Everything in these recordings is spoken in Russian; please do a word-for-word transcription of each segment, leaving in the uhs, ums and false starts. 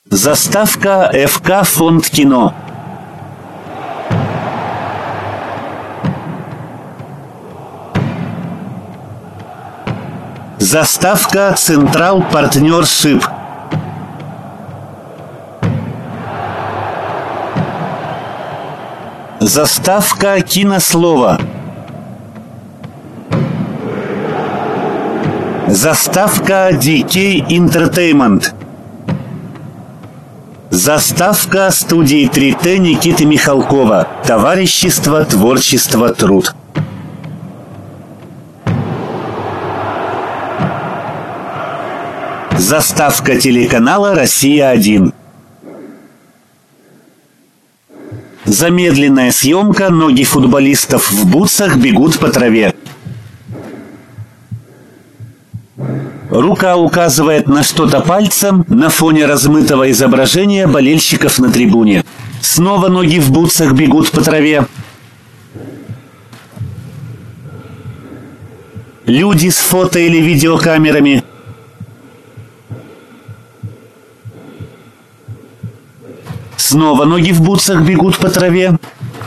Заставка эф ка «Фонд кино». Заставка «Централ Партнершип». Заставка «Кинослово». Заставка ди кей Entertainment. Заставка студии три тэ Никиты Михалкова. Товарищество, творчество, труд. Заставка телеканала «Россия один». Замедленная съемка, ноги футболистов в бутсах бегут по траве. Рука указывает на что-то пальцем на фоне размытого изображения болельщиков на трибуне. Снова ноги в бутсах бегут по траве. Люди с фото или видеокамерами. Снова ноги в бутсах бегут по траве.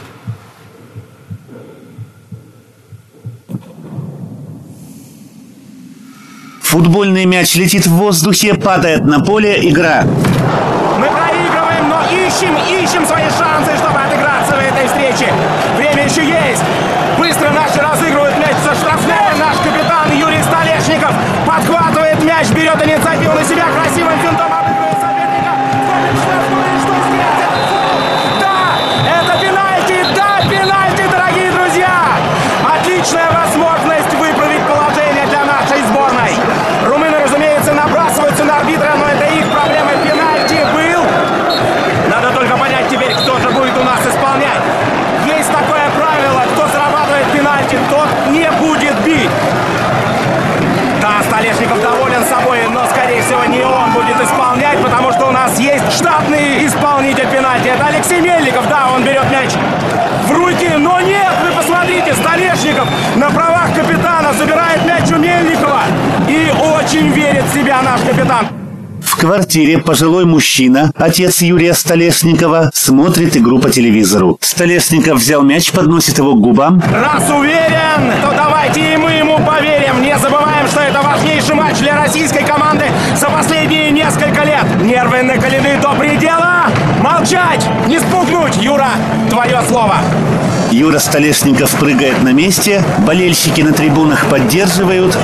Футбольный мяч летит в воздухе, падает на поле. Игра. Мы проигрываем, но ищем, ищем свои шансы, чтобы отыграться в этой встрече. Время еще есть. Быстро наши разыгрывают мяч со штрафного. Наш капитан Юрий Столешников подхватывает мяч, берет инициативу на себя, красивым финтом обыгрывает соперника. Входит в штрафную, что сделать? Это фол. Да, это пенальти, да, пенальти, дорогие друзья. Отличная возможность выправить положение для нашей сборной. Румыны, разумеется, набрасываются на арбитра, но это их проблема. Пенальти был. Надо только понять теперь, кто же будет у нас исполнять. Есть такое правило: кто зарабатывает пенальти, тот не будет бить. Да, Столешников доволен собой, но, скорее всего, не он будет исполнять, потому что у нас есть штатный исполнитель пенальти. Это Алексей Мельников. Да, он берет мяч в руки, но нет, вы посмотрите, Столешников на правах капитана забирает мяч у Мельникова. И очень верит в себя наш капитан. В квартире пожилой мужчина, отец Юрия Столешникова, смотрит игру по телевизору. Столешников взял мяч, подносит его к губам. Раз уверен, то давайте и мы ему поверим. Не забываем, что это важнейший матч для российской команды за последние несколько лет. Нервы накалены до предела. Молчать, не спугнуть. Юра, твое слово. Юра Столешников прыгает на месте, болельщики на трибунах поддерживают.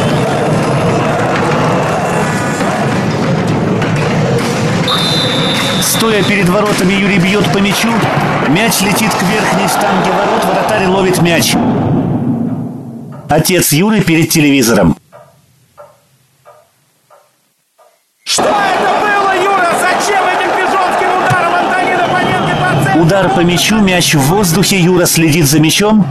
Стоя перед воротами, Юрий бьет по мячу. Мяч летит к верхней штанге ворот, вратарь ловит мяч. Отец Юры перед телевизором. Что это было, Юра? Зачем этим пижонским ударом Антонин оппоненты по центру? Удар по мячу, мяч в воздухе, Юра следит за мячом.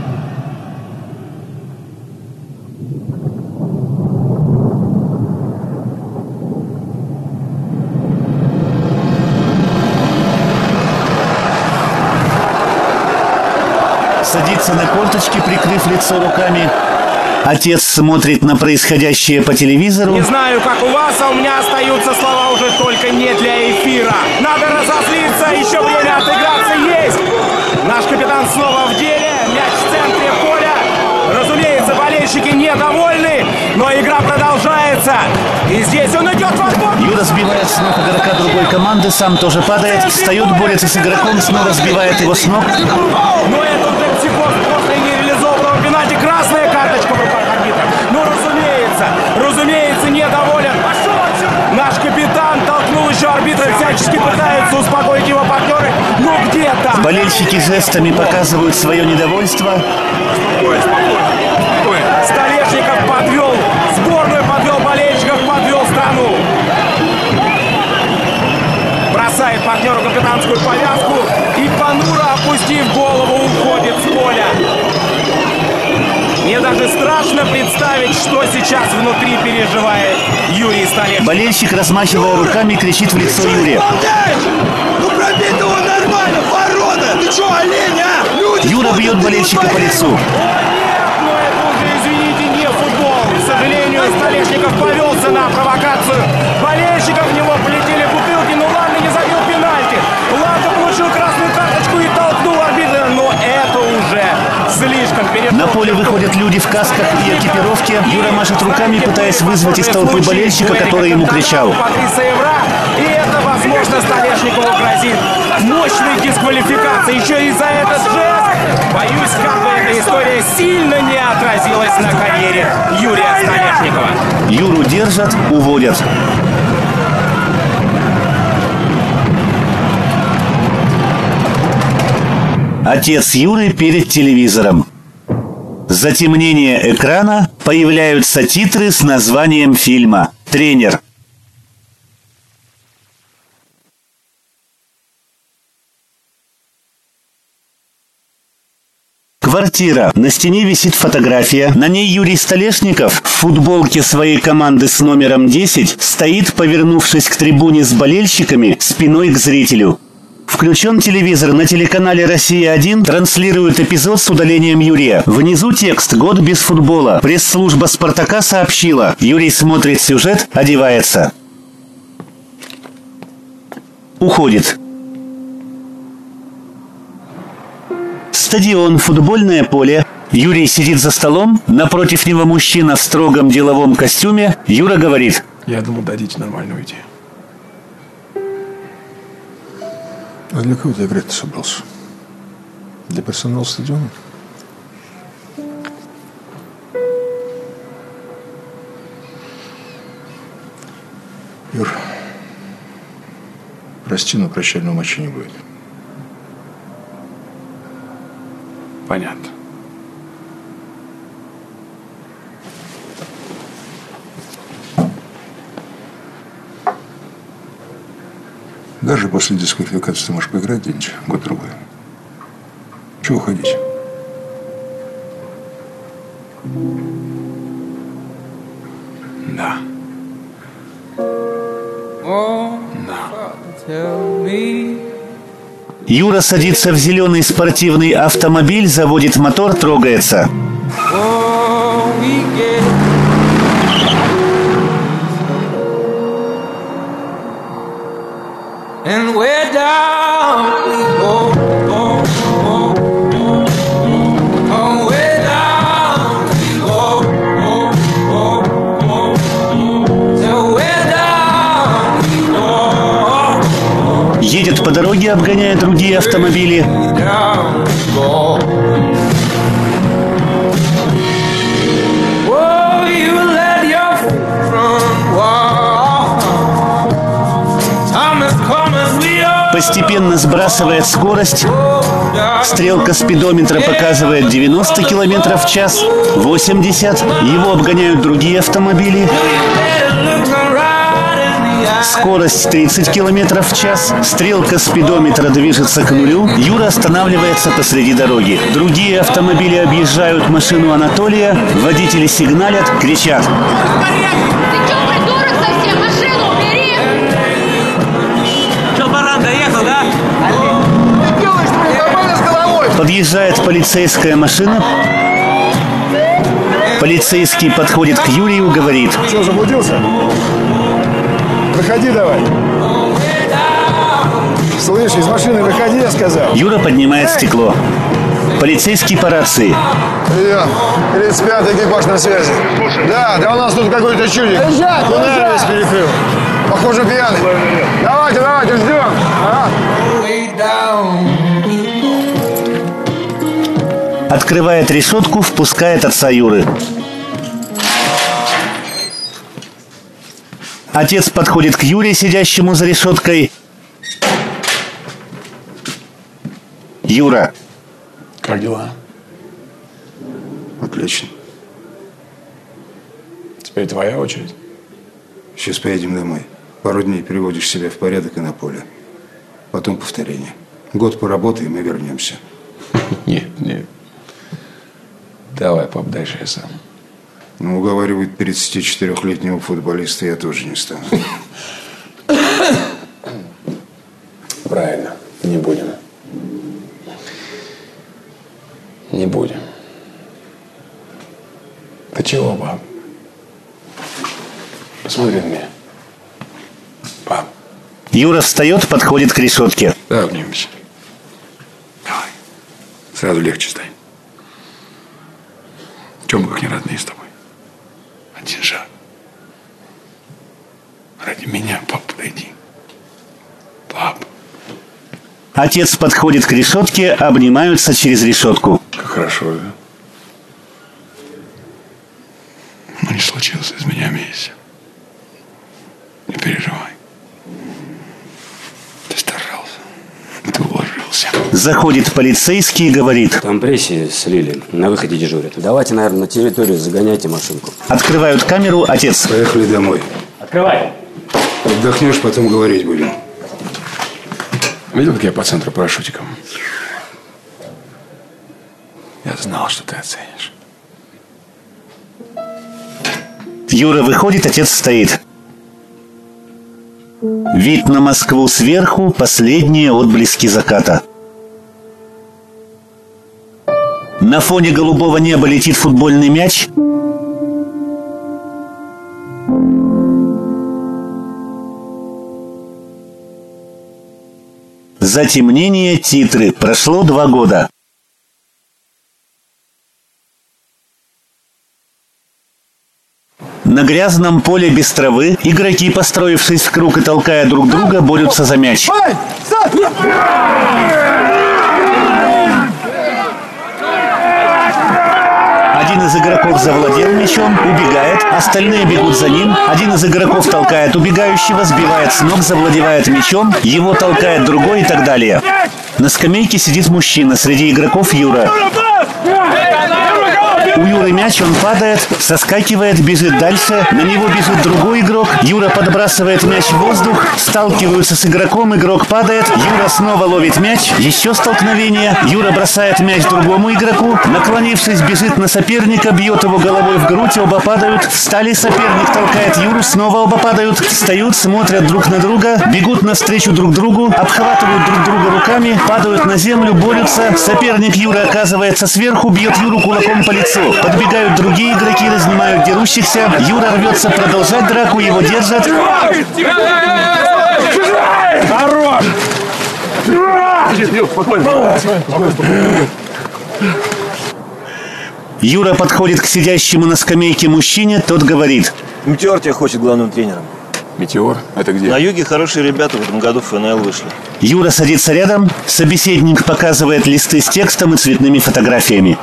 Садится на корточки, прикрыв лицо руками. Отец смотрит на происходящее по телевизору. Не знаю, как у вас, а у меня остаются слова уже только не для эфира. Надо разозлиться, еще время отыграться есть. Наш капитан снова в деле, мяч в центре поля. Разумеется, болельщики недовольны, но игра продолжается. И здесь он идет в отбор. Юра сбивает с ног игрока другой команды, сам тоже падает, встает, борется с игроком, снова сбивает его с ног. Но это уже психоз после нереализованного пенальти. Красная карточка в руках арбитра. Ну, разумеется, разумеется, недоволен. Наш капитан толкнул еще арбитра, всячески пытаются успокоить его партнеры. Но где-то... Болельщики жестами показывают свое недовольство. Столешников подвел сборную, подвел болельщиков, подвел страну. Бросает партнеру капитанскую повязку и, понуро опустив голову, уходит с поля. Мне даже страшно представить, что сейчас внутри переживает Юрий Столешников. Болельщик, размахивая руками, кричит в лицо Юрия. Ну пробей его нормально, ворота! Ты что, олень, а? Люди Юра бьет болельщика по лицу. Но это уже, извините, не футбол. К сожалению, Столешников повелся на провокацию. Болельщиков в него полетели бутылки. Ну ладно, не забил решетке. Юра машет руками, пытаясь вызвать из толпы болельщика, который ему кричал. И это, возможно, Столешникову грозит мощной дисквалификацией. Еще и за этот жест. Боюсь, как бы эта история сильно не отразилась на карьере Юрия Столешникова. Юру держат, уводят. Отец Юры перед телевизором. Затемнение экрана, появляются титры с названием фильма «Тренер». Квартира. На стене висит фотография. На ней Юрий Столешников в футболке своей команды с номером десять стоит, повернувшись к трибуне с болельщиками, спиной к зрителю. Включен телевизор. На телеканале «Россия один» транслирует эпизод с удалением Юрия. Внизу текст «Год без футбола». Пресс-служба «Спартака» сообщила. Юрий смотрит сюжет, одевается. Уходит. Стадион, футбольное поле. Юрий сидит за столом. Напротив него мужчина в строгом деловом костюме. Юра говорит: «Я думал, дадите нормально уйти». А для кого ты играть-то собрался? Для персонала стадиона? Юр, прости, но прощального матча не будет. Понятно. Даже после дисквалификации ты можешь поиграть где-нибудь год-другой. Чего уходить? Да. Юра садится в зеленый спортивный автомобиль, заводит мотор, трогается. And we're down, we go, go, go, go, oh, we're down, we go, go, go, go, so we're down, we go. Едет по дороге, обгоняя другие автомобили. Down, we go. Oh, you let your front walk. Thomas Thomas, we are. Постепенно сбрасывает скорость. Стрелка спидометра показывает девяносто километров в час, восемьдесят. Его обгоняют другие автомобили. Скорость тридцать километров в час. Стрелка спидометра движется к нулю. Юра останавливается посреди дороги. Другие автомобили объезжают машину Анатолия. Водители сигналят, кричат. Ты чё, придурок совсем? Машину убери! Чё, баран, доехал, да? Подъезжает полицейская машина. Полицейский подходит к Юрию, говорит: Что, заблудился? Выходи давай. Слышь, из машины выходи, я сказал. Юра поднимает стекло. Полицейский по рации. Прием. тридцать пятый экипаж на связи. Да, да у нас тут какой-то чудик. Туннель весь перекрыл. Похоже, пьяный. Давайте, давайте, ждем. Ага. Открывает решетку, впускает отца Юры. Отец подходит к Юре, сидящему за решеткой. Юра. Как дела? Отлично. Теперь твоя очередь. Сейчас поедем домой. Пару дней приводишь себя в порядок и на поле. Потом повторение. Год поработаем и вернемся. Нет, нет. Давай, пап, дальше я сам. Но уговаривать тридцатичетырёхлетнего футболиста я тоже не стану. Правильно, не будем. Не будем. Ты чего, пап? Посмотри на меня. Пап. Юра встает, подходит к решетке. Давай обнимемся. Давай. Сразу легче станет. Чем мы как не родные с тобой? Один шаг. Ради меня, пап, подойди. Пап. Отец подходит к решетке, обнимаются через решетку. Как хорошо, да? Но не случилось из меня месяца. Не переживай. Ты старался. Ты уложился. Заходит полицейский и говорит. Компрессии слили, на выходе дежурят. Давайте, наверное, на территорию загоняйте машинку. Открывают камеру, отец. Поехали домой. Открывай. Отдохнешь, потом говорить будем. Видел, как я по центру парашютиком? Я знал, что ты оценишь. Юра выходит, отец стоит. Вид на Москву сверху, последние отблески заката. На фоне голубого неба летит футбольный мяч. Затемнение, титры. Прошло два года. На грязном поле без травы игроки, построившись в круг и толкая друг друга, борются за мяч. Один из игроков завладел мячом, убегает, остальные бегут за ним. Один из игроков толкает убегающего, сбивает с ног, завладевает мячом, его толкает другой и так далее. На скамейке сидит мужчина, среди игроков Юра. У Юры мяч, он падает, соскакивает, бежит дальше. На него бежит другой игрок. Юра подбрасывает мяч в воздух, сталкиваются с игроком, игрок падает. Юра снова ловит мяч, еще столкновение. Юра бросает мяч другому игроку. Наклонившись, бежит на соперника, бьет его головой в грудь, оба падают. Встали, соперник толкает Юру, снова оба падают. Встают, смотрят друг на друга, бегут навстречу друг другу, обхватывают друг друга руками, падают на землю, борются. Соперник Юры оказывается сверху, бьет Юру кулаком по лицу. Подбегают другие игроки, разнимают дерущихся. Юра рвется продолжать драку, его держат. Хорош! Юра подходит к сидящему на скамейке мужчине, тот говорит. Метеор тебя хочет главным тренером. Метеор? Это где? На юге хорошие ребята в этом году в ФНЛ вышли. Юра садится рядом, собеседник показывает листы с текстом и цветными фотографиями.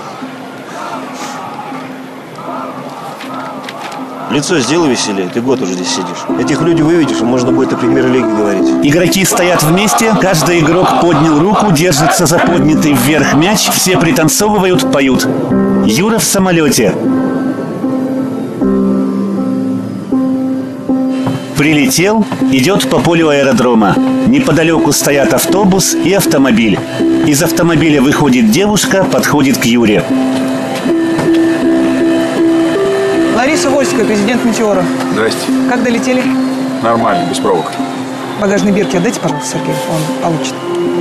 Лицо сделай веселее, ты год уже здесь сидишь. Этих людей выведешь, и можно будет о премьер-лиге говорить. Игроки стоят вместе, каждый игрок поднял руку, держится за поднятый вверх мяч, все пританцовывают, поют. Юра в самолете. Прилетел, идет по полю аэродрома. Неподалеку стоят автобус и автомобиль. Из автомобиля выходит девушка, подходит к Юре. Лариса Вольская, президент «Метеора». Здрасте. Как долетели? Нормально, без пробок. Багажные бирки отдайте, пожалуйста, Сергею. Он получит.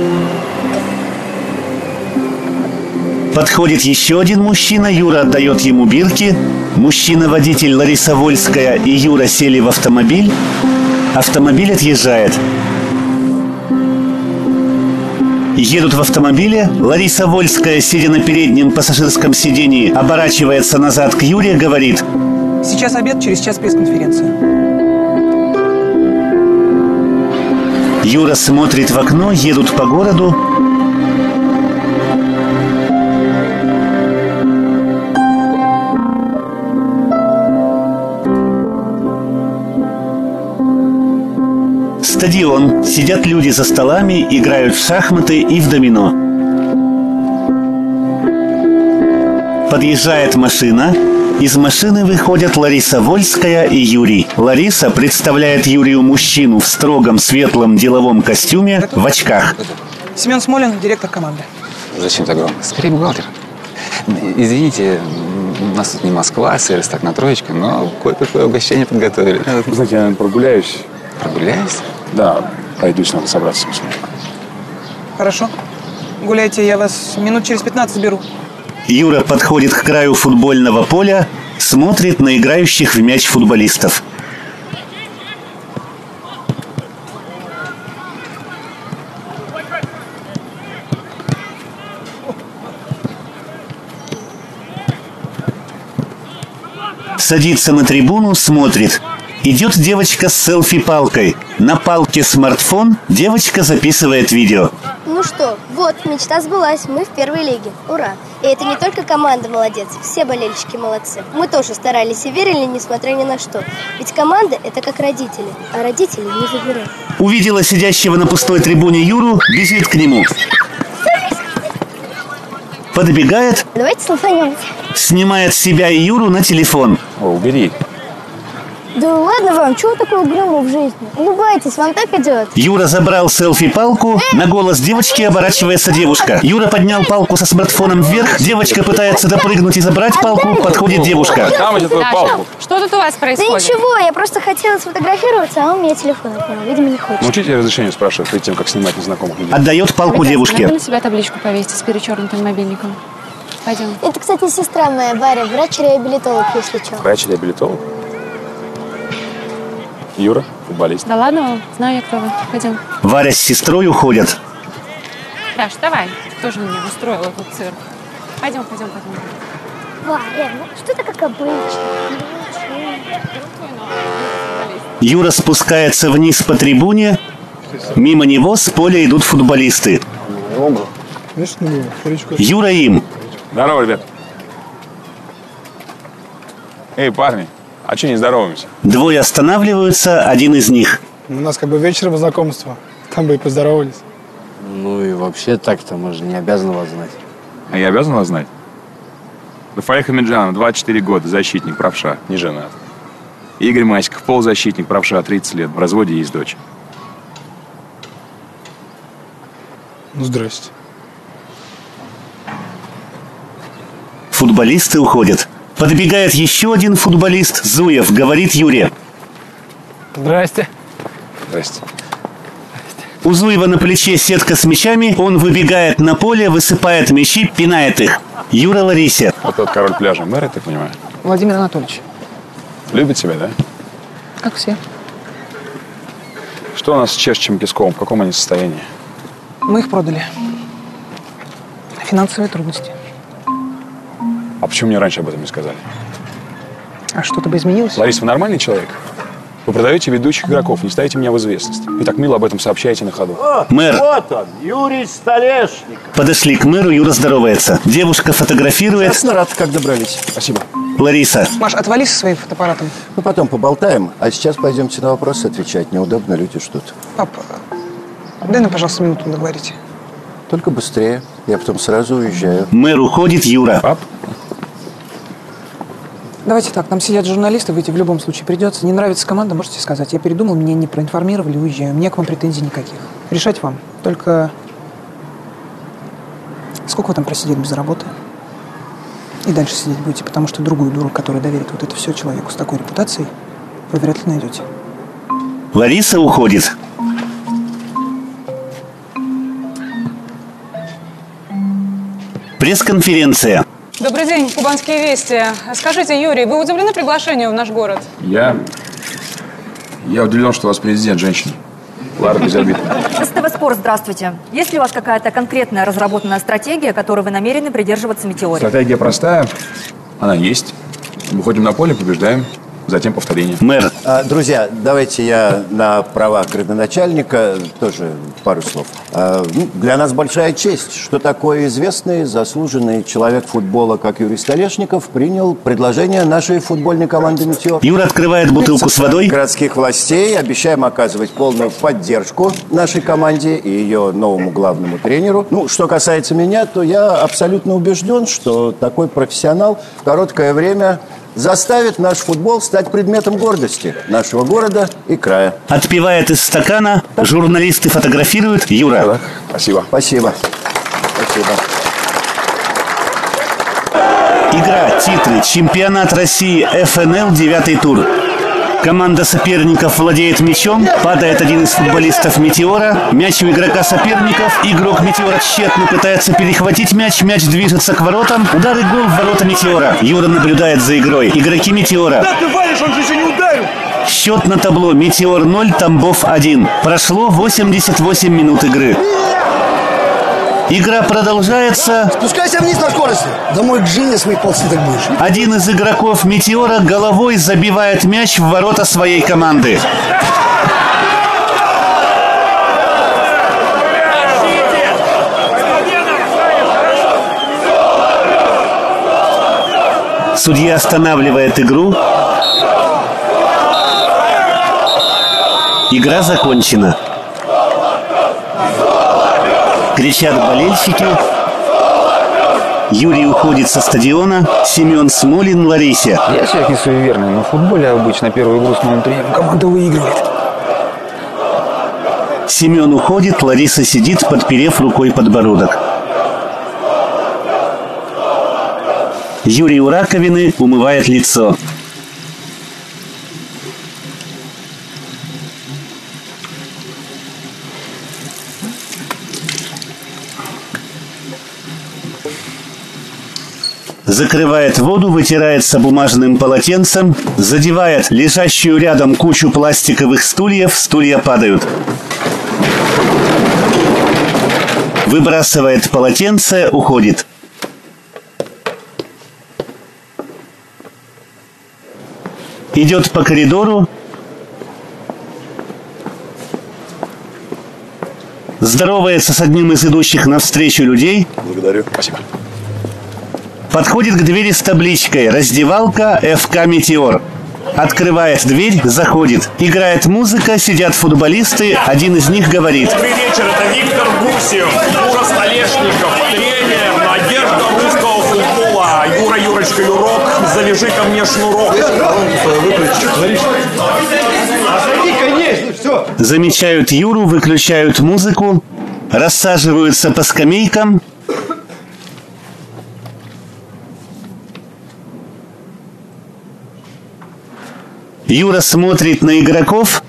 Подходит еще один мужчина, Юра отдает ему бирки. Мужчина-водитель Лариса Вольская и Юра сели в автомобиль. Автомобиль отъезжает. Едут в автомобиле. Лариса Вольская, сидя на переднем пассажирском сидении, оборачивается назад к Юре, говорит. Сейчас обед, через час пресс-конференция. Юра смотрит в окно, едут по городу. Стадион. Сидят люди за столами, играют в шахматы и в домино. Подъезжает машина. Из машины выходят Лариса Вольская и Юрий. Лариса представляет Юрию мужчину в строгом светлом деловом костюме, в очках. Семен Смолин, директор команды. Зачем так громко? Скорее бухгалтер. Извините, у нас тут не Москва, сервис так на троечку, но кое-какое угощение подготовили. Знаете, я, наверное, прогуляюсь. Прогуляюсь? Да, пойдусь, надо собраться. Хорошо. Гуляйте, я вас минут через пятнадцать беру. Юра подходит к краю футбольного поля, смотрит на играющих в мяч футболистов. Садится на трибуну, смотрит. Идет девочка с селфи-палкой. На палке смартфон, девочка записывает видео. Ну что, вот, мечта сбылась, мы в первой лиге. Ура! И это не только команда молодец, все болельщики молодцы. Мы тоже старались и верили, несмотря ни на что. Ведь команда – это как родители, а родители не выбирают. Увидела сидящего на пустой трибуне Юру, бежит к нему. Подбегает. Давайте слофанемся. Снимает себя и Юру на телефон. О, убери. Да ладно вам, чего такое угрюмо в жизни? Улыбайтесь, вам так идет. Юра забрал селфи-палку. На голос девочки оборачивается девушка. Юра поднял палку со смартфоном вверх. Девочка пытается допрыгнуть и забрать палку. Подходит девушка. Там эти твою палку. Что тут у вас происходит? Да ничего, я просто хотела сфотографироваться, а он меня телефон отнял. Видимо, не хочет. Научите разрешение спрашивать перед тем, как снимать незнакомых людей. Отдает палку девушке. Надо на себя табличку повесить с перечеркнутым мобильником. Пойдем. Это, кстати, сестра моя, Варя, врач-реабилитолог, если что. Врач-реабилитолог? Юра, футболист. Да ладно вам, знаю я, кто вы. Пойдем. Варя с сестрой уходят. Даш, давай. Тоже мне устроила тут цирк. Пойдем, пойдем, пойдем. Варя, ну что это как обычно? Юра спускается вниз по трибуне. Мимо него с поля идут футболисты. Юра им. Здорово, ребят. Эй, парни, а че не здороваемся? Двое останавливаются, один из них. У нас как бы вечером знакомства. Там бы и поздоровались. Ну и вообще так-то, мы же не обязаны вас знать. А я обязан вас знать? Рафаэль Хамиджанов, двадцать четыре года, защитник, правша, не женат. Игорь Масиков, полузащитник, правша, тридцать лет, в разводе, есть дочь. Ну, здрасте. Футболисты уходят. Подбегает еще один футболист, Зуев, говорит Юре. Здрасте. Здрасте. У Зуева на плече сетка с мячами, он выбегает на поле, высыпает мячи, пинает их. Юра Ларисе. Вот тот король пляжа, мэр, я так понимаю. Владимир Анатольевич. Любит себя, да? Как все. Что у нас с Чешчем Песковым? В каком они состоянии? Мы их продали. Финансовые трудности. А почему мне раньше об этом не сказали? А что-то бы изменилось? Лариса, вы нормальный человек? Вы продаете ведущих игроков, не ставите меня в известность. И так мило об этом сообщаете на ходу. О, Мэр. Вот он, Юрий Столешников. Подошли к мэру, Юра здоровается. Девушка фотографирует. Ясно, рад, как добрались. Спасибо. Лариса. Маш, отвали со своим фотоаппаратом. Мы потом поболтаем, а сейчас пойдемте на вопросы отвечать. Неудобно, люди ждут. Пап, дай нам, пожалуйста, минуту договорите. Только быстрее. Я потом сразу уезжаю. Мэр уходит, Юра. Пап? Давайте так, там сидят журналисты, выйти в любом случае придется. Не нравится команда, можете сказать. Я передумал, меня не проинформировали, уезжаю. У меня к вам претензий никаких. Решать вам. Только сколько вы там просидели без работы? И дальше сидеть будете, потому что другую дуру, которая доверит вот это все человеку с такой репутацией, вы вряд ли найдете. Лариса уходит. Пресс-конференция. Добрый день, Кубанские вести. Скажите, Юрий, вы удивлены приглашению в наш город? Я... Я удивлен, что у вас президент женщина. Лара, без обид. СТВ Спорт, здравствуйте. Есть ли у вас какая-то конкретная разработанная стратегия, которой вы намерены придерживаться Метеоре? Стратегия простая. Она есть. Выходим на поле, побеждаем. Затем повторение. Мэр. А, друзья, давайте я на правах градоначальника тоже пару слов. А, ну, для нас большая честь, что такой известный, заслуженный человек футбола, как Юрий Столешников, принял предложение нашей футбольной команды «Метеор». Юра открывает бутылку с водой. Городских властей обещаем оказывать полную поддержку нашей команде и ее новому главному тренеру. Ну, что касается меня, то я абсолютно убежден, что такой профессионал в короткое время заставит наш футбол стать предметом гордости нашего города и края. Отпивает из стакана. Журналисты фотографируют. Юра. Да, спасибо. Спасибо. Спасибо. Игра, титры, чемпионат России, эф эн эл, девятый тур. Команда соперников владеет мячом, падает один из футболистов «Метеора», мяч у игрока соперников, игрок «Метеора» тщетно пытается перехватить мяч, мяч движется к воротам, удар и гол в ворота «Метеора». Юра наблюдает за игрой. Игроки «Метеора». Да ты валишь, он же еще не ударил! Счет на табло: «Метеор» ноль, Тамбов один. Прошло восемьдесят восемь минут игры. Игра продолжается. Спускайся вниз на скорости. Домой к жене своих ползти так будешь. Один из игроков «Метеора» головой забивает мяч в ворота своей команды. Судья останавливает игру. Игра закончена. Кричат болельщики. Юрий уходит со стадиона. Семен Смолин, Ларисе. Я человек не суеверный, но в футболе обычно первую игру с новым тренером команда выигрывает. Семен уходит, Лариса сидит, подперев рукой подбородок. Юрий у раковины умывает лицо. Закрывает воду, вытирается бумажным полотенцем, задевает лежащую рядом кучу пластиковых стульев, стулья падают. Выбрасывает полотенце, уходит. Идет по коридору. Здоровается с одним из идущих навстречу людей. Благодарю. Спасибо. Подходит к двери с табличкой «Раздевалка эф ка Метеор». Открывает дверь, заходит. Играет музыка, сидят футболисты. Один из них говорит: Добрый вечер, это Виктор Гусев, Юра Столешников, тренер, надежда русского футбола. Юра, Юрочка, Юрок, завяжи ко мне шнурок. Замечают Юру, выключают музыку, рассаживаются по скамейкам. Юра смотрит на игроков,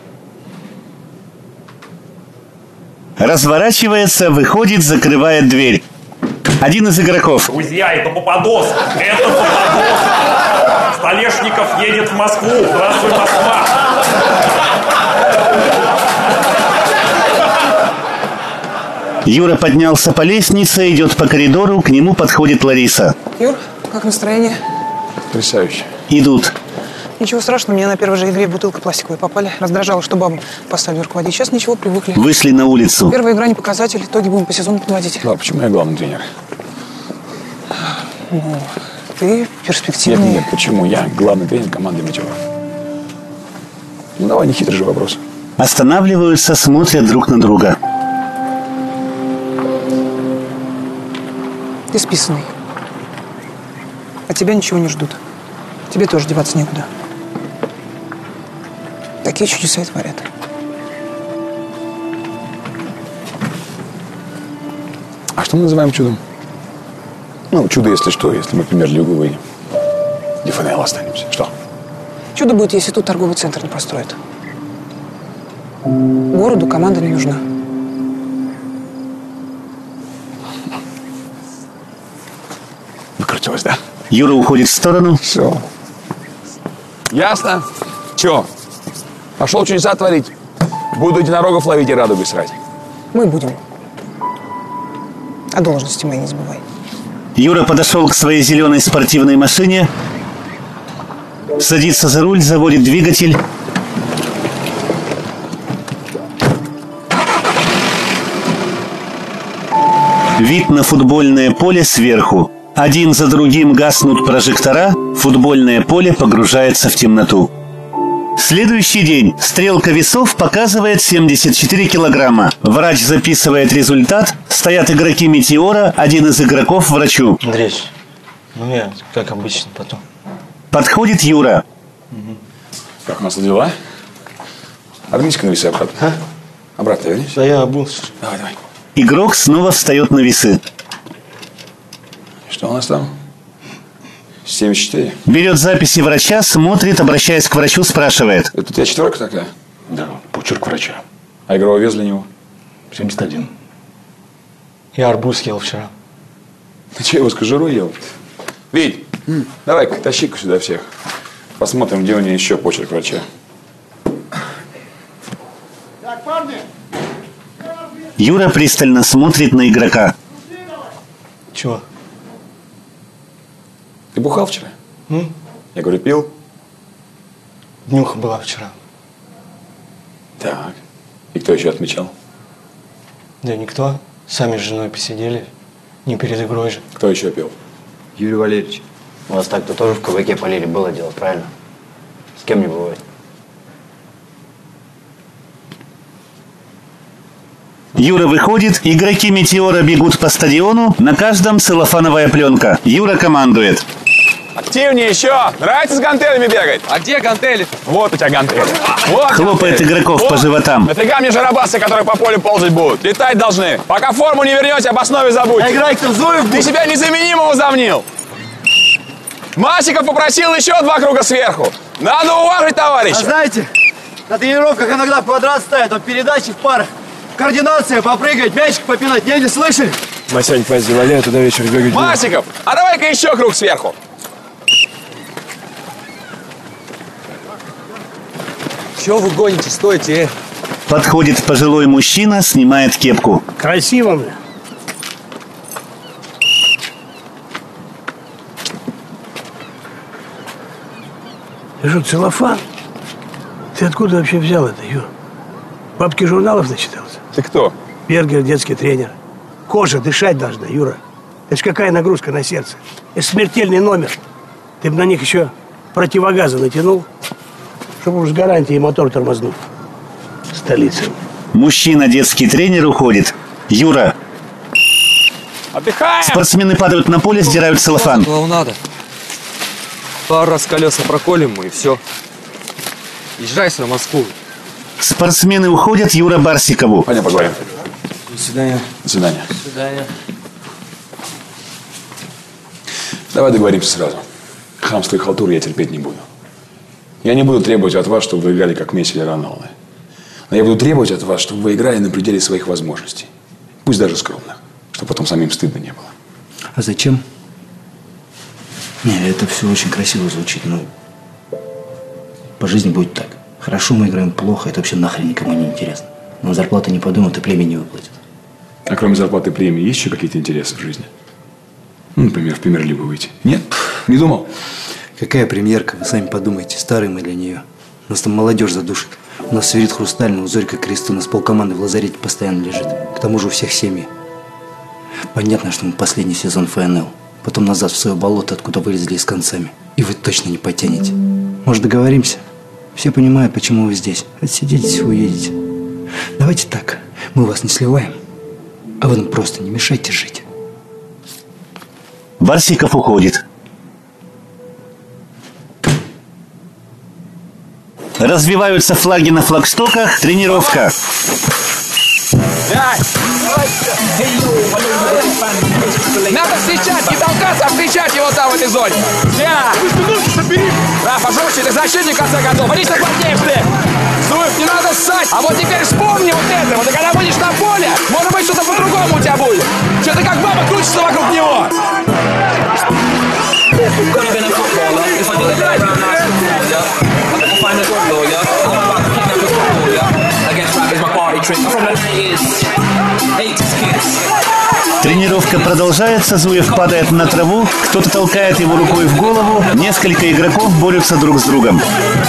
разворачивается, выходит, закрывает дверь. Один из игроков: Друзья, это Попадос, это Попадос. Столешников едет в Москву. Здравствуй, Москва. Юра поднялся по лестнице, идет по коридору, к нему подходит Лариса. Юр, как настроение? Потрясающе. Идут. Ничего страшного, мне на первой же игре бутылка пластиковая попали. Раздражало, что бабу поставили руководить. Сейчас ничего, привыкли. Вышли на улицу. Первая игра не показатель, итоги будем по сезону подводить. Да, почему я главный тренер? Ну, ты перспективный. Нет, нет, почему я главный тренер команды «Метеор»? Ну, давай, не хитрый же вопрос. Останавливаются, смотрят друг на друга. Ты списанный. От тебя ничего не ждут. Тебе тоже деваться некуда. Такие чудеса и творят. А что мы называем чудом? Ну, чудо, если что, если мы премьер-лигу выйдем. Ди Эф Эн Эл останемся. Что? Чудо будет, если тут торговый центр не построят. Городу команда не нужна. Выкрутилась, да? Юра уходит в сторону. Все. Ясно? Че? Пошел чудеса творить. Буду единорогов ловить и радугой срать. Мы будем. О должности моей не забывай. Юра подошел к своей зеленой спортивной машине. Садится за руль, заводит двигатель. Вид на футбольное поле сверху. Один за другим гаснут прожектора, футбольное поле погружается в темноту. Следующий день. Стрелка весов показывает семьдесят четыре килограмма. Врач записывает результат. Стоят игроки «Метеора», один из игроков врачу. Андреевич, ну я, как обычно, потом. Подходит Юра. Угу. Как у нас дела? Вернись-ка на весы обратно. А? Обратно вернись. Да я обулся. Давай, давай. Игрок снова встает на весы. Что у нас там? семьдесят четыре. Берет записи врача, смотрит, обращаясь к врачу, спрашивает. Это у тебя четверка такая? Да, почерк врача. А игровой вес для него? семьдесят один. Я арбуз ел вчера. Ты че его с кожурой ел? Вить, м-м. давай-ка тащи-ка сюда всех. Посмотрим, где у него еще почерк врача. Юра пристально смотрит на игрока. Чего? Ты бухал вчера? М? Я говорю, пил? Днюха была вчера. Так. И кто еще отмечал? Да никто. Сами с женой посидели. Не перед игрой же. Кто еще пил? Юрий Валерьевич, у вас так-то тоже в кабаке полили, было дело, правильно? С кем не бывает. Юра выходит, игроки «Метеора» бегут по стадиону, на каждом целлофановая пленка. Юра командует. Активнее еще! Нравится с гантелями бегать? А где гантели? Вот у тебя гантели. Вот Хлопает гантели. игроков вот. по животам. Нафига мне жарабасы, которые по полю ползать будут? Летать должны. Пока форму не вернете, об основе забудьте. А играть-то в Зуев Ты будет? себя незаменимого замнил. Масиков попросил еще два круга сверху. Надо уважить товарища. А знаете, на тренировках иногда в квадрат ставят, вот передачи в парах. Координация, попрыгать, мячик попинать. Не, не слышали? Масянь, пасть завали, а туда вечер бегать. Масиков, а давай-ка еще круг сверху. Чего вы гоните? Стойте, э. Подходит пожилой мужчина, снимает кепку. Красиво, бля. Ты что, целлофан? Ты откуда вообще взял это, Юр? Папки журналов начитался? Ты кто? Бергер, детский тренер. Кожа дышать должна, Юра. Это ж какая нагрузка на сердце. Это смертельный номер. Ты бы на них еще противогазы натянул, чтобы уж с гарантией мотор тормознул. Столица. Мужчина, детский тренер, уходит. Юра. Отдыхаем! Спортсмены падают на поле, сдирают целлофан. Клоунада. Пару раз колеса проколем мы и все. Езжай в Москву. Спортсмены уходят, Юра Барсикову. Пойдем поговорим. До свидания. До свидания. До свидания. Давай договоримся сразу. Хамство и халтуру я терпеть не буду. Я не буду требовать от вас, чтобы вы играли как Месси или Роналдо. Но я буду требовать от вас, чтобы вы играли на пределе своих возможностей. Пусть даже скромных. Чтобы потом самим стыдно не было. А зачем? Не, это все очень красиво звучит, но по жизни будет так. Хорошо мы играем, плохо, это вообще нахрен никому не интересно. Нам зарплаты не подумают и премии не выплатят. А кроме зарплаты и премии, есть еще какие-то интересы в жизни? Ну, например, в премьер-лигу выйти. Нет? Не думал? Какая премьерка, вы сами подумайте, старые мы для нее. Нас там молодежь задушит. У нас сверит хрустальный, у Зорька крест, у нас полкоманды в лазарете постоянно лежит. К тому же у всех семьи. Понятно, что мы последний сезон эф эн эл. Потом назад в свое болото, откуда вылезли с концами. И вы точно не потянете. Может, договоримся? Все понимают, почему вы здесь. Отсидитесь и уедете. Давайте так. Мы вас не сливаем, а вы нам просто не мешайте жить. Барсиков уходит. Развиваются флаги на флагштоках. Тренировка. Надо встречать, не толкаться, а встречать его там в этой зоне. Я! Да, пожалуйста, ты защитник в конце концов. Иди на плотнее, ты! Зуев, не надо ссать! А вот теперь вспомни вот это. Вот и когда будешь на поле, может быть, что-то по-другому у тебя будет. Что-то как баба крутится вокруг него. Тренировка продолжается, Зуев падает на траву, кто-то толкает его рукой в голову, несколько игроков борются друг с другом.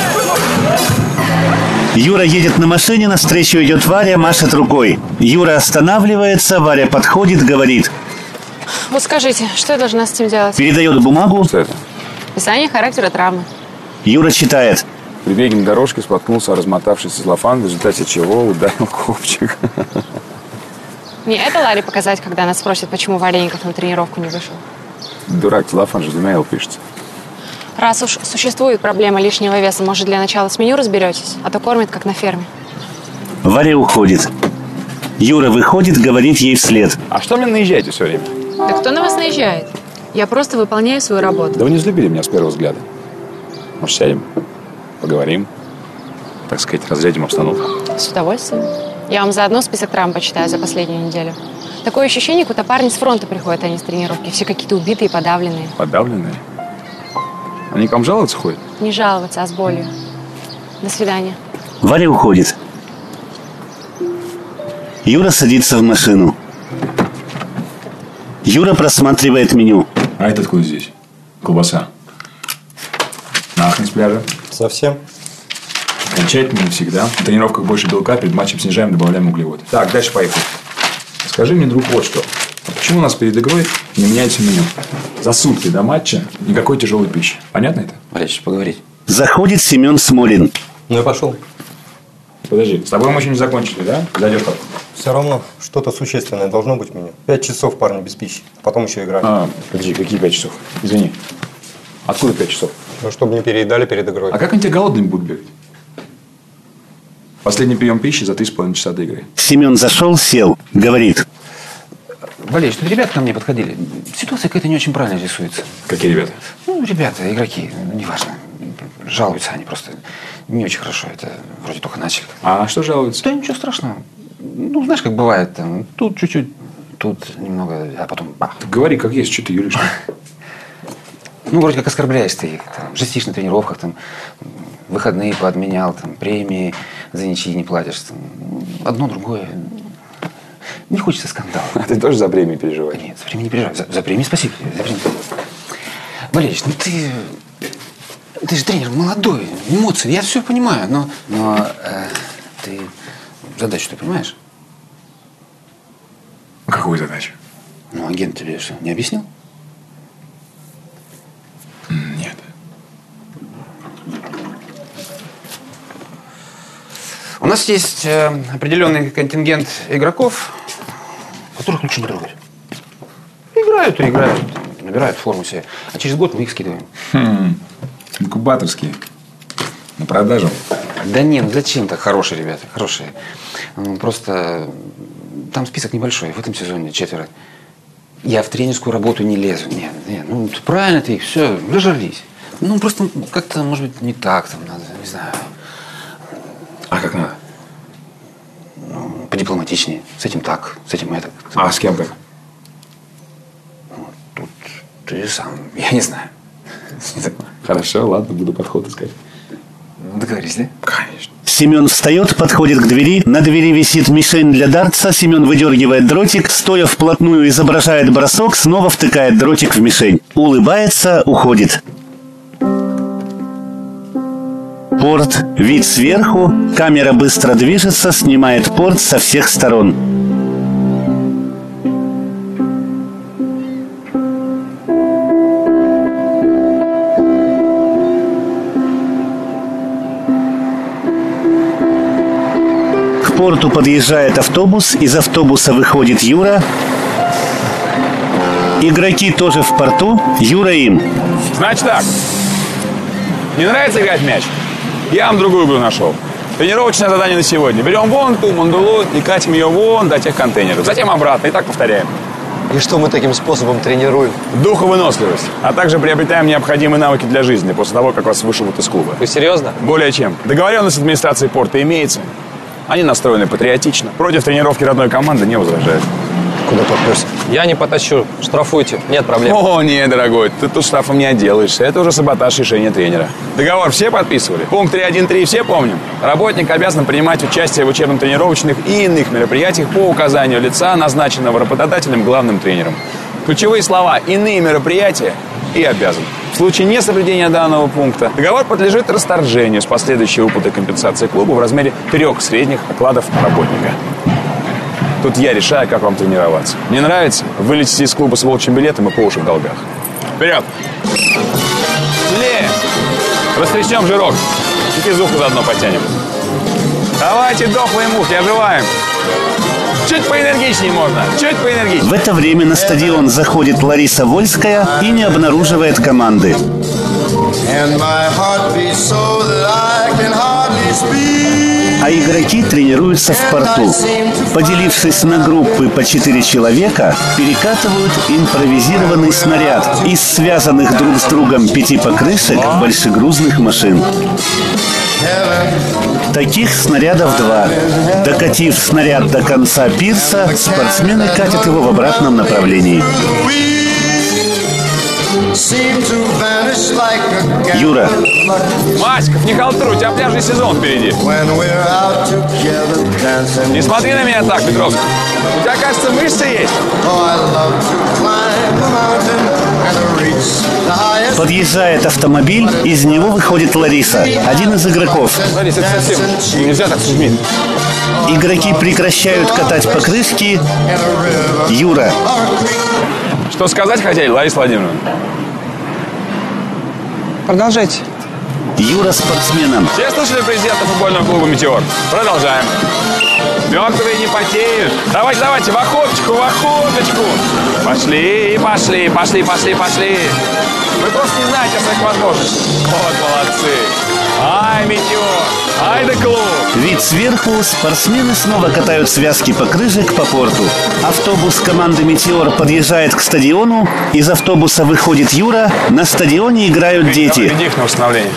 Юра едет на машине, навстречу идет Варя, машет рукой. Юра останавливается, Варя подходит, говорит. Вот скажите, что я должна с этим делать? Передает бумагу. Что это? Описание характера травмы. Юра читает. При беге на дорожке споткнулся размотавшийся целлофан, в результате чего ударил копчик. Мне это Ларе показать, когда она спросит, почему Валеников на тренировку не вышел? Дурак, целлофан же двумя эл пишется. Раз уж существует проблема лишнего веса, может, для начала с меню разберетесь? А то кормят, как на ферме. Варя уходит. Юра выходит, говорит ей вслед. А что мне наезжаете все время? Да кто на вас наезжает? Я просто выполняю свою работу. Да вы не взлюбили меня с первого взгляда. Может, сядем, поговорим, так сказать, разрядим обстановку. С удовольствием. Я вам заодно список травм почитаю за последнюю неделю. Такое ощущение, будто парни с фронта приходят, а не с тренировки. Все какие-то убитые, подавленные. Подавленные? Они к вам жаловаться ходят? Не жаловаться, а с болью. До свидания. Варя уходит. Юра садится в машину. Юра просматривает меню. А это откуда здесь? Колбаса. Нахрен с пляжа. Совсем? Окончательно навсегда. В тренировках больше белка, перед матчем снижаем, добавляем углеводы. Так, дальше поехали. Скажи мне, друг, вот что. А почему у нас перед игрой не меняется меню? За сутки до матча никакой тяжелой пищи. Понятно это? Валерьевич, поговорить. Заходит Семен Смолин. Ну я пошел. Подожди, с тобой мы еще не закончили, да? Зайдешь как? Все равно что-то существенное должно быть в меню. Пять часов, парни, без пищи. А потом еще играть. А, подожди, какие пять часов? Извини. Откуда пять часов? Ну, чтобы не переедали перед игрой. А как они тебе голодными будут бегать? Последний прием пищи за три с половиной часа до игры. Семен зашел, сел, говорит. Валерьевич, тут ребята ко мне подходили. Ситуация какая-то не очень правильно рисуется. Какие ребята? Ну, ребята, игроки, ну, неважно. Жалуются они просто не очень хорошо. Это вроде только начали. А что жалуются? Да ничего страшного. Ну, знаешь, как бывает, там, тут чуть-чуть, тут немного, а потом бах. Ты говори, как есть, что ты юлишь. Ну, вроде как оскорбляешь ты их, там, жестишь на тренировках, там, выходные поотменял, там, премии за ничьи не платишь, там, одно, другое. Не хочется скандала. А ты тоже за премии переживаешь? Нет, за премии не переживаю. За, за премии спасибо. За премии. Валерьевич, ну ты, ты же тренер молодой, эмоции, я все понимаю, но, но э, ты задачу ты понимаешь? Какую задачу? Ну, агент тебе что, не объяснил? Нет. У нас есть э, определенный контингент игроков, которых лучше не трогать. Играют и играют, набирают форму себе. А через год мы их скидываем. Хм. Инкубаторские. На продажу. Да нет, ну зачем так? Хорошие ребята, хорошие. Ну, просто там список небольшой. В этом сезоне четверо. Я в тренерскую работу не лезу. Нет, нет. Ну, правильно ты их, все, дожались. Ну, просто как-то, может быть, не так там надо, не знаю. А как надо? Ну, подипломатичнее. С этим так, с этим это. А с кем как? Ну, тут ты сам, я не знаю. Хорошо, ладно, буду подход искать. Договорились, да? Конечно. Семен встает, подходит к двери. На двери висит мишень для дартса. Семен выдергивает дротик, стоя вплотную изображает бросок, снова втыкает дротик в мишень. Улыбается, уходит. Порт. Вид сверху. Камера быстро движется, снимает порт со всех сторон. К порту подъезжает автобус. Из автобуса выходит Юра. Игроки тоже в порту. Юра им. Значит так. Не нравится играть в мяч? Я вам другую игру нашел. Тренировочное задание на сегодня. Берем вон ту мандулу и катим ее вон до тех контейнеров. Затем обратно. И так повторяем. И что мы таким способом тренируем? Духовыносливость. А также приобретаем необходимые навыки для жизни после того, как вас вышибут из клуба. Вы серьезно? Более чем. Договоренность с администрацией порта имеется. Они настроены патриотично. Против тренировки родной команды не возражают. Куда попёрся? Я не потащу. Штрафуйте. Нет проблем. О, нет, дорогой. Ты тут штрафом не отделаешься. Это уже саботаж решения тренера. Договор все подписывали? Пункт три один три все помним? Работник обязан принимать участие в учебно-тренировочных и иных мероприятиях по указанию лица, назначенного работодателем главным тренером. Ключевые слова «иные мероприятия» и «обязан». В случае несоблюдения данного пункта договор подлежит расторжению с последующей выплатой компенсации клубу в размере трех средних окладов работника. Тут я решаю, как вам тренироваться. Не нравится? Вылетите из клуба с волчьим билетом и по уши в долгах. Вперед! Смелее! Растрясем жирок. И физуху заодно потянем. Давайте, дохлые мухи, оживаем. Чуть поэнергичнее можно. Чуть поэнергичнее. В это время на стадион заходит Лариса Вольская и не обнаруживает команды. А игроки тренируются в порту. Поделившись на группы по четыре человека, перекатывают импровизированный снаряд из связанных друг с другом пяти покрышек большегрузных машин. Таких снарядов два. Докатив снаряд до конца пирса, спортсмены катят его в обратном направлении. Юра. Маськов, не халтур, у тебя пляжный сезон впереди. Не смотри на меня так, Петровский. У тебя, кажется, мышцы есть. Подъезжает автомобиль, из него выходит Лариса, один из игроков. Лариса, это совсем нельзя так с людьми. Игроки прекращают катать покрышки. Юра. Что сказать хотели, Лариса Владимировна? Продолжайте. Юра спортсменом. Все слышали президента футбольного клуба «Метеор»? Продолжаем. Мертвые не потеют. Давайте, давайте, в охоточку, в охоточку. Пошли, пошли, пошли, пошли, пошли. Вы просто не знаете о своих возможностях. Вот молодцы. Ай, «Метеор», ай да клуб. Вид сверху, спортсмены снова катают связки покрышек по порту. Автобус команды «Метеор» подъезжает к стадиону. Из автобуса выходит Юра. На стадионе играют дети. Веди их на восстановление.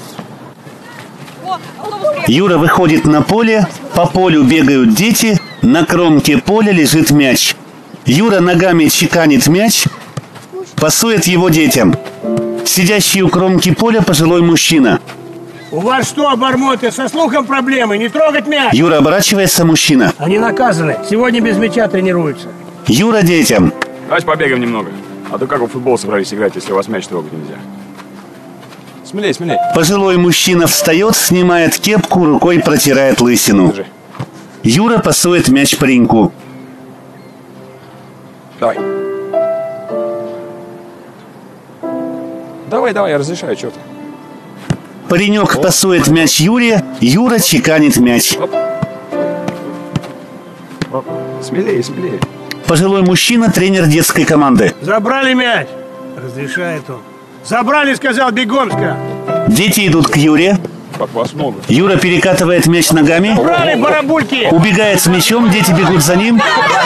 Юра выходит на поле. По полю бегают дети. На кромке поля лежит мяч. Юра ногами чеканит мяч, пасует его детям. Сидящий у кромки поля пожилой мужчина. У вас что, обормоты, со слухом проблемы? Не трогать мяч! Юра оборачивается, мужчина. Они наказаны. Сегодня без мяча тренируются. Юра детям. Давайте побегаем немного. А то как вы в футбол собрались играть, если у вас мяч трогать нельзя? Смелей, смелей. Пожилой мужчина встает, снимает кепку, рукой протирает лысину. Держи. Юра пасует мяч пареньку. Давай. Давай, давай, я разрешаю, что ты. Паренек Оп. пасует мяч Юре, Юра чеканит мяч. Оп. Оп. Смелее, смелее. Пожилой мужчина, тренер детской команды. Забрали мяч. Разрешает он. Забрали, сказал, бегом, сказал. Дети идут к Юре. Как вас много. Юра перекатывает мяч ногами. Убрали, барабульки! Убегает с мячом, дети бегут за ним.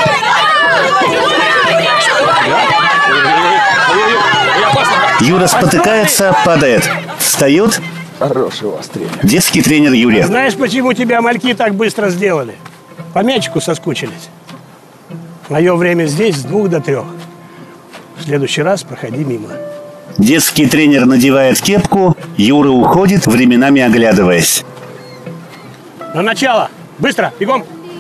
Юра спотыкается, падает. Встает. Хороший у вас тренер. Детский тренер Юрия. Знаешь, почему тебя мальки так быстро сделали? По мячику соскучились. Мое время здесь с двух до трех. В следующий раз проходи мимо. Детский тренер надевает кепку. Юра уходит, временами оглядываясь. На начало! Быстро! Бегом!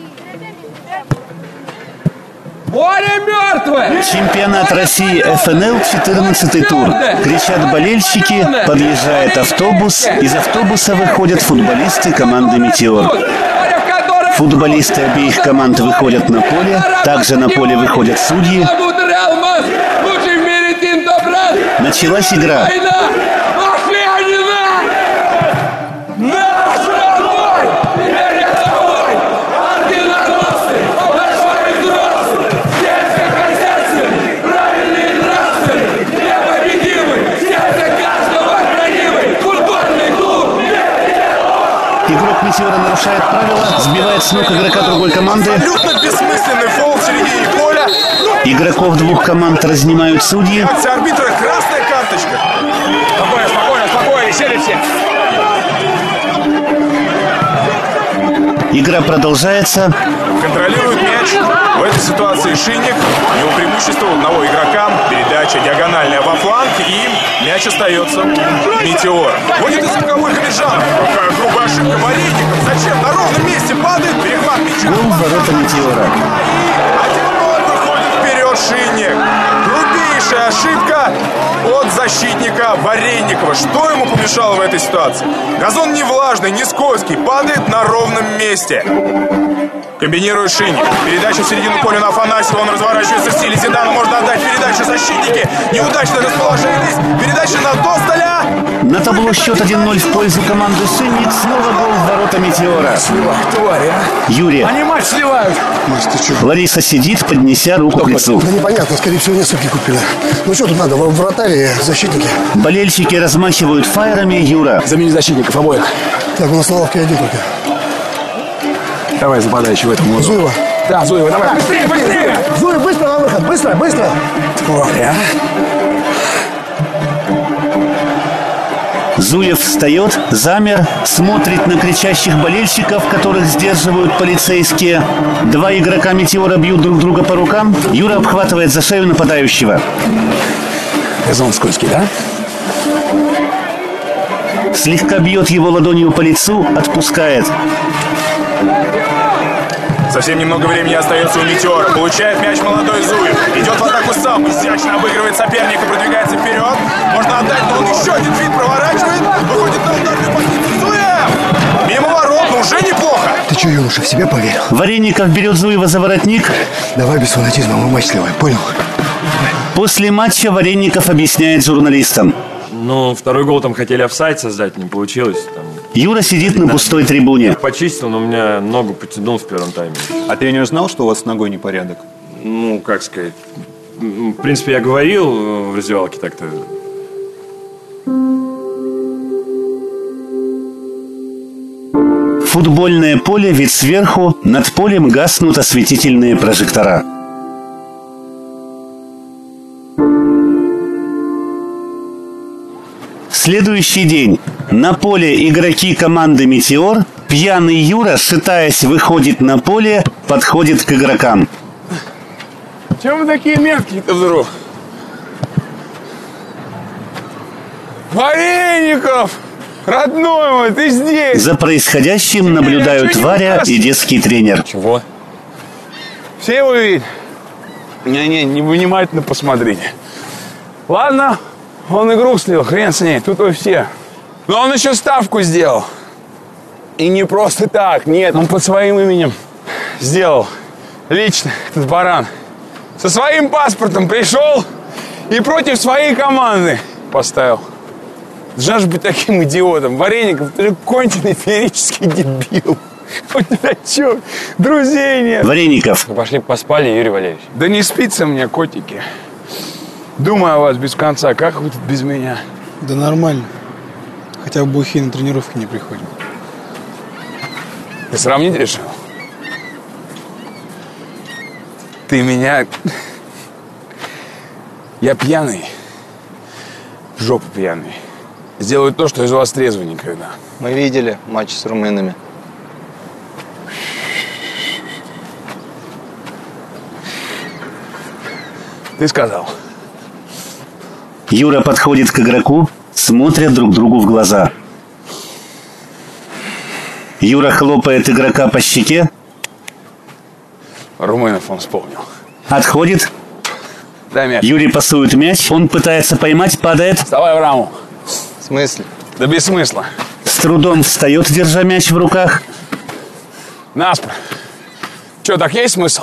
Поле мертвое! Чемпионат России эф эн эл, четырнадцатый тур. Кричат болельщики, подъезжает автобус. Из автобуса выходят футболисты команды «Метеор». Футболисты обеих команд выходят на поле. Также на поле выходят судьи. Началась игра. Игрок «Метеора» нарушает правила, сбивает с ног игрока другой команды. Абсолютно бессмысленный фол в середине поля. Игроков двух команд разнимают судьи. Акция арбитра, красная карточка. Спокойно, спокойно, спокойно, сели все. Игра продолжается. Контролирует мяч. В этой ситуации Шинник. У него преимущество у одного игрока. Передача диагональная во фланг. И мяч остается «Метеор». Вводит из боковой Хамиджанов. Какая грубая ошибка Вареников. Зачем? На ровном месте падает. Перехват мяча. Гол в ворота «Метеора». один ноль выходит вперед Шинник. Грубейшая ошибка от защитника Вареникова. Что ему помешало в этой ситуации? Газон не влажный, не скользкий. Падает на ровном месте. Комбинирует Шинник. Передача в середину поля на Афанасьева. Он разворачивается в стиле Зидана. Можно отдать передачу защитники. Неудачно расположились. Передача на Тостоля. На табло счет один ноль в пользу команды «Шинник». Снова гол в ворота «Метеора». Сливают, твари, а? Юрий. Они матч сливают. Маш, ты что? Лариса сидит, поднеся руку к лицу. Да непонятно, скорее всего, несколько купили. Ну что тут надо, вратари, защитники? Болельщики размахивают фаерами. Юра. Замени защитников обоих. Так, у нас на лавке один только. Давай, западающий в этом лозу. Зуева. Да, Зуева, давай. Так, быстрее, быстрее! Зуев, быстро на выход, быстро, быстро! Тварь, а? Зуев встает, замер, смотрит на кричащих болельщиков, которых сдерживают полицейские. Два игрока «Метеора» бьют друг друга по рукам. Юра обхватывает за шею нападающего. Газон скользкий, да? Слегка бьет его ладонью по лицу, отпускает. Совсем немного времени остается у «Метеора». Получает мяч молодой Зуев. Идет в атаку сам. Изящно обыгрывает соперника, продвигается вперед. Можно отдать, но он еще один фит проворачивает. Выходит на ударную позицию. Зуев! Мимо ворот, но уже неплохо. Ты что, юноша, в себя поверил? Вареников берет Зуева за воротник. Давай без фанатизма, мы матч сливаем, понял? После матча Вареников объясняет журналистам. Ну, второй гол там хотели офсайд создать, не получилось. Там... Юра сидит на пустой трибуне. Почистил, но у меня ногу потянул в первом тайме. А тренер знал, что у вас с ногой непорядок? Ну, как сказать. В принципе, я говорил в раздевалке так-то. Футбольное поле, вид сверху, над полем гаснут осветительные прожектора. Следующий день. На поле игроки команды «Метеор». Пьяный Юра, шатаясь, выходит на поле, подходит к игрокам. Чем вы такие меткие-то вдруг? Вареников! Родной мой, ты здесь! За происходящим наблюдают Варя и детский тренер. Чего? Все его видят? Не-не, невнимательно посмотрите. Ладно, он игру слил, хрен с ней, тут вы все. Но он еще ставку сделал. И не просто так, нет, он под своим именем сделал. Лично, этот баран. Со своим паспортом пришел и против своей команды поставил. Жаль быть таким идиотом. Вареников, ты же конченый феерический дебил. У тебя что, друзей нет? Вареников. Мы пошли поспали, Юрий Валерьевич. Да не спится мне, котики. Думаю о вас без конца. Как вы тут без меня? Да нормально. Хотя бы бухие на тренировки не приходим. Ты сравнить решил? Ты меня... Я пьяный. В жопу пьяный. Сделаю то, что из вас трезвый никогда. Мы видели матч с румынами. Ты сказал. Юра подходит к игроку, смотрят друг другу в глаза. Юра хлопает игрока по щеке. Румынов он вспомнил. Отходит. Дай мяч. Юрий пасует мяч, он пытается поймать, падает. Вставай в раму. В смысле? Да без смысла. С трудом встает, держа мяч в руках. Наспор. Че, так есть смысл?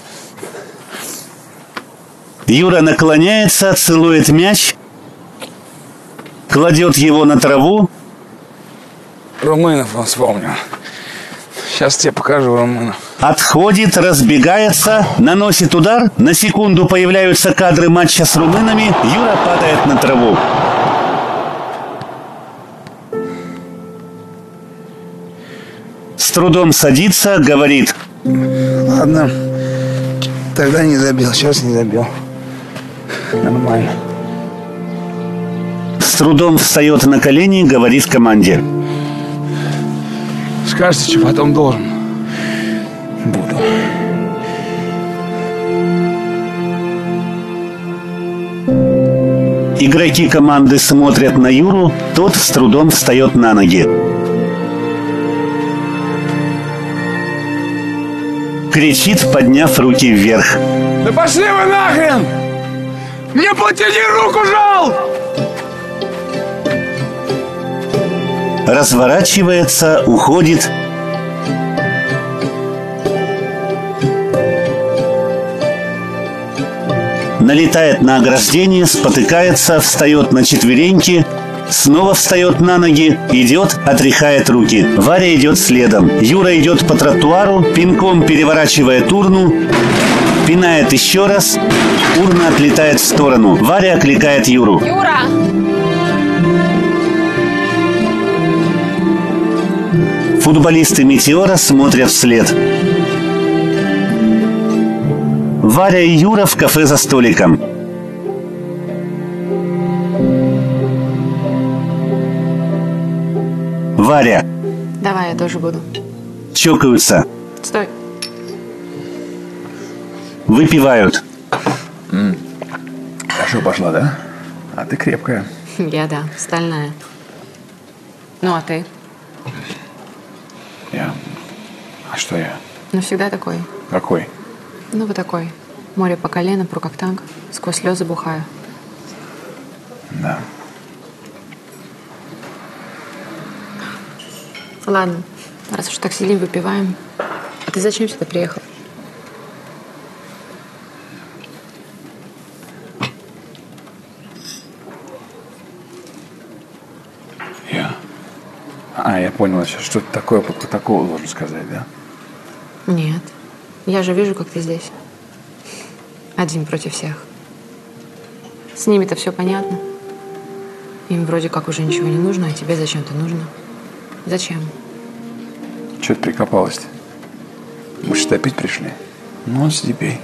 Юра наклоняется, целует мяч, кладет его на траву. Румынов он вспомнил. Сейчас тебе покажу Румынов. Отходит, разбегается, наносит удар. На секунду появляются кадры матча с румынами. Юра падает на траву. С трудом садится, говорит. Ладно, тогда не забил, сейчас не забил. Нормально. С трудом встает на колени, говорит команде. Скажете, что потом должен. Буду. Игроки команды смотрят на Юру, тот с трудом встает на ноги. Кричит, подняв руки вверх. Да пошли вы нахрен! Мне платили руку жал! Разворачивается, уходит. Налетает на ограждение, спотыкается, встает на четвереньки, снова встает на ноги, идет, отряхает руки. Варя идет следом. Юра идет по тротуару, пинком переворачивает урну, пинает еще раз, урна отлетает в сторону. Варя окликает Юру. Юра! Футболисты «Метеора» смотрят вслед. Варя и Юра в кафе за столиком. Варя. Давай, я тоже буду. Чокаются. Стой. Выпивают. М-м. Хорошо пошла, да? А ты крепкая. Я, да, стальная. Ну, а ты? Я... А что я? Ну, всегда такой. Какой? Ну, вы такой. Море по колено, пру как танк. Сквозь слезы бухаю. Да. Ладно, раз уж так сидим, выпиваем. А ты зачем сюда приехал? Я... А, я понял сейчас, что это такое по протоколу должен сказать, да? Нет. Я же вижу, как ты здесь. Один против всех. С ними-то все понятно. Им вроде как уже ничего не нужно, а тебе зачем-то нужно. Зачем? Че ты прикопалась-то? Мы что, опять пришли? Ну, вот сиди, пей.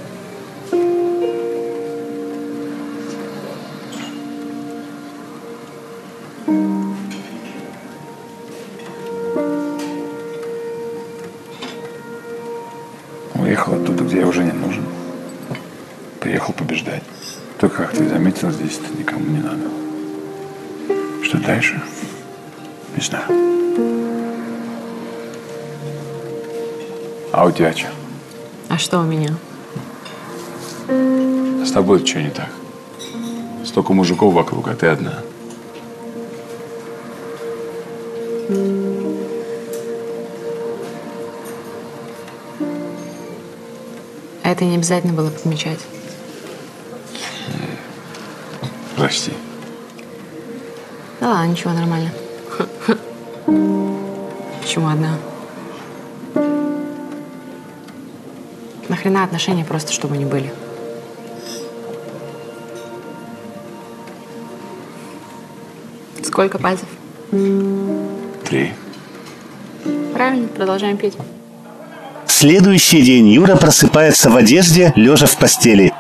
Уехал оттуда, где я уже не нужен. Приехал побеждать. Только, как ты заметил, здесь это никому не надо. Что дальше? Не знаю. А у тебя что? А что у меня? С тобой что не так? Столько мужиков вокруг, а ты одна. А это не обязательно было подмечать. Прости. Да ладно, ничего, нормально. Почему одна? Нахрена отношения просто, чтобы они были? Сколько пальцев? Три. Правильно, продолжаем пить. Следующий день Юра просыпается в одежде, лежа в постели.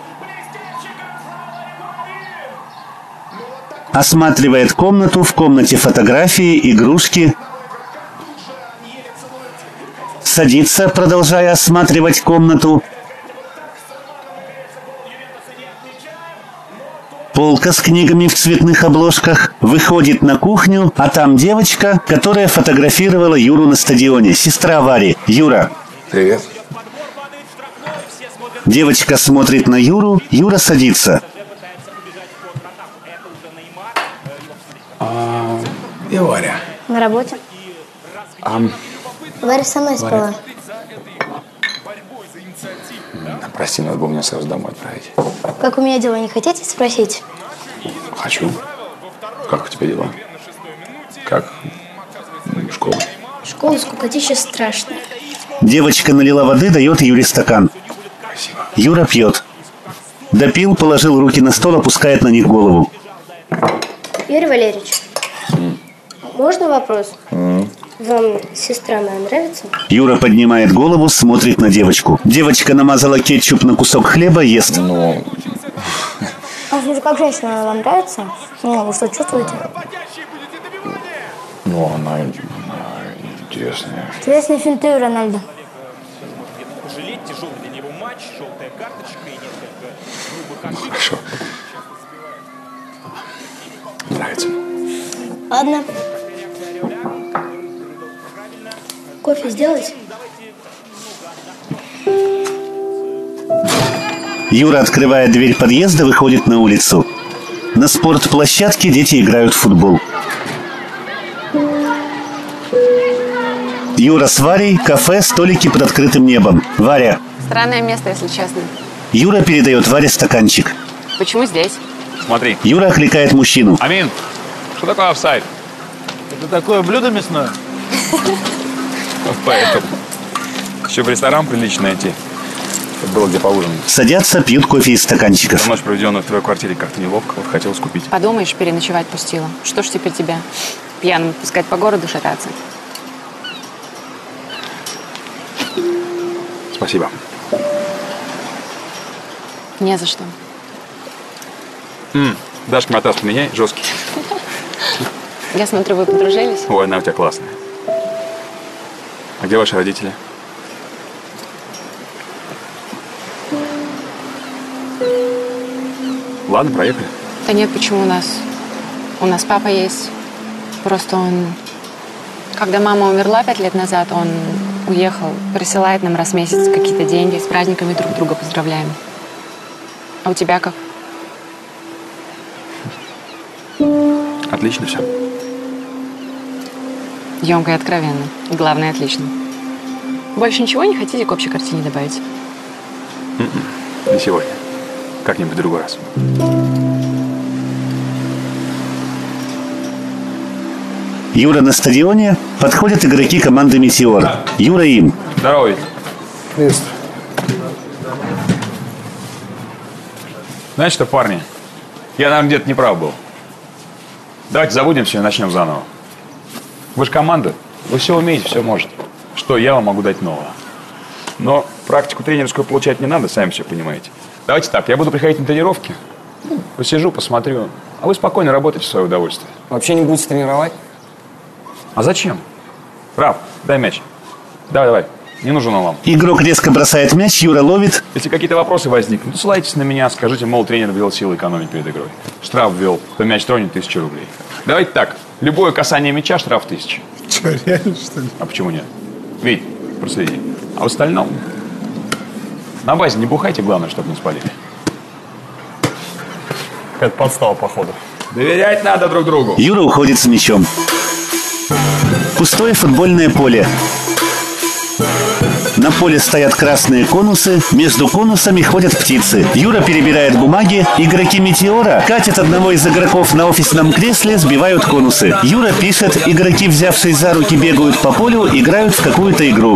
Осматривает комнату, в комнате фотографии, игрушки. Садится, продолжая осматривать комнату. Полка с книгами в цветных обложках. Выходит на кухню, а там девочка, которая фотографировала Юру на стадионе. Сестра Вари. Юра. Привет. Девочка смотрит на Юру, Юра садится. А, и Варя. На работе? А, Варя со мной спала. прости, надо было меня сразу домой отправить. Как у меня дела, не хотите спросить? Хочу. Как у тебя дела? Как школа? Школа скукотища страшная. Девочка налила воды, дает Юре стакан. Юра пьет. Допил, положил руки на стол, опускает на них голову. Юрий Валерьевич, mm. можно вопрос? Mm. Вам сестра моя нравится? Юра поднимает голову, смотрит на девочку. Девочка намазала кетчуп на кусок хлеба, ест. Ну... А слушай, как женщина, она вам нравится? Ну, вы что чувствуете? Ну, она, она интересная. Интересные финты у Рональда. Ну, хорошо. Нравится. Ладно. Кофе сделать? Юра открывает дверь подъезда, выходит на улицу. На спортплощадке дети играют в футбол. Юра с Варей, кафе, столики под открытым небом. Варя. Странное место, если честно. Юра передает Варе стаканчик. Почему здесь? Смотри. Юра окликает мужчину. Амин, что такое офсайд? Это такое блюдо мясное? Поэтому. Еще в ресторан прилично найти. Чтобы было где поужинать. Садятся, пьют кофе из стаканчиков. Ночь, проведенная в твоей квартире, как-то неловко. Вот хотел скупить. Подумаешь, переночевать пустила. Что ж теперь тебя пьяным отпускать по городу шататься? Спасибо. Не за что. М-м, Дашка матас поменяй, жесткий. Я смотрю, вы подружились? Ой, она у тебя классная. А где ваши родители? Ладно, проехали. Да нет, почему у нас? У нас папа есть. Просто он... Когда мама умерла пять лет назад, он уехал, присылает нам раз в месяц какие-то деньги, с праздниками друг друга поздравляем. А у тебя как? Отлично все. Емко и откровенно. Главное, отлично. Больше ничего не хотите к общей картине добавить? Не сегодня. Как-нибудь в другой раз. Юра на стадионе, подходят игроки команды «Метеор». Юра им. Здорово, Витя. Приветствую. Знаете что, парни, я, наверное, где-то неправ был. Давайте забудем все и начнем заново. Вы же команда, вы все умеете, все можете. Что я вам могу дать нового? Но практику тренерскую получать не надо, сами все понимаете. Давайте так, я буду приходить на тренировки, посижу, посмотрю, а вы спокойно работайте в свое удовольствие. Вообще не будете тренировать? А зачем? Прав, дай мяч. Давай, давай, не нужен он вам. Игрок резко бросает мяч, Юра ловит. Если какие-то вопросы возникнут, ссылайтесь на меня, скажите, мол, тренер ввел силы экономить перед игрой. Штраф ввел, кто мяч тронет, тысяча рублей. Давайте так, любое касание мяча, штраф тысяча. Че, реально, что ли? А почему нет? Вить, проследи. А в остальном, на базе не бухайте, главное, чтобы не спалили. Какая-то подстава, походу. Доверять надо друг другу. Юра уходит с мячом. Пустое футбольное поле. На поле стоят красные конусы, между конусами ходят птицы. Юра перебирает бумаги, игроки «Метеора» катят одного из игроков на офисном кресле, сбивают конусы. Юра пишет, игроки, взявшись за руки, бегают по полю, играют в какую-то игру.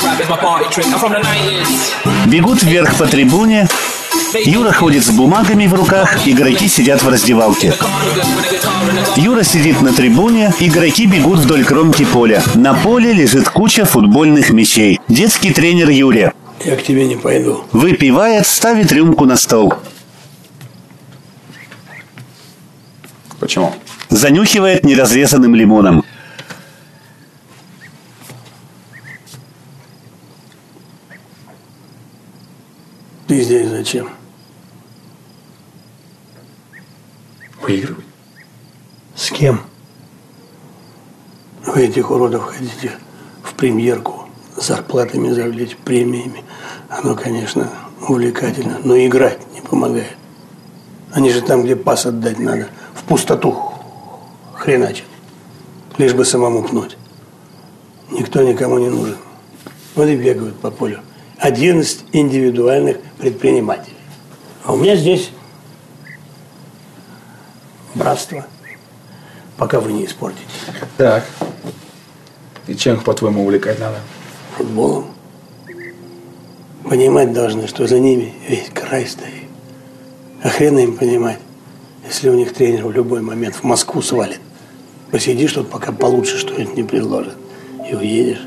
Бегут вверх по трибуне. Юра ходит с бумагами в руках, игроки сидят в раздевалке. Юра сидит на трибуне, игроки бегут вдоль кромки поля. На поле лежит куча футбольных мячей. Детский тренер Юрия. Я к тебе не пойду. Выпивает, ставит рюмку на стол. Почему? Занюхивает неразрезанным лимоном. Ты здесь зачем? Выигрывать. С кем? Вы этих уродов хотите в премьерку зарплатами завлечь, премиями. Оно, конечно, увлекательно, но играть не помогает. Они же там, где пас отдать надо, в пустоту хреначат. Лишь бы самому пнуть. Никто никому не нужен. Вот и бегают по полю. одиннадцать индивидуальных предпринимателей. А у меня здесь братство. Пока вы не испортите. Так. И чем их, по-твоему, увлекать надо? Футболом. Понимать должны, что за ними весь край стоит. А хрена им понимать, если у них тренер в любой момент в Москву свалит. Посидишь тут, пока получше что-нибудь не предложат. И уедешь.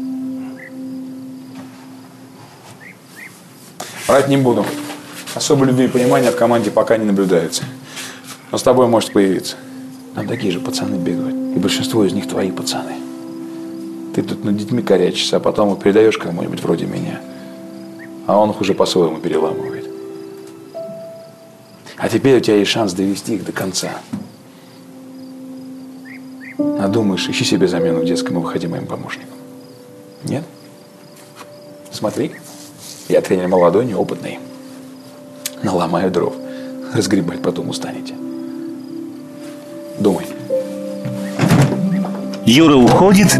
Врать не буду. Особой любви и понимания в команде пока не наблюдается. Но с тобой может появиться. Там такие же пацаны бегают. И большинство из них твои пацаны. Ты тут над детьми корячишься, а потом их передаешь кому-нибудь вроде меня. А он их уже по-своему переламывает. А теперь у тебя есть шанс довести их до конца. Надумаешь, ищи себе замену в детском и выходи моим помощником. Нет? Смотри. Я тренер молодой, неопытный. Наломаю дров. Разгребать потом устанете. Думай. Юра уходит.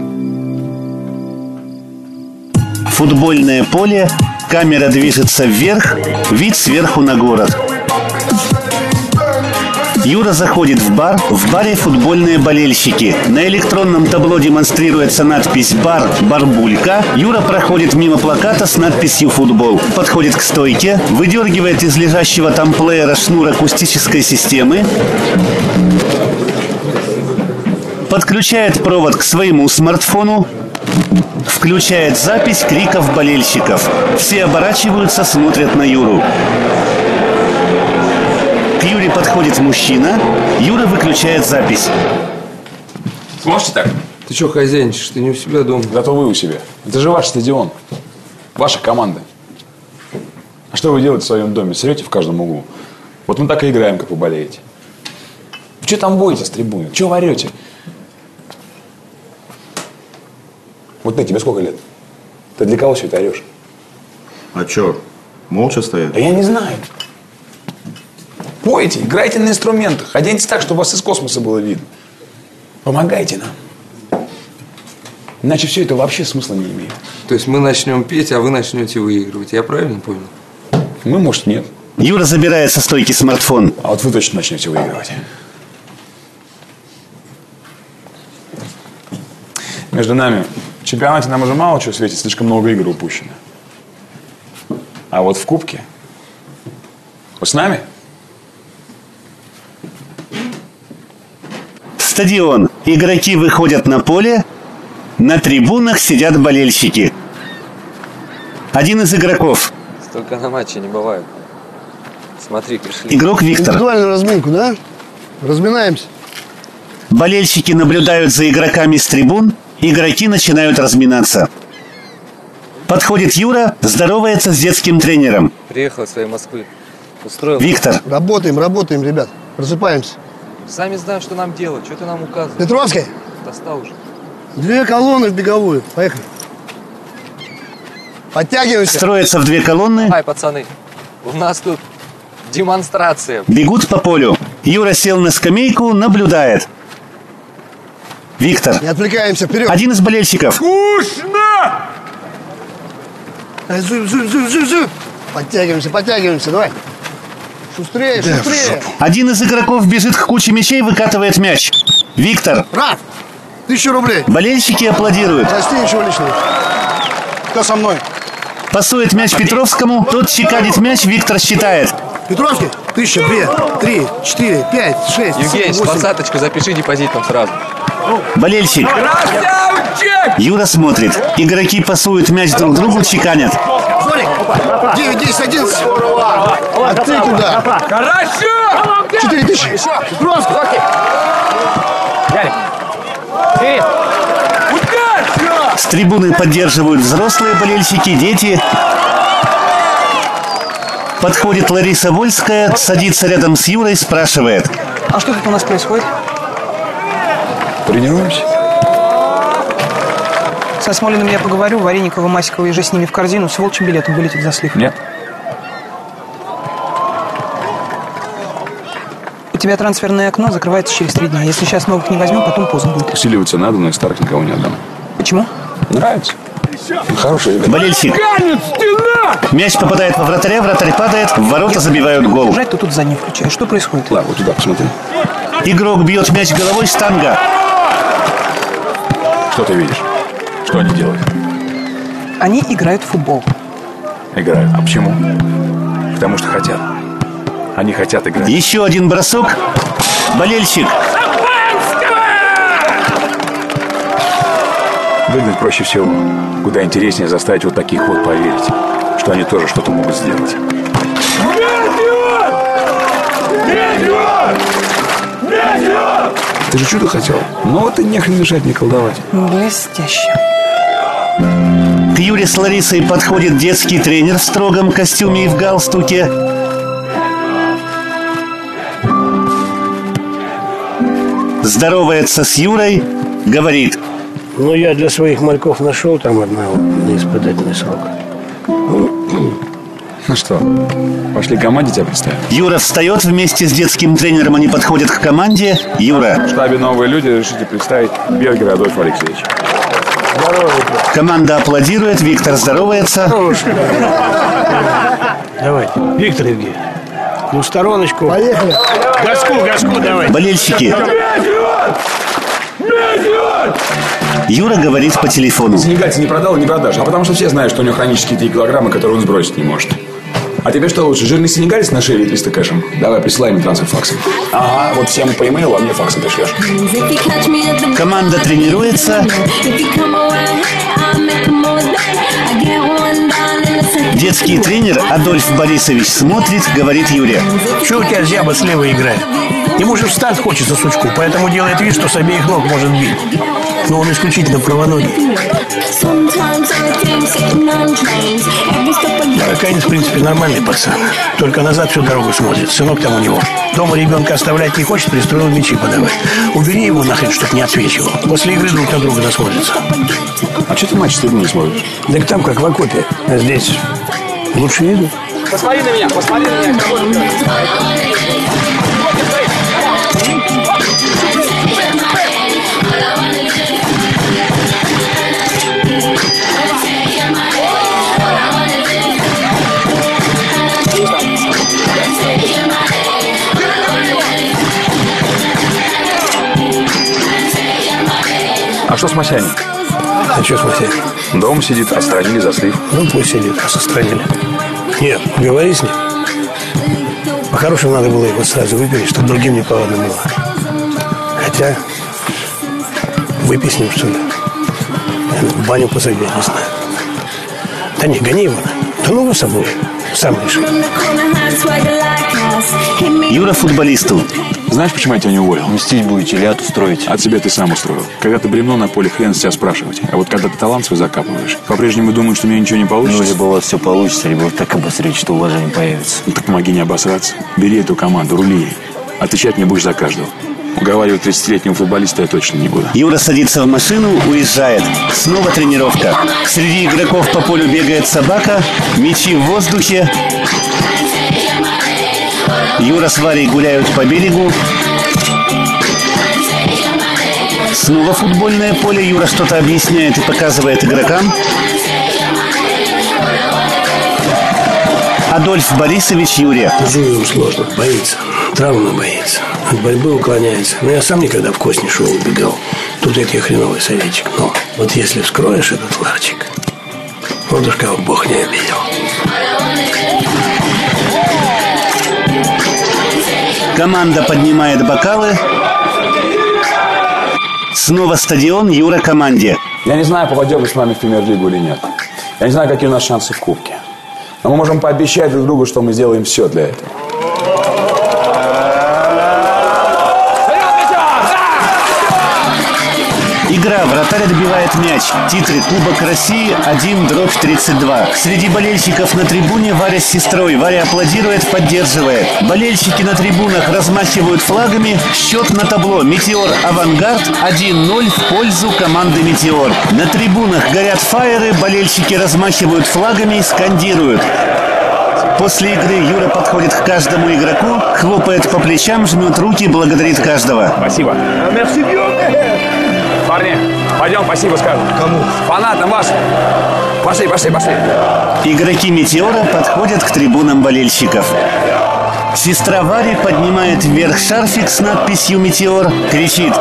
Футбольное поле. Камера движется вверх. Вид сверху на город. Юра заходит в бар. В баре футбольные болельщики. На электронном табло демонстрируется надпись «Бар Барбулька». Юра проходит мимо плаката с надписью «Футбол». Подходит к стойке, выдергивает из лежащего там плеера шнур акустической системы, подключает провод к своему смартфону, включает запись криков болельщиков. Все оборачиваются, смотрят на Юру. К Юре подходит мужчина. Юра выключает запись. Сможете так? Ты что хозяйничаешь? Ты не у себя дома. Зато вы у себя. Это же ваш стадион. Ваша команда. А что вы делаете в своем доме? Срете в каждом углу? Вот мы так и играем, как вы болеете. Вы что там боитесь с трибуны? Чего вы орете? Вот ты, тебе сколько лет? Ты для кого все это орешь? А чё, молча стоят? Да я не знаю. Пойте, играйте на инструментах. Оденьтесь так, чтобы вас из космоса было видно. Помогайте нам. Иначе все это вообще смысла не имеет. То есть мы начнем петь, а вы начнете выигрывать. Я правильно понял? Мы, может, нет. Юра забирает со стойки смартфон. А вот вы точно начнете выигрывать. Между нами, в чемпионате нам уже мало чего светит, слишком много игр упущено. А вот в кубке... Вы с нами? Стадион. Игроки выходят на поле. На трибунах сидят болельщики. Один из игроков. Столько на матче не бывает. Смотри, пришли. Игрок Виктор. Индивидуальную разминку, да? Разминаемся. Болельщики наблюдают за игроками с трибун. Игроки начинают разминаться. Подходит Юра, здоровается с детским тренером. Приехал из своей Москвы. Устроил. Виктор. Работаем, работаем, ребят. Просыпаемся. Сами знаем, что нам делать. Что ты нам указываешь? Петровский. Достал уже. Две колонны в беговую. Поехали. Подтягиваемся. Строятся в две колонны. Ай, пацаны, у нас тут демонстрация. Бегут по полю. Юра сел на скамейку, наблюдает. Виктор. Не отвлекаемся, вперед. Один из болельщиков. Скучно! Зуб, зуб, зуб, зуб, зуб. Подтягиваемся, подтягиваемся, давай. Шустрее, Да, шустрее. Один из игроков бежит к куче мячей, выкатывает мяч. Виктор. Раф, тысячу рублей. Болельщики аплодируют. Прости, ничего личного. Кто со мной? Пасует мяч Петровскому, тот чеканит мяч, Виктор считает. Петровский, тысяча, две, три, четыре, пять, шесть, Евгений, семь, восемь. двадцаточку запиши депозитом сразу. Болельщик. Юра смотрит. Игроки пасуют мяч друг другу, чеканят. Зорик, девять, десять, одиннадцать. А ты куда? Хорошо! Четыре тысячи. Петровский. С трибуны поддерживают взрослые болельщики, дети. Подходит Лариса Вольская, садится рядом с Юрой, спрашивает. А что тут у нас происходит? Тренируемся. Со Смолиным я поговорю, Вареникова, Масикова, езжай с ними в корзину, с волчьим билетом вылетит за слив. Нет. У тебя трансферное окно закрывается через три дня. Если сейчас новых не возьмем, потом поздно будет. Усиливаться надо, но и старых никого не отдам. Почему? Нравится. Хороший ребята. Болельщик. Мяч попадает во вратаря, вратарь падает, в ворота забивают гол. Жать, ты тут задний включаешь. Что происходит? Ладно, вот туда посмотри. Игрок бьет мяч головой, штанга. Что ты видишь? Что они делают? Они играют в футбол. Играют. А почему? Потому что хотят. Они хотят играть. Еще один бросок. Болельщик. Выгнать проще всего. Куда интереснее заставить вот таких вот поверить, что они тоже что-то могут сделать. Ты же чудо хотел? Ну вот и нехрен мешать мне колдовать. Блестяще. К Юре с Ларисой подходит детский тренер в строгом костюме и в галстуке. Здоровается с Юрой, говорит. Ну, я для своих мальков нашел там одного на испытательный срок. Ну что, пошли к команде тебя представим? Юра встает вместе с детским тренером, они подходят к команде. Юра. В штабе новые люди, решите представить Бергера Адольфа Алексеевича. Здорово. Команда аплодирует, Виктор здоровается. Давай, Виктор Евгеньевич, ну стороночку. Поехали. Газку, газку давай. Болельщики. Юра говорит по телефону. Сенегальца не продал и не продашь, а потому что все знают, что у него хронические три килограмма, которые он сбросить не может. А тебе что лучше, жирный сенегалец на шее или триста кэшем? Давай, присылай мне трансфер факсом. Ага, вот всем по имейлу, а мне факсом пришлешь. Команда тренируется. Детский тренер Адольф Борисович смотрит, говорит Юре. Что у тебя зяба слева играет? Ему же в старт хочется сучку, поэтому делает вид, что с обеих ног может бить. но он исключительно правоногий. Марокканец, в принципе, нормальный пацан. Только назад всю дорогу смотрит. Сынок там у него. Дома ребенка оставлять не хочет, пристроил мячи подавать. Убери его нахрен, чтоб не отсвечивал. После игры друг на друга насмотрится. А что ты матч ты не смотришь? Так там как в окопе. А здесь лучше видно. Посмотри на меня, посмотри на меня. А что с Масяней? А что с Масяней? Дома сидит, отстранили за слив. Ну, пусть сидит, раз отстранили. Нет, говори с ним. По-хорошему надо было его сразу выпилить, чтобы другим неповадно было. Хотя, выпей с ним, что ли. В баню посадить, не знаю. Да не, гони его. Да ну его с собой. Сам реши. Юра футболисту. Знаешь, почему я тебя не уволил? Мстить будете или ад устроить? От себя ты сам устроил. Когда ты бревно на поле, хрен с тебя спрашивать. А вот когда ты талант свой закапываешь, по-прежнему думаешь, что у меня ничего не получится? Ну, либо у вас все получится, либо так обосреть, что уважение появится. Ну, так помоги не обосраться. Бери эту команду, рули ей. Отвечать мне будешь за каждого. Уговаривать тридцатилетнего футболиста я точно не буду. Юра садится в машину, уезжает. Снова тренировка. Среди игроков по полю бегает собака, мячи в воздухе. Юра с Варей гуляют по берегу. Снова футбольное поле. Юра что-то объясняет и показывает игрокам. Адольф Борисович Юре. Живым сложно, боится. Травмы боится. От борьбы уклоняется. Но я сам никогда в кость не шел, убегал. Тут я тебе хреновый советчик. Но вот если вскроешь этот ларчик, вот уж кого Бог не обидел. Команда поднимает бокалы. Снова стадион, Юра команде. Я не знаю, попадем мы с вами в премьер-лигу или нет. Я не знаю, какие у нас шансы в кубке. Но мы можем пообещать друг другу, что мы сделаем все для этого. Игра. Вратарь отбивает мяч. Титры Кубок России один дробь тридцать два. Среди болельщиков на трибуне Варя с сестрой. Варя аплодирует, поддерживает. Болельщики на трибунах размахивают флагами. Счет на табло. Метеор Авангард один ноль в пользу команды Метеор. На трибунах горят фаеры. Болельщики размахивают флагами и скандируют. После игры Юра подходит к каждому игроку, хлопает по плечам, жмет руки, благодарит каждого. Спасибо. Парни, пойдем, спасибо скажем. Кому? Фанатам вашим. Пошли, пошли, пошли. Игроки Метеора подходят к трибунам болельщиков. Сестра Вари поднимает вверх шарфик с надписью «Метеор», кричит: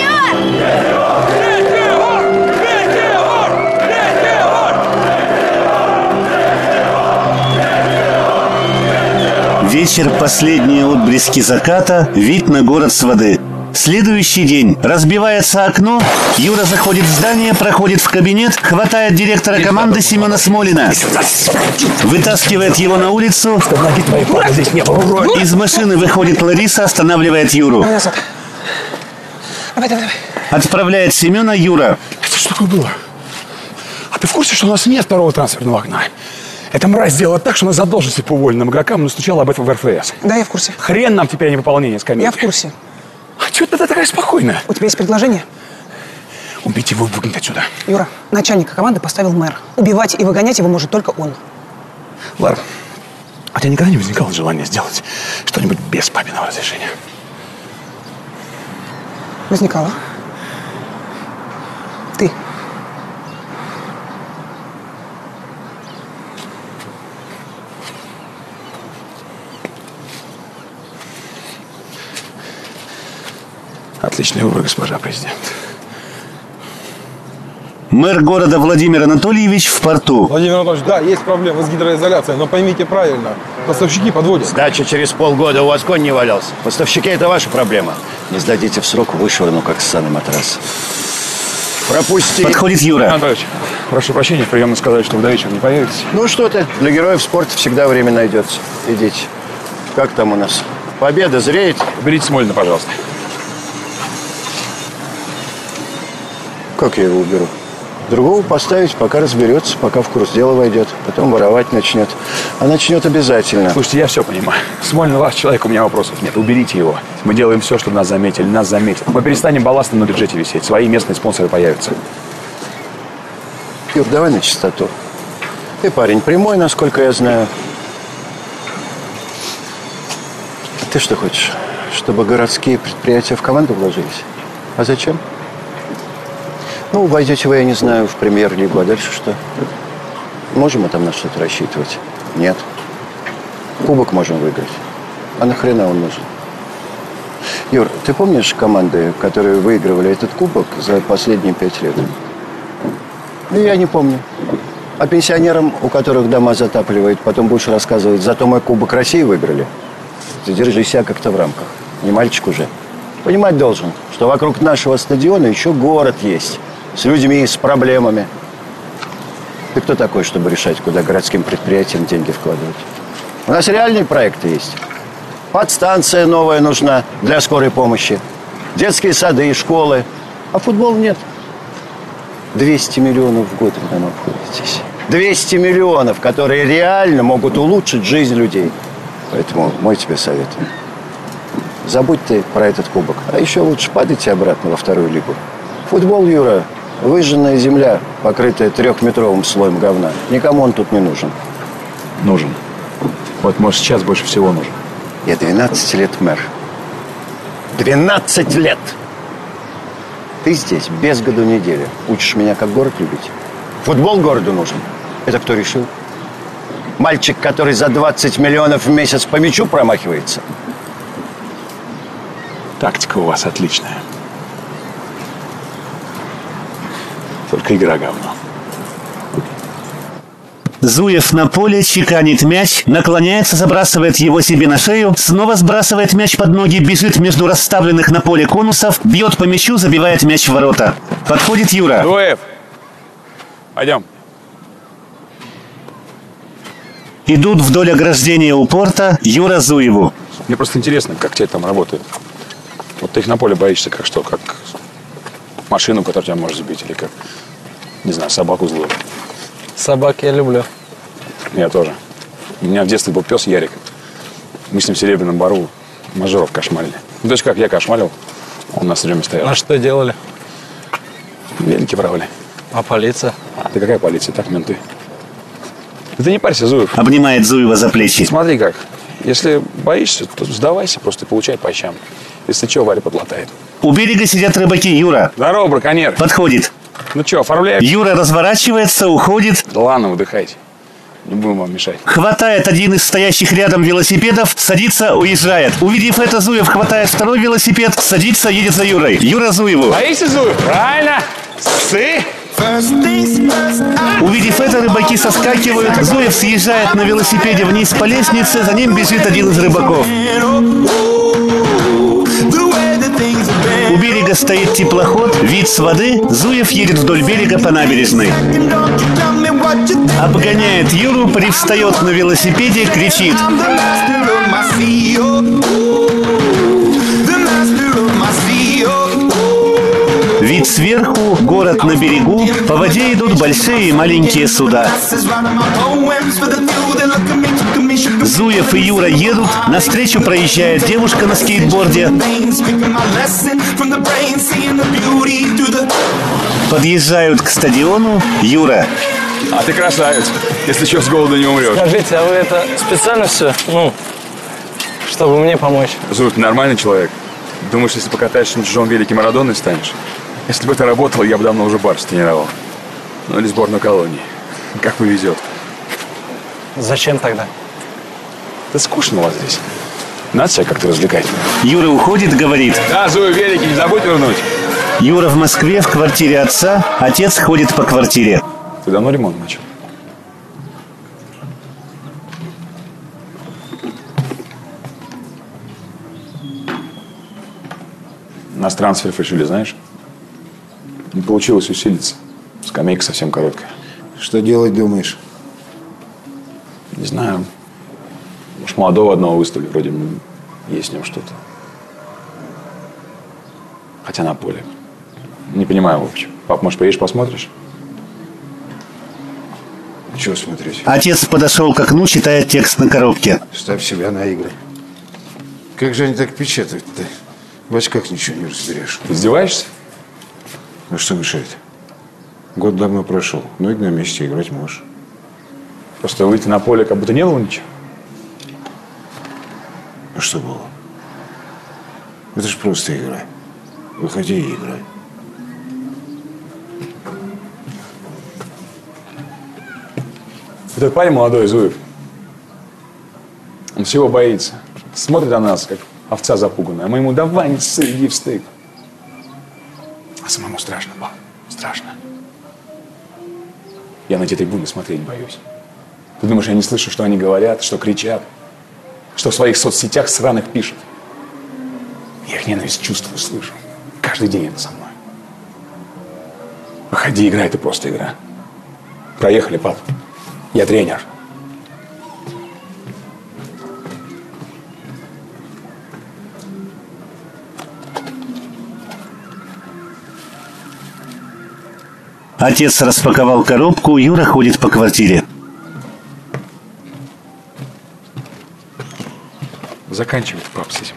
Вечер, последние отблески заката, вид на город с воды. Следующий день. Разбивается окно. Юра заходит в здание, проходит в кабинет, хватает директора команды Семена Смолина. Вытаскивает его на улицу. Из машины выходит Лариса, останавливает Юру. Давай, давай, давай. Отправляет Семена Юра. Это что такое было? А ты в курсе, что у нас нет второго трансферного окна? Эта мразь сделала так, что на задолженности по уволенным игрокам настучала об этом в эр эф эс. Да, я в курсе. Хрен нам теперь не выполнение скамейки. Я в курсе. А чего ты такая спокойная? У тебя есть предложение? Убить его и выгнать отсюда. Юра, начальника команды поставил мэр. Убивать и выгонять его может только он. Лара, а у тебя никогда не возникало желания сделать что-нибудь без папиного разрешения? Возникало. Ты. Отличный выбор, госпожа президент. Мэр города Владимир Анатольевич в порту. Владимир Анатольевич, да, есть проблемы с гидроизоляцией, но поймите правильно, поставщики подводят. Сдача через полгода, у вас конь не валялся. Поставщики – это ваша проблема. Не сдадите в срок, вышвырну, как ссаный матрас. Пропусти. Подходит Юра. Анатольевич, прошу прощения, приемно сказать, что вы до вечера не появитесь. Ну что ты, для героев спорта всегда время найдется. Идите. Как там у нас? Победа зреет? Уберите Смолина, пожалуйста. Как я его уберу? Другого поставить, пока разберется, пока в курс дела войдет. Потом воровать начнет. А начнет обязательно. Слушайте, я все понимаю. Смольный ваш человек, у меня вопросов нет. Уберите его. Мы делаем все, чтобы нас заметили. Нас заметят. Мы перестанем балластом на бюджете висеть. Свои местные спонсоры появятся. Юр, давай на чистоту. Ты парень прямой, насколько я знаю. Ты что хочешь? Чтобы городские предприятия в команду вложились? А зачем? Ну, войдете вы, я не знаю, в премьер-лигу, а дальше что? Можем мы там на что-то рассчитывать? Нет. Кубок можем выиграть. А нахрена он нужен? Юр, ты помнишь команды, которые выигрывали этот кубок за последние пять лет? Ну, я не помню. А пенсионерам, у которых дома затапливают, потом будешь рассказывать, зато мы Кубок России выиграли. Ты держи себя как-то в рамках. Не мальчик уже. Понимать должен, что вокруг нашего стадиона еще город есть. С людьми, с проблемами. Ты кто такой, чтобы решать, куда городским предприятиям деньги вкладывать? У нас реальные проекты есть. Подстанция новая нужна для скорой помощи. Детские сады и школы. А футбол нет. двести миллионов в год вы нам обходитесь. двести миллионов, которые реально могут улучшить жизнь людей. Поэтому мой тебе совет. Забудь ты про этот кубок. А еще лучше падайте обратно во вторую лигу. Футбол, Юра, выжженная земля, покрытая трехметровым слоем говна. Никому он тут не нужен. Нужен. Вот, может, сейчас больше всего нужен. Я двенадцать лет мэр. двенадцать лет! Ты здесь без году недели. Учишь меня, как город любить. Футбол городу нужен. Это кто решил? Мальчик, который за двадцать миллионов в месяц по мячу промахивается? Тактика у вас отличная. Только игра говно. Зуев на поле чеканит мяч, наклоняется, забрасывает его себе на шею, снова сбрасывает мяч под ноги, бежит между расставленных на поле конусов, бьет по мячу, забивает мяч в ворота. Подходит Юра. Зуев, пойдем. Идут вдоль ограждения у порта Юра Зуеву. Мне просто интересно, как тебе там работают. Вот ты их на поле боишься, как что? Как машину, которая тебя может сбить, или как, не знаю, собаку злую. Собак я люблю. Я тоже. У меня в детстве был пес Ярик. Мы с ним в Серебряном Бару мажоров кошмарили. Ну, то есть как, я кошмарил, он на стреме стоял. А что делали? Велики воровали. А полиция? Ты какая полиция? Так, менты. Ты не парься, Зуев. Обнимает Зуева за плечи. Смотри как. Если боишься, то сдавайся, просто получай по щам. Если что, Варя подлатает. У берега сидят рыбаки. Юра. Здорово, браконьер. Подходит. Ну что, оформляем? Юра разворачивается, уходит. Да ладно, выдыхайте. Не будем вам мешать. Хватает один из стоящих рядом велосипедов, садится, уезжает. Увидев это, Зуев хватает второй велосипед, садится, едет за Юрой. Юра Зуеву. Боишься, Зуев? Правильно. Псы. Увидев это, рыбаки соскакивают. Зуев съезжает на велосипеде вниз по лестнице, за ним бежит один из рыбаков. У берега стоит теплоход, вид с воды. Зуев едет вдоль берега по набережной. Обгоняет Юру, привстает на велосипеде, кричит. Вид сверху, город на берегу, по воде идут большие и маленькие суда. Зуев и Юра едут, навстречу проезжает девушка на скейтборде. Подъезжают к стадиону. Юра. А ты красавец, если что, с голоду не умрешь. Скажите, а вы это специально все, ну, чтобы мне помочь? Зуев, ты нормальный человек? Думаешь, если покатаешься на чужом велике Марадоной станешь? Если бы это работало, я бы давно уже барс тренировал. Ну или сборную колонии. Как повезет. Зачем тогда? Да скучно у вас здесь. Надо себя как-то развлекать. Юра уходит, говорит. Да, Зуев, велики не забудь вернуть. Юра в Москве, в квартире отца. Отец ходит по квартире. Ты давно ремонт начал? Нас трансферов решили, знаешь? Не получилось усилиться. Скамейка совсем короткая. Что делать, думаешь? Не знаю. Может, молодого одного выставили. Вроде есть в нем что-то. Хотя на поле. Не понимаю, в общем. Пап, может, поедешь, посмотришь? Чего смотреть? Отец подошел к окну, читая текст на коробке. Ставь себя на игры. Как же они так печатают-то? В очках ничего не разберешь. Издеваешься? А что мешает? Год давно прошел. Ну и на месте играть можешь. Просто выйти на поле, как будто не было ничего. А что было? Это же просто игра. Выходи и играй. Этот парень молодой, Зуев. Он всего боится. Смотрит на нас, как овца запуганная. А мы ему давай, не ссы, иди в стык. А самому страшно, пап. Страшно. Я на эти трибуны смотреть боюсь. Ты думаешь, я не слышу, что они говорят, что кричат, что в своих соцсетях сраных пишут? Я их ненависть чувствую, слышу. Каждый день это со мной. Выходи, играй, это просто игра. Проехали, пап. Я тренер. Отец распаковал коробку, Юра ходит по квартире. Заканчивай, пап, с этим.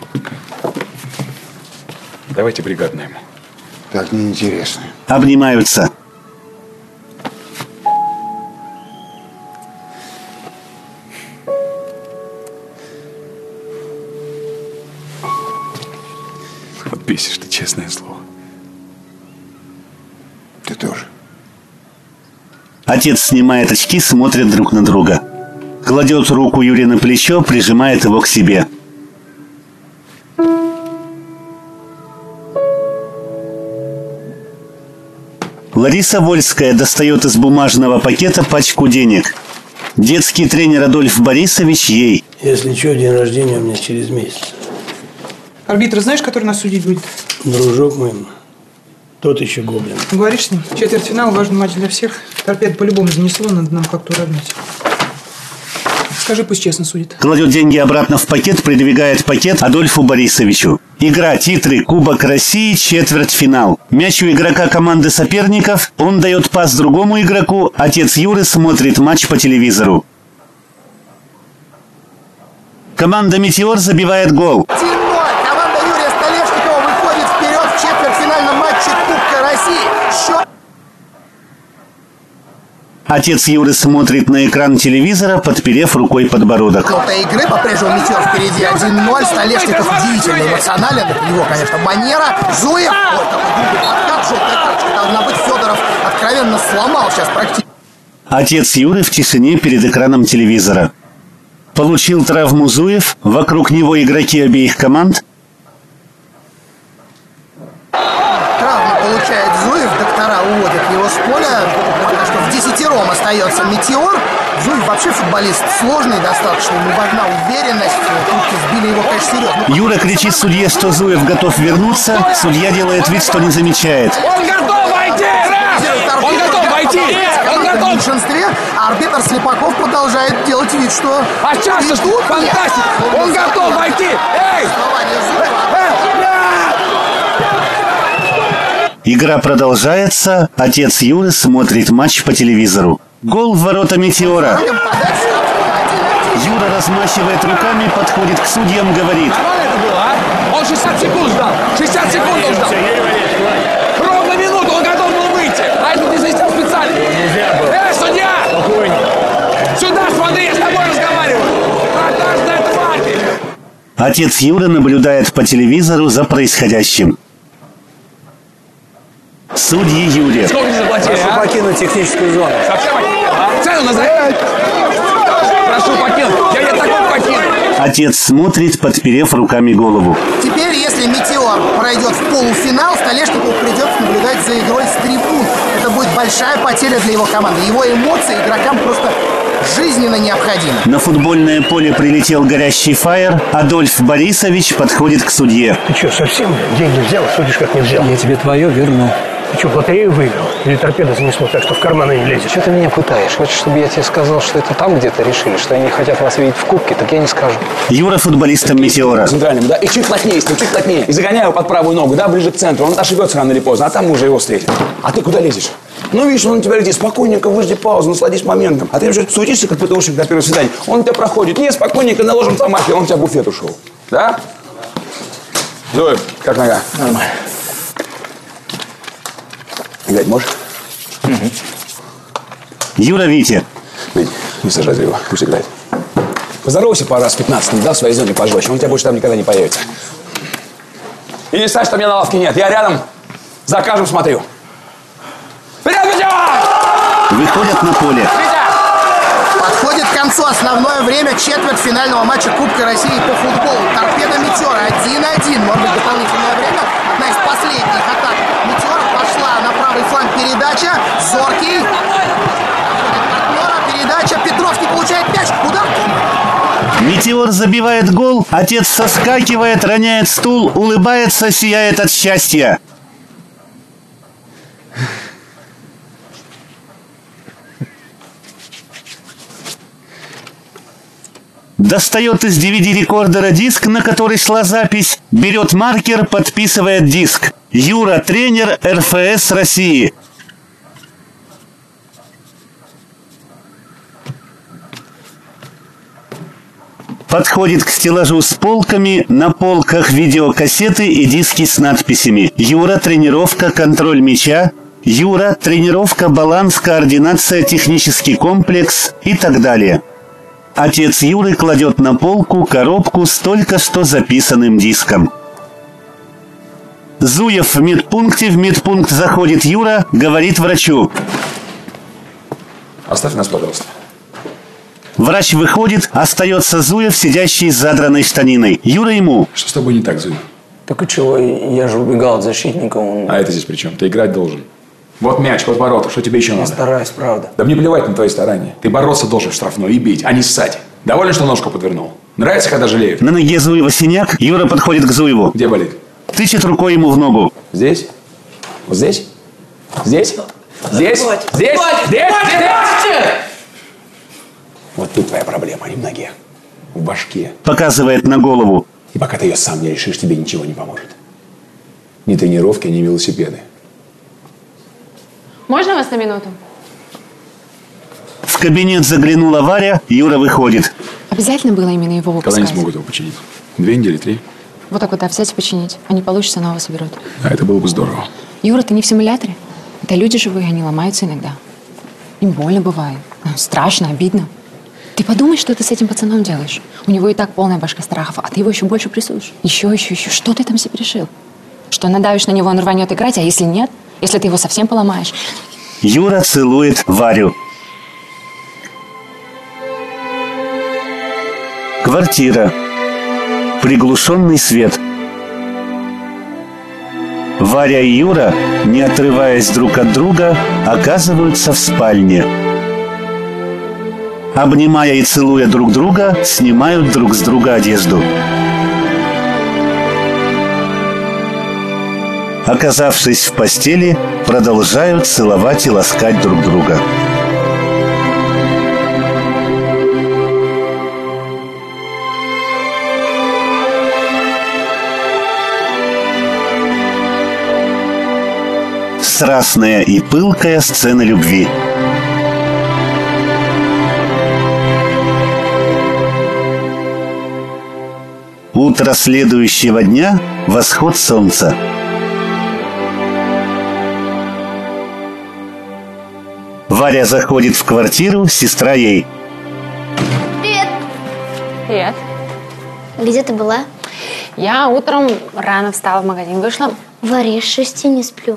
Давайте бригадную ему. Так неинтересно. Обнимаются. Вот бесишь ты, честное слово. Ты тоже. Отец снимает очки, смотрит друг на друга. Кладет руку Юре на плечо, прижимает его к себе. Лариса Вольская достает из бумажного пакета пачку денег. Детский тренер Адольф Борисович ей. Если что, день рождения у меня через месяц. Арбитр знаешь, который нас судить будет? Дружок мой, тот еще гоблин. Говоришь с ним? Четвертьфинал, важный матч для всех. Торпед по-любому занесло, надо нам как-то уравнять. Скажи, пусть честно судит. Кладет деньги обратно в пакет, придвигает пакет Адольфу Борисовичу. Игра, титры, Кубок России, четвертьфинал. Мяч у игрока команды соперников, он дает пас другому игроку, отец Юры смотрит матч по телевизору. Команда «Метеор» забивает гол. Команда Юрия Столешникова выходит вперед в четвертьфинальном матче Кубка России. Счет... Отец Юры смотрит на экран телевизора, подперев рукой подбородок. Этой игры по-прежнему «Метеор» впереди один ноль. Столешников удивительно эмоционален. Это его, конечно, манера. Зуев. Ой, такой грубый подкат, желтая карточка должна быть. Федоров откровенно сломал сейчас практически. Отец Юры в тишине перед экраном телевизора. Получил травму Зуев, вокруг него игроки обеих команд. Травму получает Зуев, доктора уводят его с поля. Потому что в десятером остается «Метеор». Зуев вообще футболист сложный достаточно, ему важна уверенность. Турки сбили его, конечно, серьезно. Юра кричит судье, что Зуев готов вернуться. Судья делает вид, что не замечает. Он готов войти! Он готов войти! Он готов! В меньшинстве, а арбитр Слепаков продолжает делать вид, что... А сейчас тут фантастика! Он готов войти! Эй! Игра продолжается. Отец Юры смотрит матч по телевизору. Гол в ворота «Метеора». Юра размахивает руками, подходит к судьям, говорит. Нормально это было, а? Он шестьдесят секунд ждал. шестьдесят секунд он ждал. Ровно минуту он готов был выйти. А это не свистел специально. Эй, судья! Сюда смотри, я с тобой разговариваю. Продажная тварь! Отец Юры наблюдает по телевизору за происходящим. Судьи Юрия. Сколько не заплатили, Прошу а? покинуть техническую зону. Совсем покинуть? Цену назови. Прошу покинуть. Я не такой покину. Отец смотрит, подперев руками голову. Теперь, если «Метеор» пройдет в полуфинал, Столешникову придется наблюдать за игрой с трибун. Это будет большая потеря для его команды. Его эмоции игрокам просто жизненно необходимы. На футбольное поле прилетел горящий фаер. Адольф Борисович подходит к судье. Ты что, совсем деньги взял, судишь как не взял? Я тебе твое верну. Ты что, в лотерею выиграл? Или торпеда занесло так, что в карманы не лезет? Что ты меня пытаешь? Хочешь, чтобы я тебе сказал, что это там где-то решили, что они хотят вас видеть в кубке, так я не скажу. Юра футболистом «Метеора». Центральным, да? И чуть плотнее с ним, чуть плотнее. И загоняю его под правую ногу, да, ближе к центру. Он ошибется рано или поздно, а там мы уже его встретим. А ты куда лезешь? Ну, видишь, он на тебя летит. Спокойненько выжди паузу, насладись моментом. А ты уже суетишься, как ПТУшник на первое свидание. Он тебя проходит. Не, спокойненько наложим томахи, он у тебя в буфет ушел. Да? Зоя, как нога? Нормально. Играть можешь? Угу. Юра Витя. Вить, не сажай его, пусть играет. Поздоровайся пару раз пятнадцать, не дал в своей зоне пожестче, он у тебя больше там никогда не появится. И не ставь, что меня на лавке нет. Я рядом, за каждым смотрю. Вперед, Витя! Выходят на поле. Подходит к концу основное время четвертьфинального матча Кубка России по футболу. Торпеда «Метеора» один-один. Может быть, дополнительное время. Одна из последних атак «Метеора» пошла на правый фланг передача. Зоркий. Передача. Петровский получает мяч. Удар. «Метеор» забивает гол. Отец соскакивает, роняет стул, улыбается, сияет от счастья. Достает из ди ви ди-рекордера диск, на который шла запись, берет маркер, подписывает диск. Юра, тренер эр эф эс России. Подходит к стеллажу с полками, на полках видеокассеты и диски с надписями. Юра, тренировка, контроль мяча. Юра, тренировка, баланс, координация, технический комплекс и так далее. Отец Юры кладет на полку коробку с только что записанным диском. Зуев в медпункте, в медпункт заходит Юра, говорит врачу. Оставь нас, пожалуйста. Врач выходит, остается Зуев, сидящий с задранной штаниной. Юра ему. Что с тобой не так, Зуев? Так и чего? Я же убегал от защитника. Он... А это здесь при чем? Ты играть должен. Вот мяч, под ворота. Что тебе еще я надо? Я стараюсь, правда. Да мне плевать на твои старания. Ты бороться должен в штрафной и бить, а не ссать. Доволен, что ножку подвернул? Нравится, когда жалеют? На ноге Зуева синяк. Юра подходит к Зуеву. Где болит? Тычет рукой ему в ногу. Здесь? Вот здесь? Здесь? Здесь? Здесь? Здесь? Здесь? Вот тут твоя проблема, не в ноге. В башке. Показывает на голову. И пока ты ее сам не решишь, тебе ничего не поможет. Ни тренировки, ни велосипеды. Можно вас на минуту? В кабинет заглянула Варя, Юра выходит. Обязательно было именно его выпускать? Когда они смогут его починить? Две недели, три? Вот так вот, да, взять и починить. А не получится, нового соберут. А это было бы здорово. Юра, ты не в симуляторе. Это люди живые, они ломаются иногда. Им больно бывает. Страшно, обидно. Ты подумай, что ты с этим пацаном делаешь. У него и так полная башка страхов, а ты его еще больше прессуешь. Еще, еще, еще. Что ты там себе решил? Что надавишь на него, он рванет играть, а если нет? Если ты его совсем поломаешь? Юра целует Варю. Квартира. Приглушенный свет. Варя и Юра, не отрываясь друг от друга, оказываются в спальне. Обнимая и целуя друг друга, снимают друг с друга одежду. Оказавшись в постели, продолжают целовать и ласкать друг друга. Страстная и пылкая сцена любви. Утро следующего дня – восход солнца. Варя заходит в квартиру, сестра ей. Привет. Привет. Где ты была? Я утром рано встала, в магазин вышла. Варя, я с шести не сплю.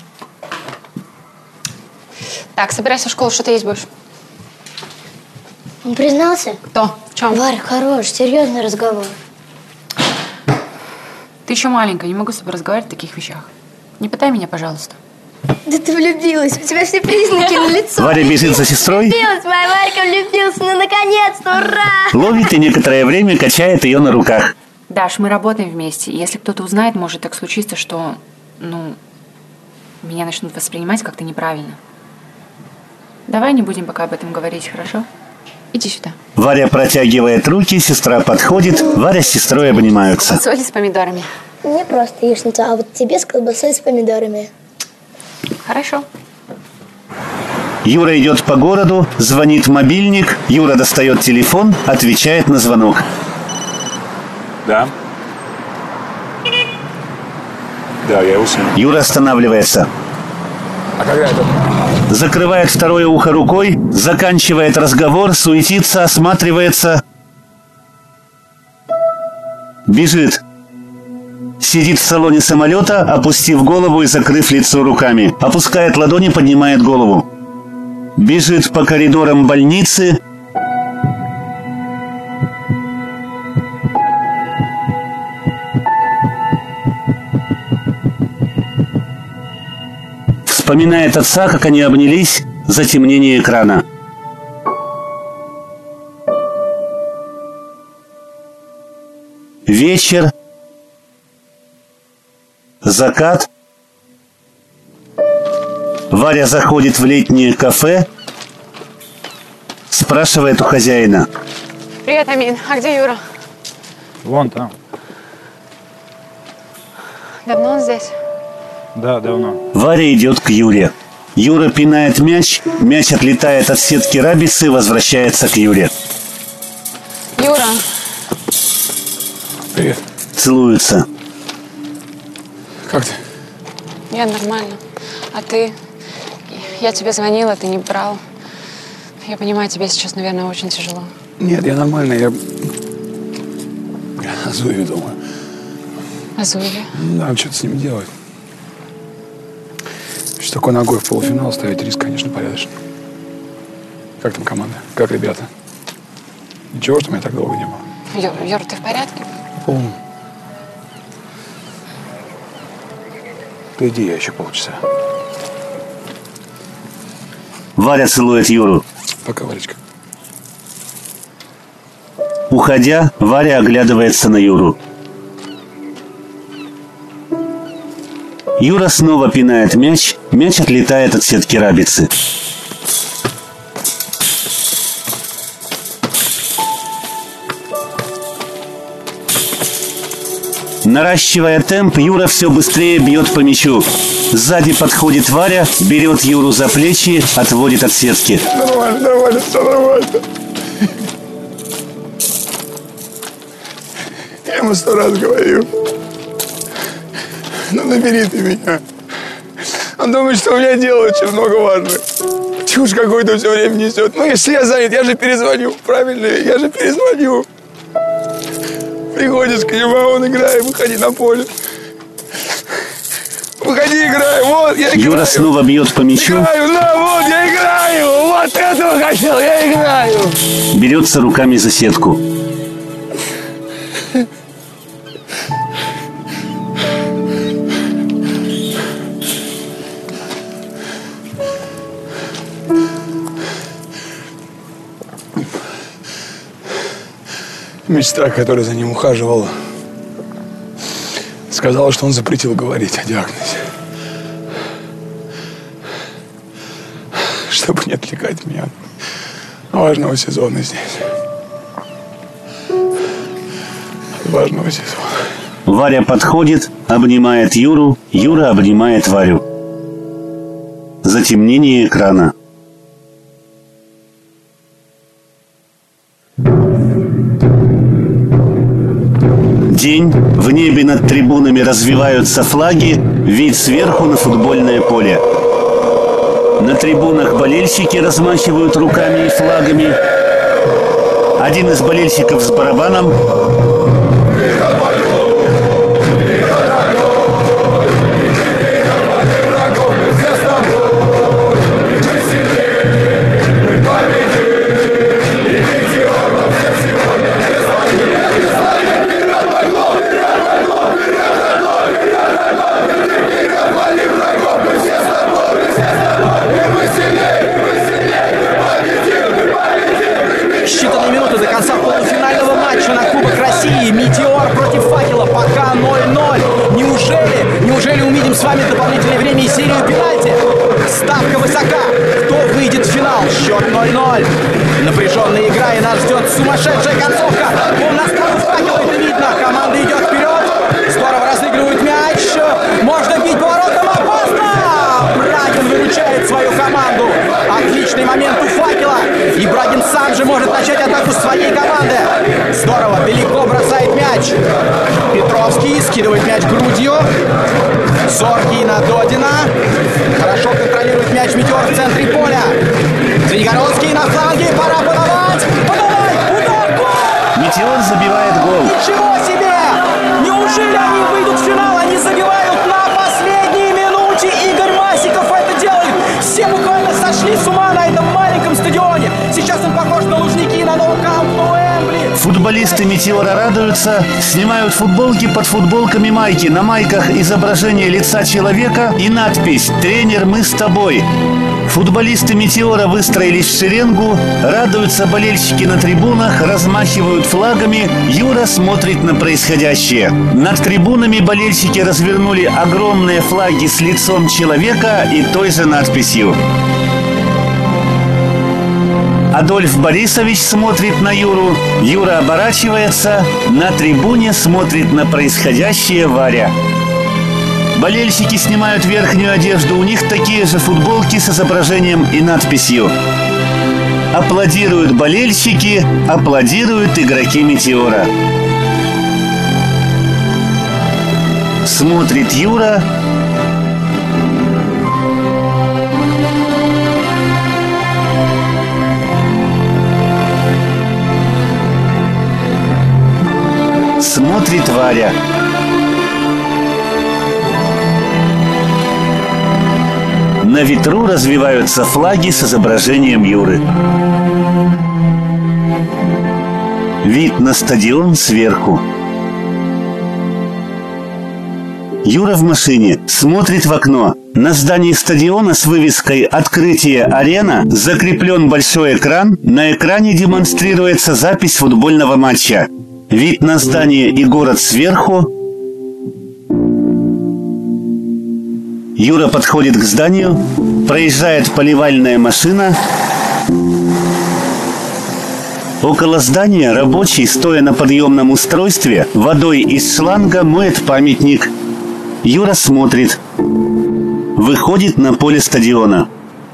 Так, собирайся в школу, что-то есть больше. Он признался? Кто? В чем? Варя, хорош, серьезный разговор. Ты еще маленькая, не могу с тобой разговаривать о таких вещах. Не пытай меня, пожалуйста. Да ты влюбилась, у тебя все признаки на лицо. Варя бежит за сестрой. Влюбилась, моя Варька влюбилась, ну наконец-то, ура! Ловит и некоторое время качает ее на руках. Даш, мы работаем вместе, и если кто-то узнает, может так случиться, что, ну, меня начнут воспринимать как-то неправильно. Давай не будем пока об этом говорить, хорошо? Иди сюда. Варя протягивает руки, сестра подходит, Варя с сестрой обнимаются. Соли с помидорами. Мне просто яичница, а вот тебе с колбасой с помидорами. Хорошо. Юра идет по городу, звонит мобильник, Юра достает телефон, отвечает на звонок. Да. Да, я усну. Юра останавливается. А когда это? Закрывает второе ухо рукой, заканчивает разговор, суетится, осматривается. Бежит. Сидит в салоне самолета, опустив голову и закрыв лицо руками. Опускает ладони, поднимает голову. Бежит по коридорам больницы. Вспоминает отца, как они обнялись, затемнение экрана. Вечер. Закат. Варя заходит в летнее кафе, спрашивает у хозяина. Привет, Амин. А где Юра? Вон там. Давно он здесь? Да, давно. Варя идет к Юре. Юра пинает мяч, мяч отлетает от сетки рабицы и возвращается к Юре. Юра. Привет. Целуются. Как ты? Я нормально. А ты? Я тебе звонила, ты не брал. Я понимаю, тебе сейчас, наверное, очень тяжело. Нет, я нормально, я... О Зуеве думаю. О Зуеве? Надо что-то с ним делать. С такой ногой в полуфинал ставить риск, конечно, порядочно. Как там команда? Как ребята? Ничего, что меня так долго не было? Юр, Юр, ты в порядке? Полный. Ты иди, я еще полчаса. Варя целует Юру. Пока, Варечка. Уходя, Варя оглядывается на Юру. Юра снова пинает мяч, мяч отлетает от сетки рабицы. Наращивая темп, Юра все быстрее бьет по мячу. Сзади подходит Варя, берет Юру за плечи, отводит от сетки. Нормально, нормально, все нормально. Я ему сто раз говорю. Ну, набери ты меня. Он думает, что у меня дело очень много важных. Чушь какую-то все время несет. Ну, если я занят, я же перезвоню. Правильно, я же перезвоню. Приходишь к нему, а он играет, выходи на поле. Выходи, играй, вот, я играю. Юра снова бьет по мячу. Играю, на, вот, я играю. Вот этого хотел, я играю. Берется руками за сетку. Медсестра, которая за ним ухаживала, сказала, что он запретил говорить о диагнозе. Чтобы не отвлекать меня от важного сезона здесь. От важного сезона. Варя подходит, обнимает Юру, Юра обнимает Варю. Затемнение экрана. День. В небе над трибунами развиваются флаги, вид сверху на футбольное поле. На трибунах болельщики размахивают руками и флагами. Один из болельщиков с барабаном. Считанные минуты до конца полуфинального матча на Кубок России. Метеор против Факела. Пока ноль ноль. Неужели Неужели? Неужели увидим с вами дополнительное время и серию пенальти? Ставка высока. Кто выйдет в финал? Счет ноль-ноль. Напряженная игра, и нас ждет сумасшедшая концовка. Он на сторону факела, это видно. Команда идет вперед. Здорово разыгрывает мяч. Можно бить поворотом. Опасно! Брагин выручает свою команду. Отличный момент у факела. И Брагин сам же может начать атаку своей команды. Здорово. Далеко бросает мяч. Петровский скидывает мяч грудью. Зоркий на Додина. Хорошо контролирует мяч Метеор в центре поля. Звенигородский на фланге. Пора подавать. Подавай. Удар. Гол! Метеор забивает гол. Ничего себе! Неужели они выйдут в финал? Они забивают на последней минуте. Игорь Масиков это делает. Все буквально сошли с ума на этом маленьком стадионе. Сейчас он похож на Лужники, на новом Камп Ну Эмбли. Футболисты Метеора радуются, снимают футболки под футболками майки. На майках изображение лица человека и надпись «Тренер, мы с тобой». Футболисты Метеора выстроились в шеренгу, радуются болельщики на трибунах, размахивают флагами. Юра смотрит на происходящее. Над трибунами болельщики развернули огромные флаги с лицом человека и той же надписью. Адольф Борисович смотрит на Юру. Юра оборачивается. На трибуне смотрит на происходящее Варя. Болельщики снимают верхнюю одежду. У них такие же футболки с изображением и надписью. Аплодируют болельщики, аплодируют игроки Метеора. Смотрит Юра. Смотрит Варя. На ветру развиваются флаги с изображением Юры. Вид на стадион сверху. Юра в машине смотрит в окно. На здании стадиона с вывеской «Открытие арена» закреплен большой экран. На экране демонстрируется запись футбольного матча. Вид на здание и город сверху. Юра подходит к зданию. Проезжает поливальная машина. Около здания рабочий, стоя на подъемном устройстве, водой из шланга моет памятник. Юра смотрит. Выходит на поле стадиона.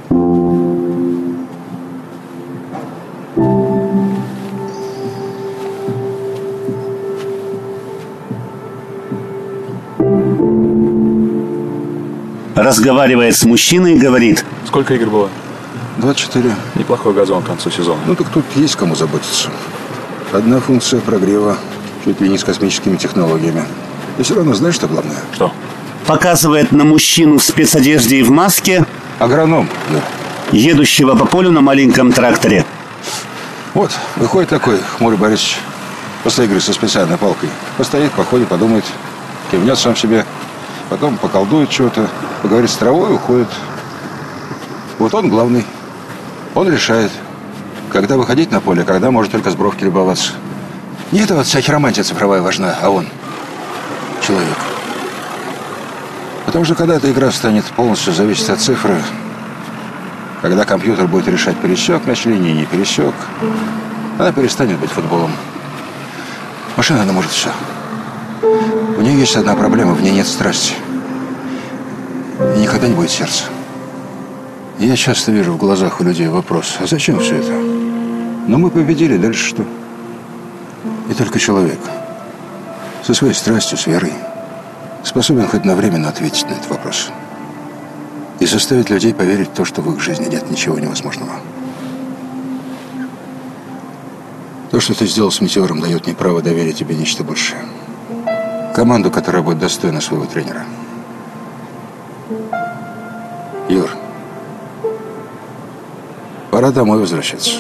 Разговаривает с мужчиной и говорит: Сколько игр было? двадцать четыре. Неплохой газон к концу сезона. Ну так тут есть кому заботиться. Одна функция прогрева, чуть ли не с космическими технологиями. И все равно знаешь, что главное? Что? Показывает на мужчину в спецодежде и в маске. Агроном, да. Едущего по полю на маленьком тракторе. Вот, выходит такой хмурый Борисович после игры со специальной палкой. Постоит, походит, подумает, кивнет сам себе. Потом поколдует чего-то, поговорит с травой, уходит. Вот он главный. Он решает, когда выходить на поле, когда может только с бровки любоваться. Не это вот вся хиромантия цифровая важна, а он человек. Потому что когда эта игра станет полностью зависеть от цифры, когда компьютер будет решать, пересек мяч линии, не пересек, она перестанет быть футболом. Машина, она может все. У нее есть одна проблема, в ней нет страсти. И никогда не будет сердца. И я часто вижу в глазах у людей вопрос: а зачем все это? Но мы победили, дальше что? И только человек со своей страстью, с верой способен хоть на время ответить на этот вопрос. И заставить людей поверить в то, что в их жизни нет ничего невозможного. То, что ты сделал с Метеором, дает мне право доверить тебе нечто большее. Команду, которая будет достойна своего тренера. Юр, пора домой возвращаться.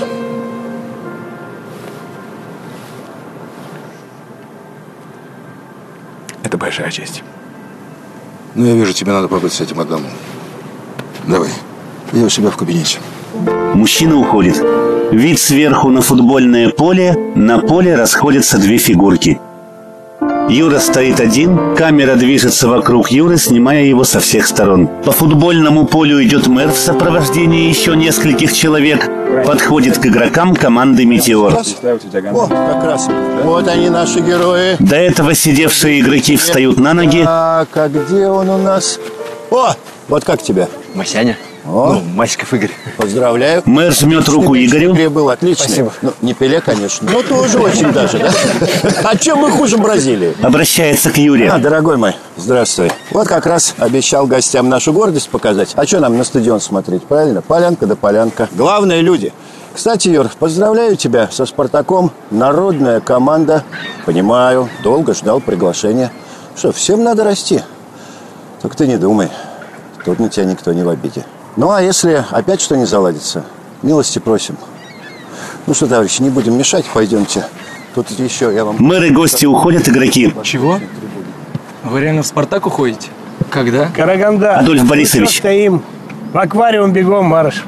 Это большая честь. Ну, я вижу, тебе надо побыть с этим одному. Давай, я у себя в кабинете. Мужчина уходит. Вид сверху на футбольное поле. На поле расходятся две фигурки. Юра стоит один, камера движется вокруг Юры, снимая его со всех сторон. По футбольному полю идет мэр в сопровождении еще нескольких человек. Подходит к игрокам команды «Метеор». О, как раз. Вот они, наши герои. До этого сидевшие игроки встают на ноги. Так, а где он у нас? О, вот как тебя? Масяня. О. Ну, Масиков Игорь. Поздравляю. Мэр жмет руку Игорю. Игорь был отличный. Спасибо. Ну, не Пеле, конечно, но тоже очень даже, да? А чем мы хуже Бразилии? Обращается к Юре. А, дорогой мой, здравствуй. Вот как раз обещал гостям нашу гордость показать. А что нам на стадион смотреть, правильно? Полянка да полянка. Главное, люди. Кстати, Юр, поздравляю тебя со «Спартаком». Народная команда. Понимаю, долго ждал приглашения. Что, всем надо расти. Только ты не думай. Тут на тебя никто не в обиде. Ну, а если опять что не заладится, милости просим. Ну что, товарищи, не будем мешать, пойдемте. Тут еще я вам... Мэр и гости уходят, игроки. Чего? Вы реально в «Спартак» уходите? Когда? Караганда. Адольф Борисович. Ну, стоим. В аквариум бегом, марш.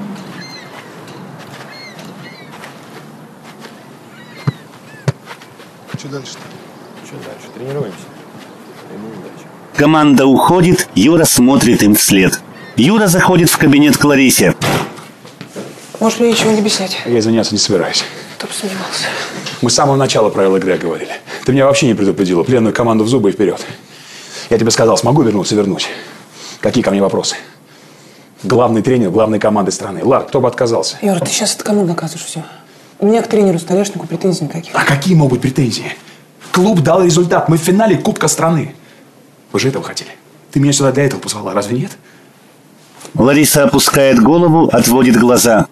Что дальше-то? Что дальше? Тренируемся. Команда уходит, Юра смотрит им вслед. Юра заходит в кабинет к Ларисе. Можешь мне ничего не объяснять? Я извиняться не собираюсь. Кто бы сомневался. Мы с самого начала правила игры говорили. Ты меня вообще не предупредила. Пленную команду в зубы и вперед. Я тебе сказал, смогу вернуться, вернусь. Какие ко мне вопросы? Главный тренер главной команды страны. Лар, кто бы отказался? Юра, ты сейчас это кому наказываешь все? У меня к тренеру Столешнику претензий никаких. А какие могут быть претензии? Клуб дал результат. Мы в финале Кубка страны. Вы же этого хотели. Ты меня сюда для этого позвала, разве нет? Лариса опускает голову, отводит глаза.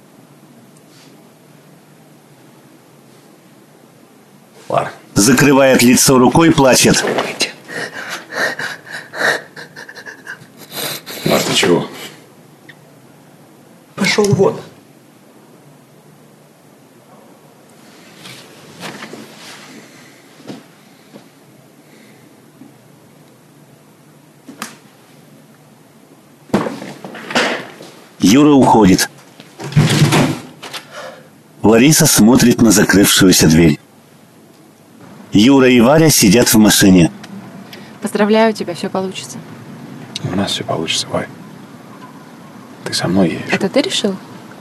Лар. Закрывает лицо рукой, плачет. Лар, ты чего? Пошел вон. Юра уходит. Лариса смотрит на закрывшуюся дверь. Юра и Варя сидят в машине. Поздравляю тебя, все получится. У нас все получится, Варь. Ты со мной едешь. Это ты решил?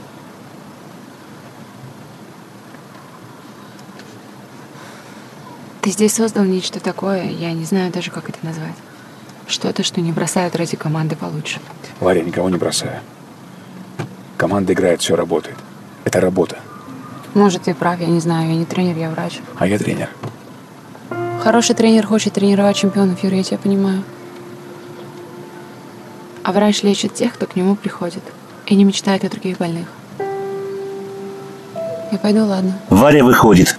Ты здесь создал нечто такое, я не знаю даже, как это назвать. Что-то, что не бросают ради команды получше. Варя, никого не бросаю. Команда играет, все работает. Это работа. Может, ты прав, я не знаю, я не тренер, я врач. А я тренер. Хороший тренер хочет тренировать чемпионов, Юра, я тебя понимаю. А врач лечит тех, кто к нему приходит. И не мечтает о других больных. Я пойду, ладно. Варя выходит.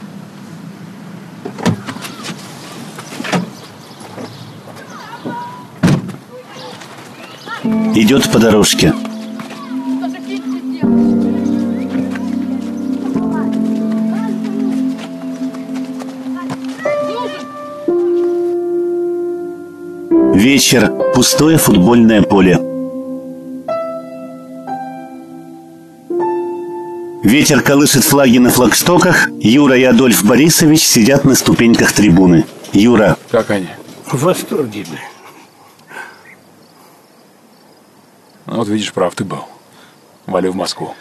Идет по дорожке. Вечер. Пустое футбольное поле. Ветер колышет флаги на флагштоках. Юра и Адольф Борисович сидят на ступеньках трибуны. Юра. Как они? В восторге. Ну, вот видишь, прав ты был. Валю в Москву.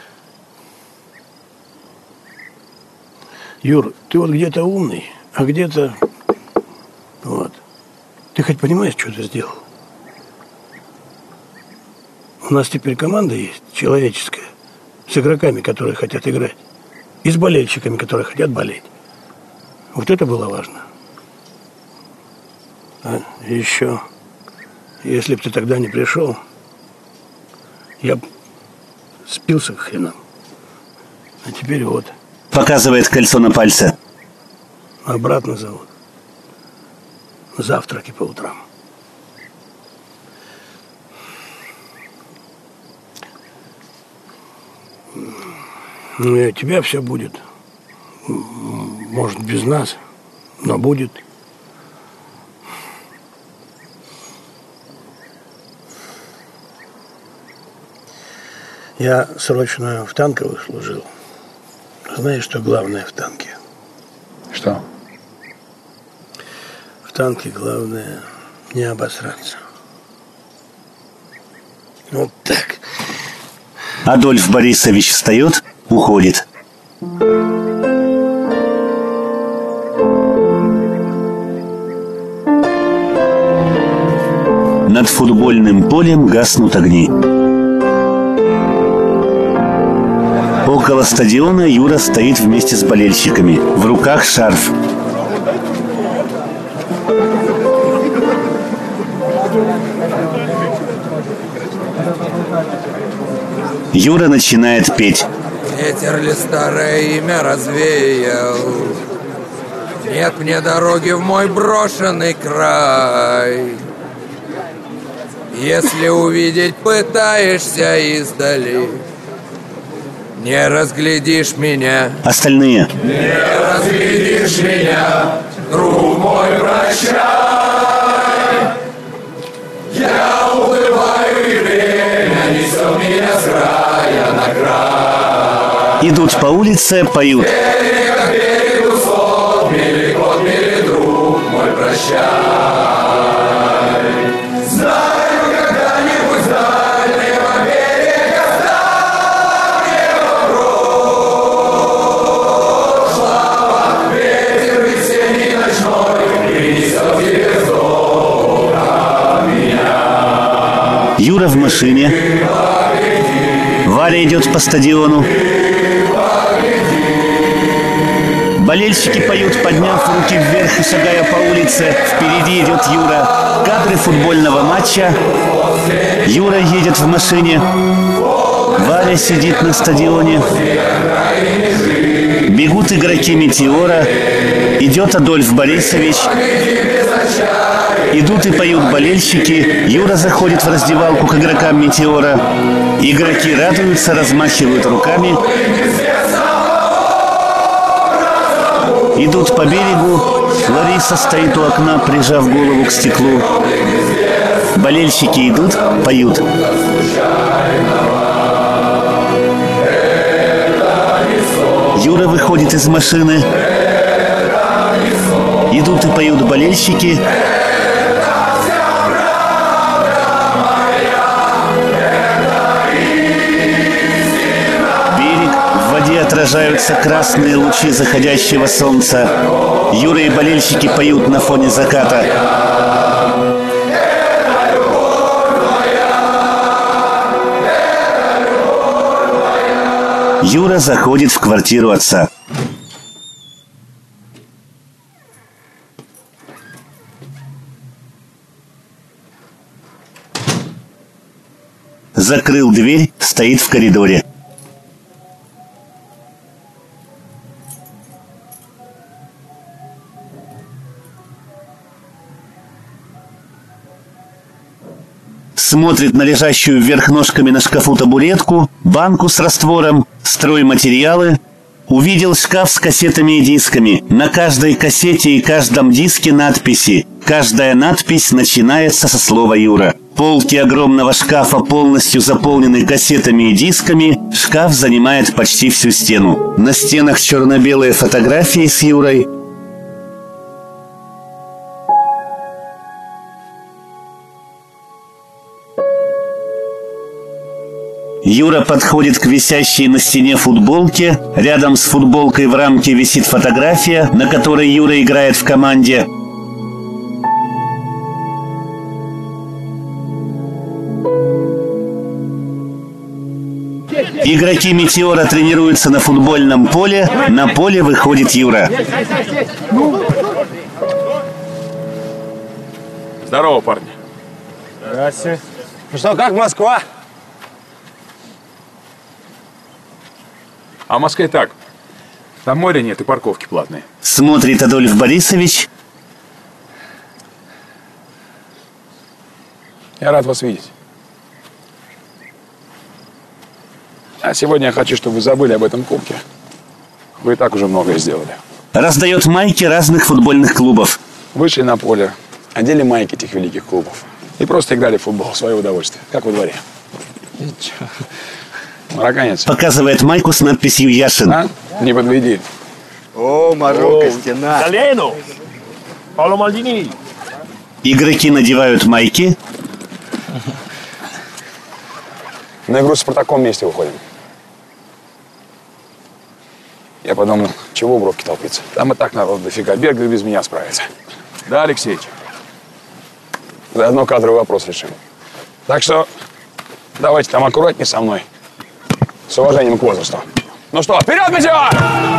Юр, ты вот где-то умный, а где-то... Вот. Ты хоть понимаешь, что ты сделал? У нас теперь команда есть, человеческая, с игроками, которые хотят играть, и с болельщиками, которые хотят болеть. Вот это было важно. А еще, если бы ты тогда не пришел, я б спился к хренам. А теперь вот. Показывает кольцо на пальце. Обратно зовут. Завтраки по утрам. Ну и у тебя все будет. Может, без нас, но будет. Я срочно в танковых служил. Знаешь, что главное в танке? Что? В танке главное не обосраться. Вот так. Адольф Борисович встает, уходит. Над футбольным полем гаснут огни. Около стадиона Юра стоит вместе с болельщиками. В руках шарф. Юра начинает петь. Ветер ли старое имя развеял? Нет мне дороги в мой брошенный край. Если увидеть пытаешься издали, не разглядишь меня. Остальные. Не разглядишь меня, друг мой, прощай. Я уплываю, и время несет меня с края на край. Идут по улице, поют. Берег к берегу сот, мили год, мили друг мой, прощай. Знаю, когда-нибудь с дальнего берега, с дальнего прошлого, ветер весенний ночной принесет тебе вздох от меня. Юра в машине. Варя идет по стадиону. Болельщики поют, подняв руки вверх и шагая по улице. Впереди идет Юра. Кадры футбольного матча. Юра едет в машине. Варя сидит на стадионе. Бегут игроки «Метеора». Идет Адольф Борисович. Идут и поют болельщики. Юра заходит в раздевалку к игрокам «Метеора». Игроки радуются, размахивают руками. Идут по берегу. Лариса стоит у окна, прижав голову к стеклу. Болельщики идут, поют. Юра выходит из машины. Идут и поют болельщики. Отражаются красные лучи заходящего солнца. Юра и болельщики поют на фоне заката. Юра заходит в квартиру отца. Закрыл дверь, стоит в коридоре. Смотрит на лежащую вверх ножками на шкафу табуретку, банку с раствором, стройматериалы. Увидел шкаф с кассетами и дисками. На каждой кассете и каждом диске надписи. Каждая надпись начинается со слова «Юра». Полки огромного шкафа полностью заполнены кассетами и дисками. Шкаф занимает почти всю стену. На стенах черно-белые фотографии с Юрой. Юра подходит к висящей на стене футболке. Рядом с футболкой в рамке висит фотография, на которой Юра играет в команде. Игроки «Метеора» тренируются на футбольном поле. На поле выходит Юра. Здорово, парни. Здравствуйте. Ну что, как Москва? А в Москве так. Там моря нет и парковки платные. Смотрит Адольф Борисович. Я рад вас видеть. А сегодня я хочу, чтобы вы забыли об этом кубке. Вы и так уже многое сделали. Раздает майки разных футбольных клубов. Вышли на поле, одели майки этих великих клубов и просто играли в футбол в свое удовольствие, как во дворе. Марокканец. Показывает майку с надписью «Яшин». А? Не подведи. О, Марокко, стена. Italiano. Paolo Maldini. Игроки надевают майки. На игру с Спартаком вместе выходим. Я подумал, чего в бровке толпиться? Там и так народ дофига. Бергер без меня справится. Да, Алексеич? Заодно кадровый вопрос решим. Так что давайте там аккуратнее со мной. С уважением к возрасту. Ну что, вперед, Метеор!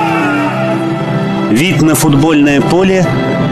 Вид на футбольное поле.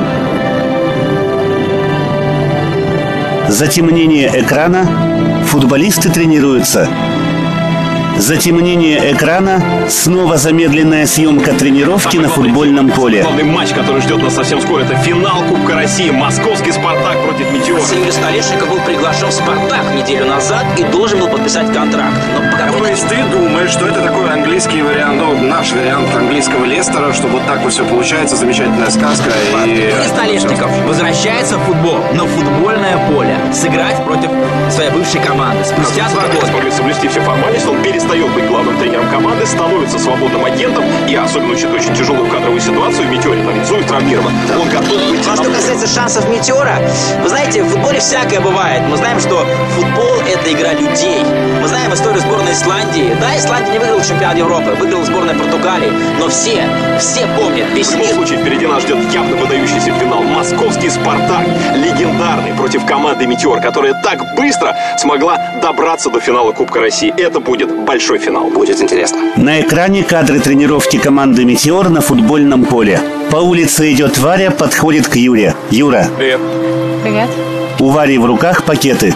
Затемнение экрана. Футболисты тренируются. Затемнение экрана. Снова замедленная съемка тренировки на футбольном поле. Главный матч, который ждет нас совсем скоро, это финал Кубка России. Московский «Спартак» против «Метеора». Юрий Столешников был приглашен в «Спартак» неделю назад и должен был подписать контракт. Но пока... То есть ты думаешь, что это такой английский вариант, ну, наш вариант английского Лестера, что вот так вот все получается, замечательная сказка и... Юрий Столешников возвращается в футбол, на футбольное поле. Сыграть против своей бывшей команды. Спустя два года. Смогли соблюсти все формальности, он перестает быть главным тренером команды, становится свободным агентом и, особенно учитывая очень тяжелую кадровую ситуацию, в «Метеоре» там Зуев травмирован. Он готов быть... А что касается шансов «Метеора», вы знаете, в футболе всякое бывает. Мы знаем, что футбол – это игра людей. Мы знаем историю сборной Исландии. Да, Исландия не выиграла чемпионат Европы, выиграла сборная Португалии. Но все, все помнят. Весь в любом мир... случае, впереди нас ждет явно выдающийся финал. Московский «Спартак», легендарный, против команды «Метеор», которая так быстро смогла добраться до финала Кубка России. Это будет большой финал. Будет интересно. На экране кадры тренировки команды «Метеор» на футбольном поле. По улице идет Варя, подходит к Юре. Юра. Привет. Привет. У Вари в руках пакеты.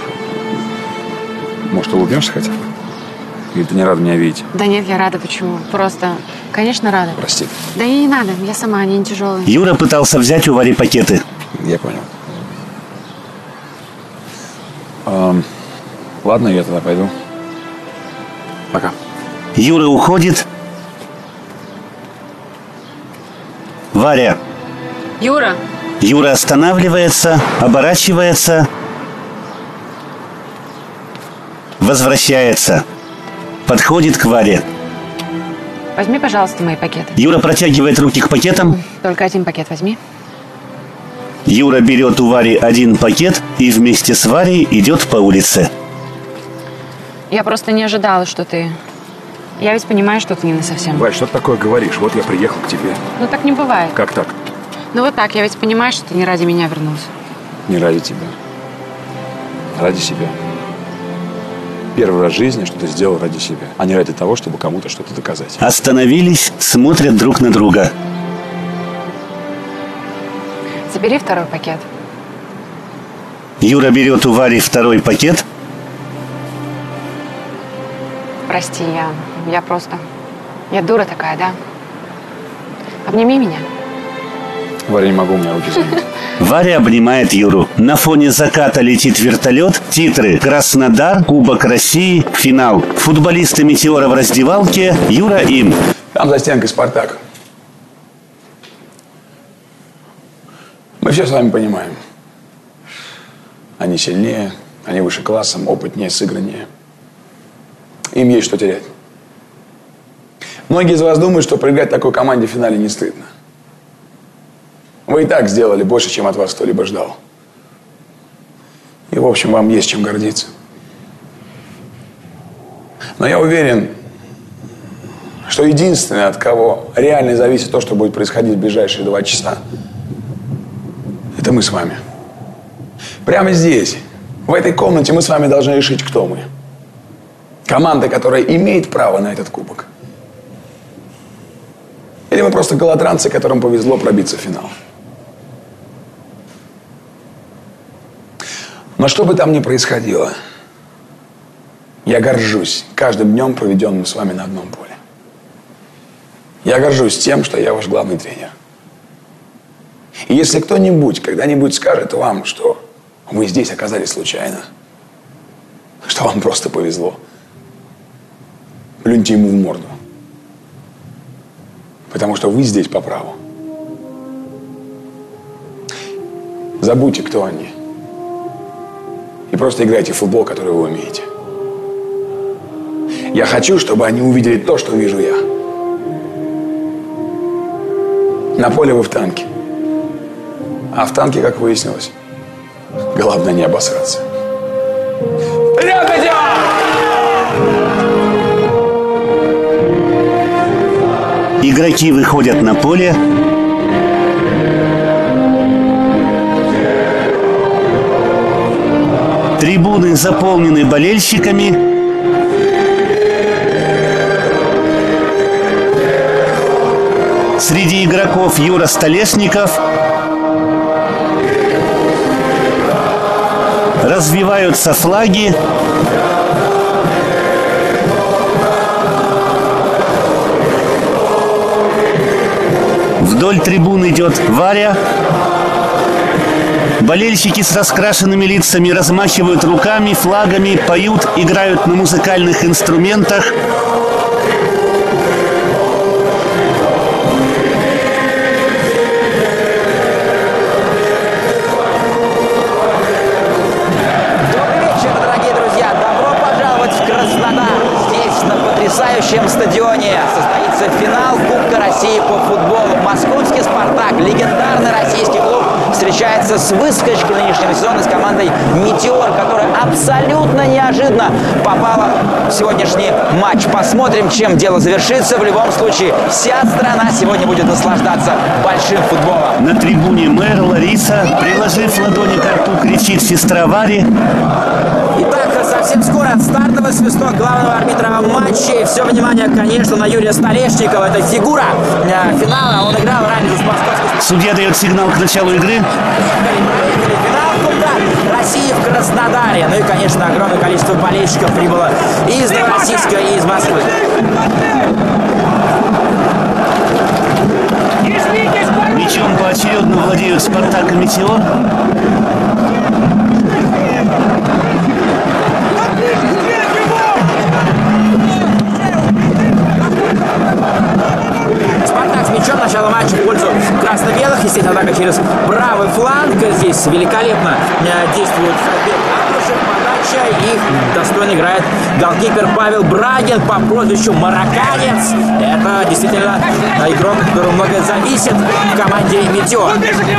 Может, улыбнешься хотя бы? Или ты не рада меня видеть? Да нет, я рада. Почему? Просто, конечно, рада. Прости. Да и не надо, я сама, они не тяжелые. Юра пытался взять у Вари пакеты. Я понял. Эм, ладно, я тогда пойду. Пока. Юра уходит. Варя. Юра. Юра останавливается, оборачивается, возвращается, подходит к Варе. Возьми, пожалуйста, мои пакеты. Юра протягивает руки к пакетам. Только один пакет возьми. Юра берет у Вари один пакет и вместе с Варей идет по улице. Я просто не ожидала, что ты... Я ведь понимаю, что ты не насовсем. Варь, что ты такое говоришь? Вот я приехал к тебе. Ну так не бывает. Как так? Ну вот так, я ведь понимаю, что ты не ради меня вернулся. Не ради тебя. Ради себя. Первый раз в жизни что ты сделал ради себя, а не ради того, чтобы кому-то что-то доказать. Остановились, смотрят друг на друга. Забери второй пакет. Юра берет у Вари второй пакет. Прости, я, я просто... Я дура такая, да? Обними меня. Варя, не могу, у меня руки заняты. Варя обнимает Юру. На фоне заката летит вертолет. Титры: Краснодар, Кубок России, финал. Футболисты «Метеора» в раздевалке. Юра им. Там за стенкой «Спартак». Мы все с вами понимаем. Они сильнее, они выше классом, опытнее, сыграннее. Им есть что терять. Многие из вас думают, что проиграть такой команде в финале не стыдно. Вы и так сделали больше, чем от вас кто-либо ждал. И, в общем, вам есть чем гордиться. Но я уверен, что единственное, от кого реально зависит то, что будет происходить в ближайшие два часа, это мы с вами. Прямо здесь, в этой комнате, мы с вами должны решить, кто мы. Команда, которая имеет право на этот кубок. Или мы просто голодранцы, которым повезло пробиться в финал. Но что бы там ни происходило, я горжусь каждым днем, проведенным с вами на одном поле. Я горжусь тем, что я ваш главный тренер. И если кто-нибудь когда-нибудь скажет вам, что вы здесь оказались случайно, что вам просто повезло, плюньте ему в морду. Потому что вы здесь по праву. Забудьте, кто они. И просто играйте в футбол, который вы умеете. Я хочу, чтобы они увидели то, что вижу я. На поле вы в танке. А в танке, как выяснилось, Главное не обосраться. Игроки выходят на поле. Трибуны заполнены болельщиками. Среди игроков Юра Столешников. Развиваются флаги. Вдоль трибун идет Варя. Болельщики с раскрашенными лицами размахивают руками, флагами, поют, играют на музыкальных инструментах. Потрясающем стадионе состоится финал Кубка России по футболу. Московский «Спартак», легендарный российский клуб, встречается с выскочкой нынешнего сезона, с командой «Метеор», которая абсолютно неожиданно попала в сегодняшний матч. Посмотрим, чем дело завершится. В любом случае, вся страна сегодня будет наслаждаться большим футболом. На трибуне мэр Лариса, приложив ладони к рту, кричит сестра Варе. Итак, совсем скоро стартовый свисток главного арбитра матча. И все внимание, конечно, на Юрия Столешникова. Это фигура финала. Он играл ранее за московский. Судья дает сигнал к началу игры. Финал Кубка России в Краснодаре. Ну и, конечно, огромное количество болельщиков прибыло и из Новороссийска, и из Москвы. Мячом поочередно владеют «Спартак» и «Метеор». «Спартак» с мячом. Начало матча в пользу красно-белых. Естественно, атака через правый фланг. Здесь великолепно действует подача. И достойно играет голкипер Павел Брагин по прозвищу «Марокканец». Это действительно игрок, от которого многое зависит в команде «Метеор».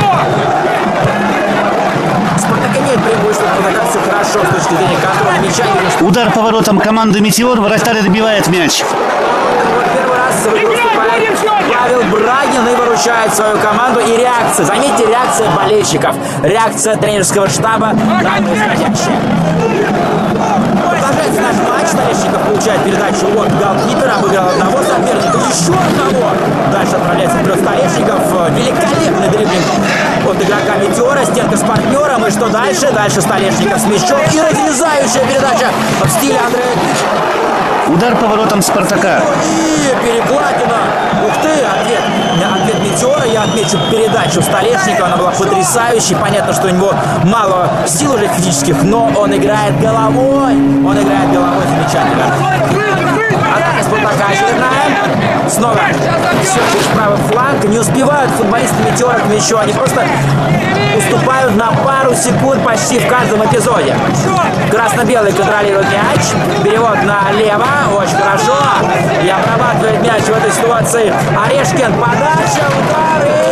«Спартак» имеет преимущество, но так все хорошо с точки зрения контроля мяча. Удар по воротам команды «Метеор». Вратарь добивает мяч. Первый раз в игру вступает Павел Брагин и выручает свою команду. И реакция, заметьте, реакция болельщиков, реакция тренерского штаба на происходящее. Продолжается наш матч. Столешников получает передачу от голкипера, обыграл одного соперника, еще одного. Дальше отправляется вперед Столешников. Великолепный дриблинг от игрока «Метеора», стенка с партнером. И что дальше? Дальше Столешников с мячом и разрезающая передача в стиле Андрея Грища. Удар по воротам «Спартака». И перекладина. Ух ты, ответ. Ответ «Метеора». Я отмечу передачу Столешникова. Она была потрясающей. Понятно, что у него мало сил уже физических, но он играет головой. Он играет головой замечательно. Атака «Спартака» очередная. Снова все через правый фланг. Не успевают футболисты «Метеора» к мячу. Они просто уступают на пару секунд почти в каждом эпизоде. Красно-белый контролирует мяч. Перевод налево. Очень хорошо. И обрабатывает мяч в этой ситуации Орешкин. Подача, удар и...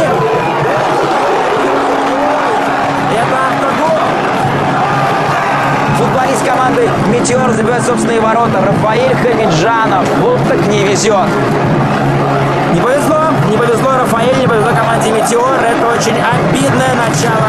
Это автогол. Футболист команды «Метеор» забивает собственные ворота. Рафаэль Хамиджанов. Вот так не везет. Не повезло. Не повезло Рафаэль, не повезло команде «Метеор». Это очень обидное начало.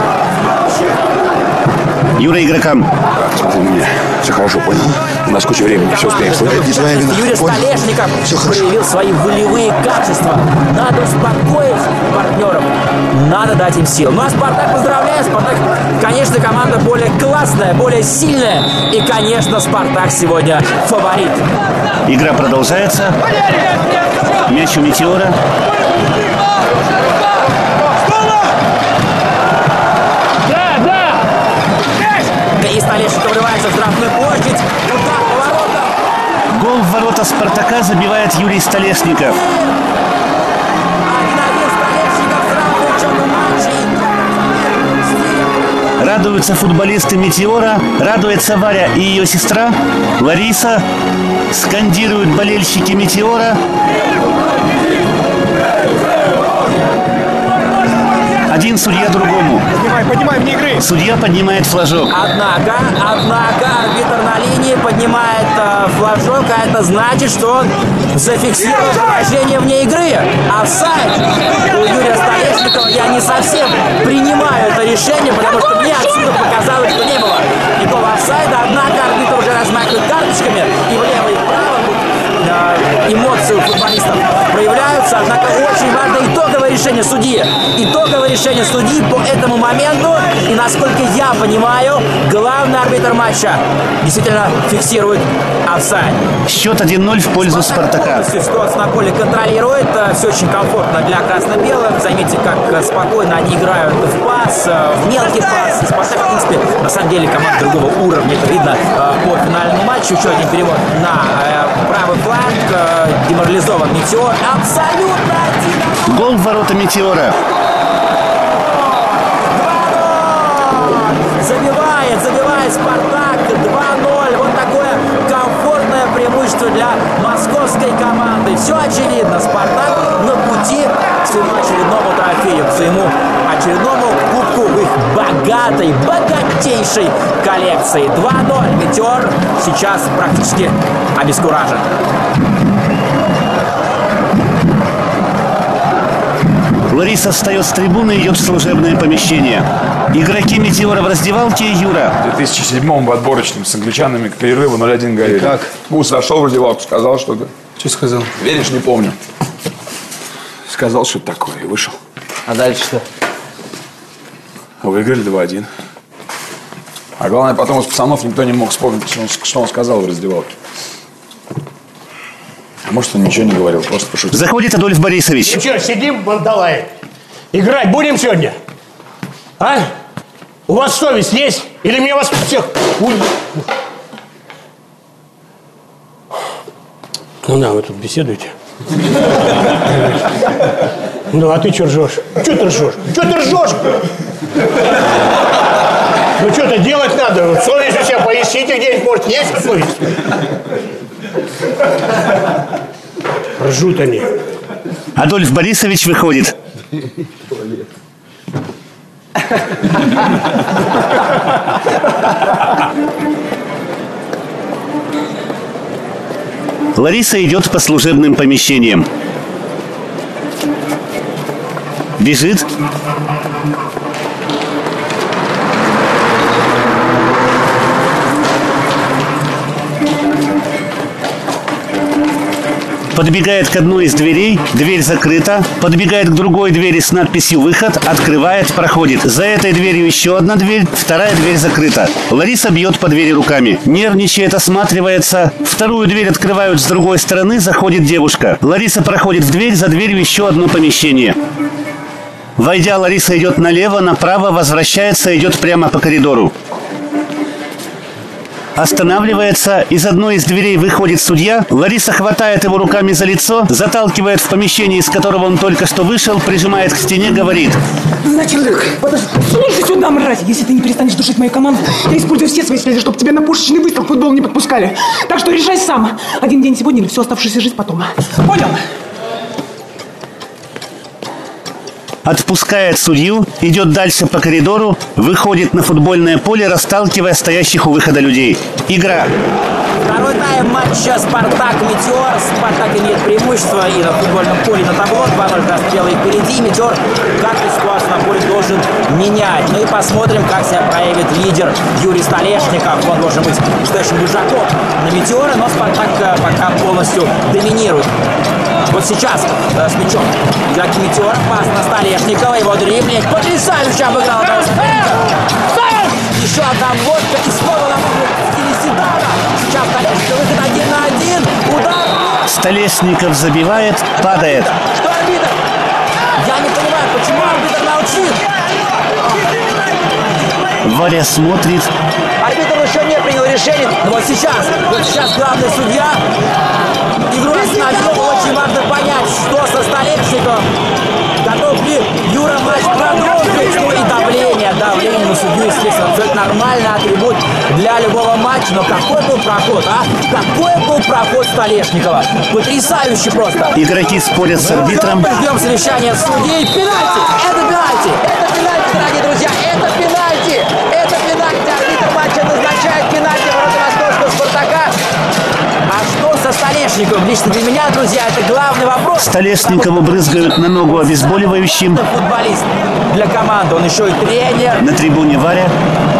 Юра игрокам. Смотри на меня. Все хорошо, понял? У нас куча времени, все успеем. Не твоя вина. Юрий Столешников проявил свои волевые качества. Надо успокоить партнеров. Надо дать им сил. Ну а «Спартак» поздравляю. «Спартак», конечно, команда более классная, более сильная. И, конечно, «Спартак» сегодня фаворит. Игра продолжается. Мяч у «Метеора». И Столешников врывается в штрафную площадь. Удар по воротам. Гол в ворота «Спартака» забивает Юрий Столешников. Радуются футболисты «Метеора», радуется Варя и ее сестра Лариса, скандируют болельщики «Метеора». Один судья другому. Поднимай, поднимай, вне игры. Судья поднимает флажок. Однако, однако, арбитр на линии поднимает э, флажок, а это значит, что он зафиксировал поражение вне игры. Офсайд у Юрия Столешникова. Я не совсем принимаю это решение, потому что мне отсюда показалось, что не было никакого офсайда. Однако арбитр уже размахивает карточками и влево, и вправо. Э, эмоции у футболистов проявляются, однако очень важно итоговое решение судьи. Итоговое решение судьи по этому моменту, и насколько я понимаю, главный арбитр матча действительно фиксирует офсайд. Счет один ноль в пользу Спартака. Ситуацию на поле контролирует, все очень комфортно для красно-белых. Заметьте, как спокойно они играют в пас, в мелкий пас. И Спартак, в принципе, на самом деле команда другого уровня. Это видно по финальному матчу. Еще один перевод на правый фланг. Деморализован Метеор. Абсолютно один. Гол в ворота Метеора. Забивает, забивает Спартак. два ноль. Вот такое комфортное преимущество для московской команды. Все очевидно. Спартак на пути к своему очередному трофею, к своему очередному кубку в их богатой, богатейшей коллекции. два ноль. Метеор сейчас практически обескуражен. Лариса встает с трибуны и идет в служебное помещение. Игроки Метеора в раздевалке. Юра. В две тысячи седьмом в отборочном с англичанами к перерыву ноль один горели. Как? Гус зашел в раздевалку, сказал что-то. Что сказал? Веришь, не помню. Сказал что-то такое и вышел. А дальше что? Выиграли два один. А главное, потом из пацанов никто не мог вспомнить, что он, что он сказал в раздевалке. А может, он ничего не говорил, просто пошутил. Заходит Адольф Борисович. Ну что, сидим, бандалай? Играть будем сегодня? А? У вас совесть есть? Или мне вас всех... Ну да, вы тут беседуете. Ну, а ты что ржешь? Что ты ржешь? Что ты ржешь? Ну, что-то делать надо. Совесть у себя поищите где-нибудь, может, есть совесть? Ржут они. Адольф Борисович выходит. Лариса идет по служебным помещениям. Бежит. Подбегает к одной из дверей, дверь закрыта. Подбегает к другой двери с надписью «Выход», открывает, проходит. За этой дверью еще одна дверь, вторая дверь закрыта. Лариса бьет по двери руками. Нервничает, осматривается. Вторую дверь открывают с другой стороны, заходит девушка. Лариса проходит в дверь, за дверью еще одно помещение. Войдя, Лариса идет налево, направо, возвращается, идет прямо по коридору. Останавливается, из одной из дверей выходит судья. Лариса хватает его руками за лицо, заталкивает в помещение, из которого он только что вышел, прижимает к стене, говорит: Человек, подожди, слушай сюда, мразь. Если ты не перестанешь душить мою команду, я использую все свои связи, чтобы тебя на пушечный выстрел в футбол не подпускали. Так что решай сам. Один день сегодня или всю оставшуюся жизнь потом. Понял? Отпускает судью, идет дальше по коридору, выходит на футбольное поле, расталкивая стоящих у выхода людей. Игра. Второй тайм матча «Спартак-Метеор». «Спартак» имеет преимущество и на футбольном поле, и на табло. два ноль расстрелы впереди. «Метеор» как-то ситуацию на поле должен менять. Ну и посмотрим, как себя проявит лидер Юрий Столешников. Он должен быть настоящим бежаком на «Метеора», но «Спартак» пока полностью доминирует. Вот сейчас э, с мячом игроки «Метеора». Пас на Столешникова, его дриблинг. Потрясающе обыграл этого соперника. Еще одна водка и снова на стиле Зидана. Сейчас Столешников выход один на один. Удар. Столешников забивает, падает. Что арбитр? Я не понимаю, почему арбитр молчит. Варя смотрит. Арбитр еще не принял решение. Но вот сейчас, вот сейчас главный судья игру остановил. Очень важно понять, что со Столешниковым. Готов ли Юра матч продолжить? Ну и давление, давление на судью, естественно, это нормальный атрибут для любого матча. Но какой был проход, а? Какой был проход Столешникова? Потрясающий просто. Игроки спорят с арбитром. Мы ждем совещания судей. Пенальти! Это пенальти! Это пенальти, дорогие друзья! Это пенальти! Это пенальти! Арбитр матча назначает пенальти ворота московского «Спартака». А что со Столешниковым? Лично для меня, друзья, это главный вопрос. Столешникову брызгают на ногу обезболивающим. Футболист для команды, он еще и тренер. На трибуне Варя.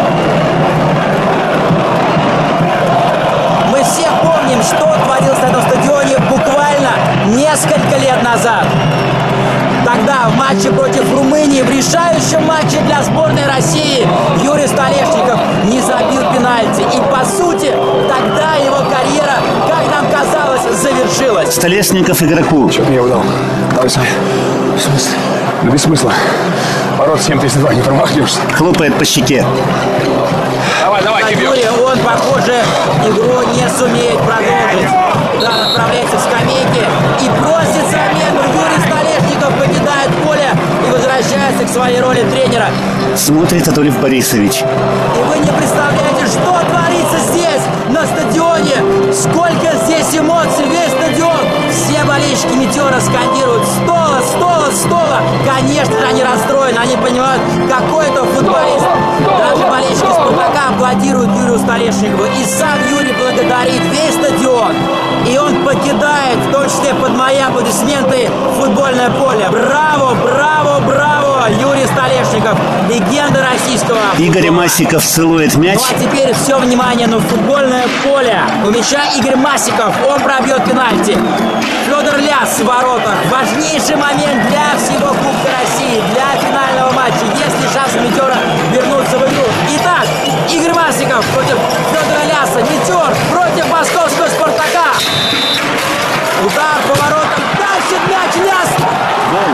Мы все помним, что творилось на этом стадионе буквально несколько лет назад. Тогда в матче против Румынии, в решающем матче для сборной России, Юрий Столешников не забил пенальти. И, по сути, тогда его карьера, как нам казалось, завершилась. Столешников игроку. Что мне удал? Давай сам. В смысле? Да без смысла. Ворот семь тридцать два, не промахнешься. Хлопает по щеке. Давай, давай, на Юрия, он, похоже, игру не сумеет продолжить. Да, направляется к скамейке и просит замену. Юрий Столешников покидает поле и возвращается к своей роли тренера. Смотрит Анатольев Борисович. И вы не представляете, что творится здесь, на стадионе. Сколько здесь эмоций, весь стадион. Все болельщики «Метеора» скандируют «Стола, Стола, Стола». Конечно же, они расстроены, они понимают, какой это футболист. Даже болельщики «Спартака» аплодируют Юрию Столешникову. И сам Юрий благодарит весь стадион. И он покидает, в том числе под мои аплодисменты, футбольное поле. Браво, браво, браво! Юрий Столешников, легенда российского. Игорь Масиков целует мяч. Ну а теперь все внимание на футбольное поле. У мяча Игорь Масиков, он пробьет пенальти. Федор Ляс в воротах. Важнейший момент для всего Кубка России, для финального матча. Есть ли шанс у «Метеора» вернуться в игру? Итак, Игорь Масиков против Федора Ляса. «Метеор» против московского «Спартака». Удар по воротам. Дальше мяч. Ляс. Гол.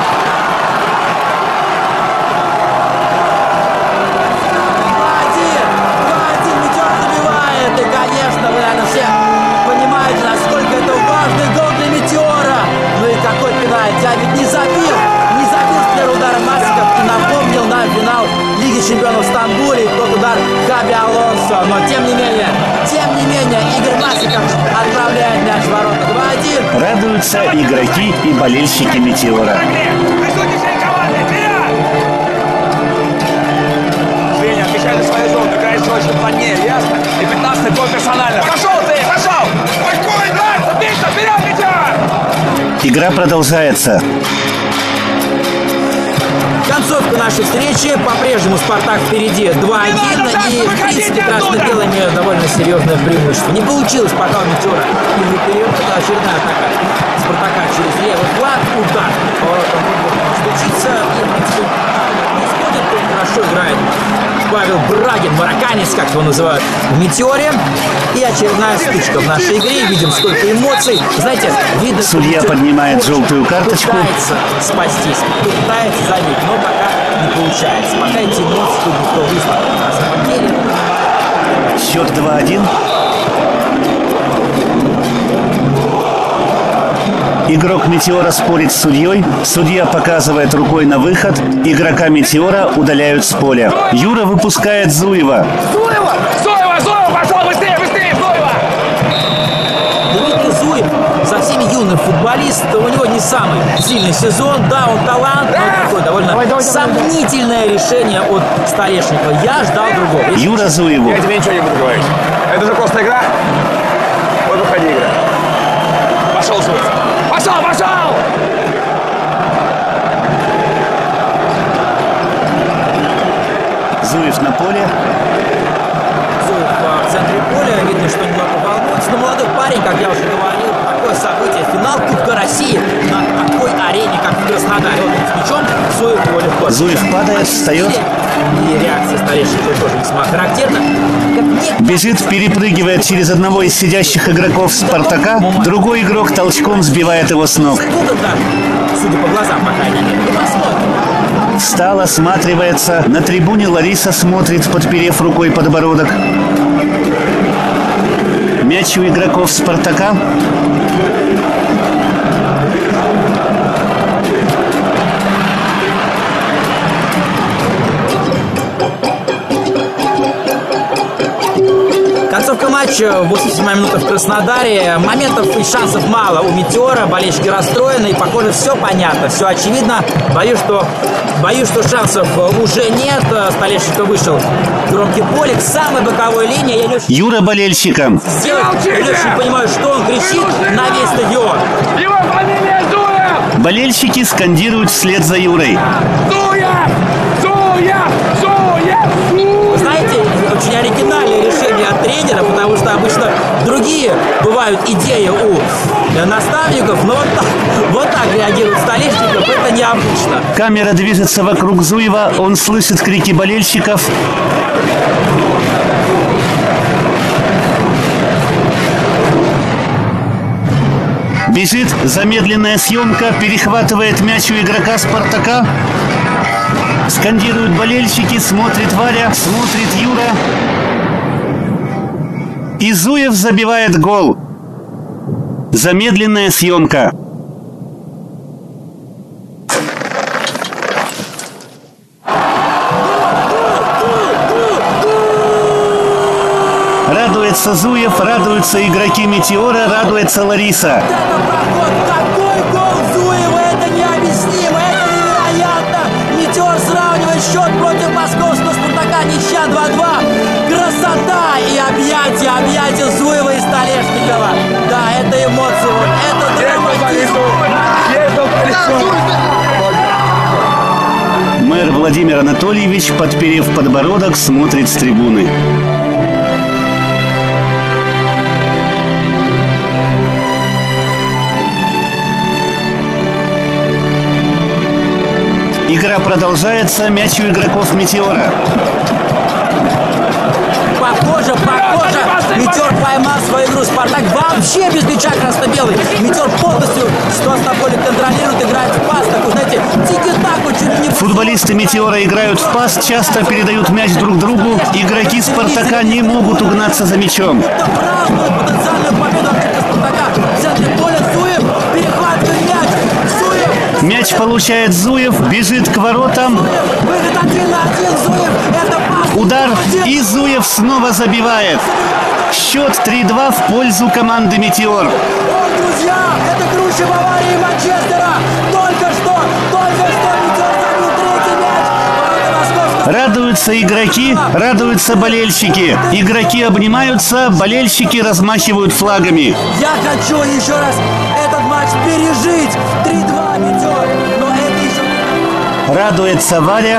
И, конечно, вы, наверное, все понимаете, насколько это важный гол для «Метеора». Ну и какой пенальти, а ведь не забил, не забил с первого удара Масиков и напомнил нам финал Лиги Чемпионов в Стамбуле, тот удар Хаби Алонсо. Но тем не менее, тем не менее, Игорь Масиков отправляет мяч в ворота. два один. Радуются игроки и болельщики «Метеора». Женя, отвечай на свою зону, играешь очень плотнее, ясно? И пятнадцатый гол персонально. Пошел ты, пошел! Спокойно! Отлично, вперед, «Метеор!» Игра продолжается. Концовка нашей встречи. По-прежнему «Спартак» впереди два один. И, в принципе, красно-белые имеют довольно серьезное преимущество. Не получилось пока у «Метеора» первый период. Это очередная атака «Спартака» через левый фланг. Удар. Поворотом стучится. И, в принципе, не сходит. Он хорошо играет Павел Брагин, марокканец, как его называют, в «Метеоре». И очередная стычка в нашей игре. Видим, сколько эмоций. Знаете, видно, судья поднимает желтую карточку. Пытается спастись, пытается забить, но пока не получается. Пока эти эмоции тут никто выставил. На самом деле. Счет два один. Игрок «Метеора» спорит с судьей. Судья показывает рукой на выход. Игрока «Метеора» удаляют с поля. Юра выпускает Зуева. Зуева! Зуева! Зуева! Пошел быстрее, быстрее! Зуева! Дмитрий Зуев совсем юный футболист. У него не самый сильный сезон. Да, он талант, но такое довольно давай, давай, сомнительное давай. решение от Столешникова. Я ждал другого. Юра Зуеву. Я тебе ничего не буду говорить. Это же просто игра. Вот выходи, игра. Пошел, Зуев. Пошел, пошел! Зуев на поле. Зуев в центре поля. Видно, что немного волнуется. Но молодой парень, как я уже говорил, такое событие. Финал Кубка России на такой арене, как в Краснодаре. Вот с мячом Зуев его легко. Зуев падает, встает. И реакция Столешникова тоже весьма характерна. Бежит, перепрыгивает через одного из сидящих игроков «Спартака». Другой игрок толчком сбивает его с ног. Судя по глазам, по крайней мере. Встал, осматривается. На трибуне Лариса смотрит, подперев рукой подбородок. Мяч у игроков «Спартака». матч. восемьдесят седьмая минута в Краснодаре. Моментов и шансов мало у «Метеора». Болельщики расстроены. И, похоже, все понятно, все очевидно. Боюсь, что, боюсь, что шансов уже нет. Столешников вышел в громкий поле к самой боковой линии. Я не очень... Юра болельщикам. Сделать, я не очень понимаю, что он кричит на весь стадион. Его фамилия Зуев! Болельщики скандируют вслед за Юрой. Зуев! Зуев! Зуев! Знаете, очень оригинальное решение от тренера, потому что обычно другие бывают идеи у наставников, но вот так, вот так реагирует Столешников, это необычно. Камера движется вокруг Зуева, он слышит крики болельщиков. Бежит, замедленная съемка, перехватывает мяч у игрока «Спартака». Скандируют болельщики, смотрит Варя, смотрит Юра. И Зуев забивает гол. Замедленная съемка. Радуется Зуев, радуются игроки «Метеора», радуется Лариса. Какой гол Зуева, это необъяснимо, это невероятно. «Метеор» сравнивает счет против московского «Спартака», ничья два-два. Красота и объятия, объятия Зуева и Столешникова. Да, это эмоции, вот это драматизм. Мэр Владимир Анатольевич, подперев подбородок, смотрит с трибуны. Игра продолжается, мяч у игроков «Метеора». Похоже, похоже, «Метеор» поймал свою игру. «Спартак» вообще без мяча красно-белый. «Метеор» полностью ситуацию на поле контролирует, играет в пас. Так, вы знаете, тики-таку чуть ли не... Футболисты «Метеора» играют в пас, часто передают мяч друг другу. Игроки «Спартака» не могут угнаться за мячом. Празднуют потенциальную победу «Спартака». В центре поля Зуев перехватывает мяч. Зуев. Мяч получает Зуев, бежит к воротам. Выход один на один, Зуев. Это пас. Удар, и Зуев снова забивает. Счет три-два в пользу команды «Метеор». О, друзья, это круче Баварии и Манчестера. Только что, только что «Метеор» забил третий мяч. Радуются игроки, радуются болельщики. Игроки обнимаются, болельщики размахивают флагами. Я хочу еще раз этот матч пережить. три-два «Метеор». Но это еще... Радуется Варя.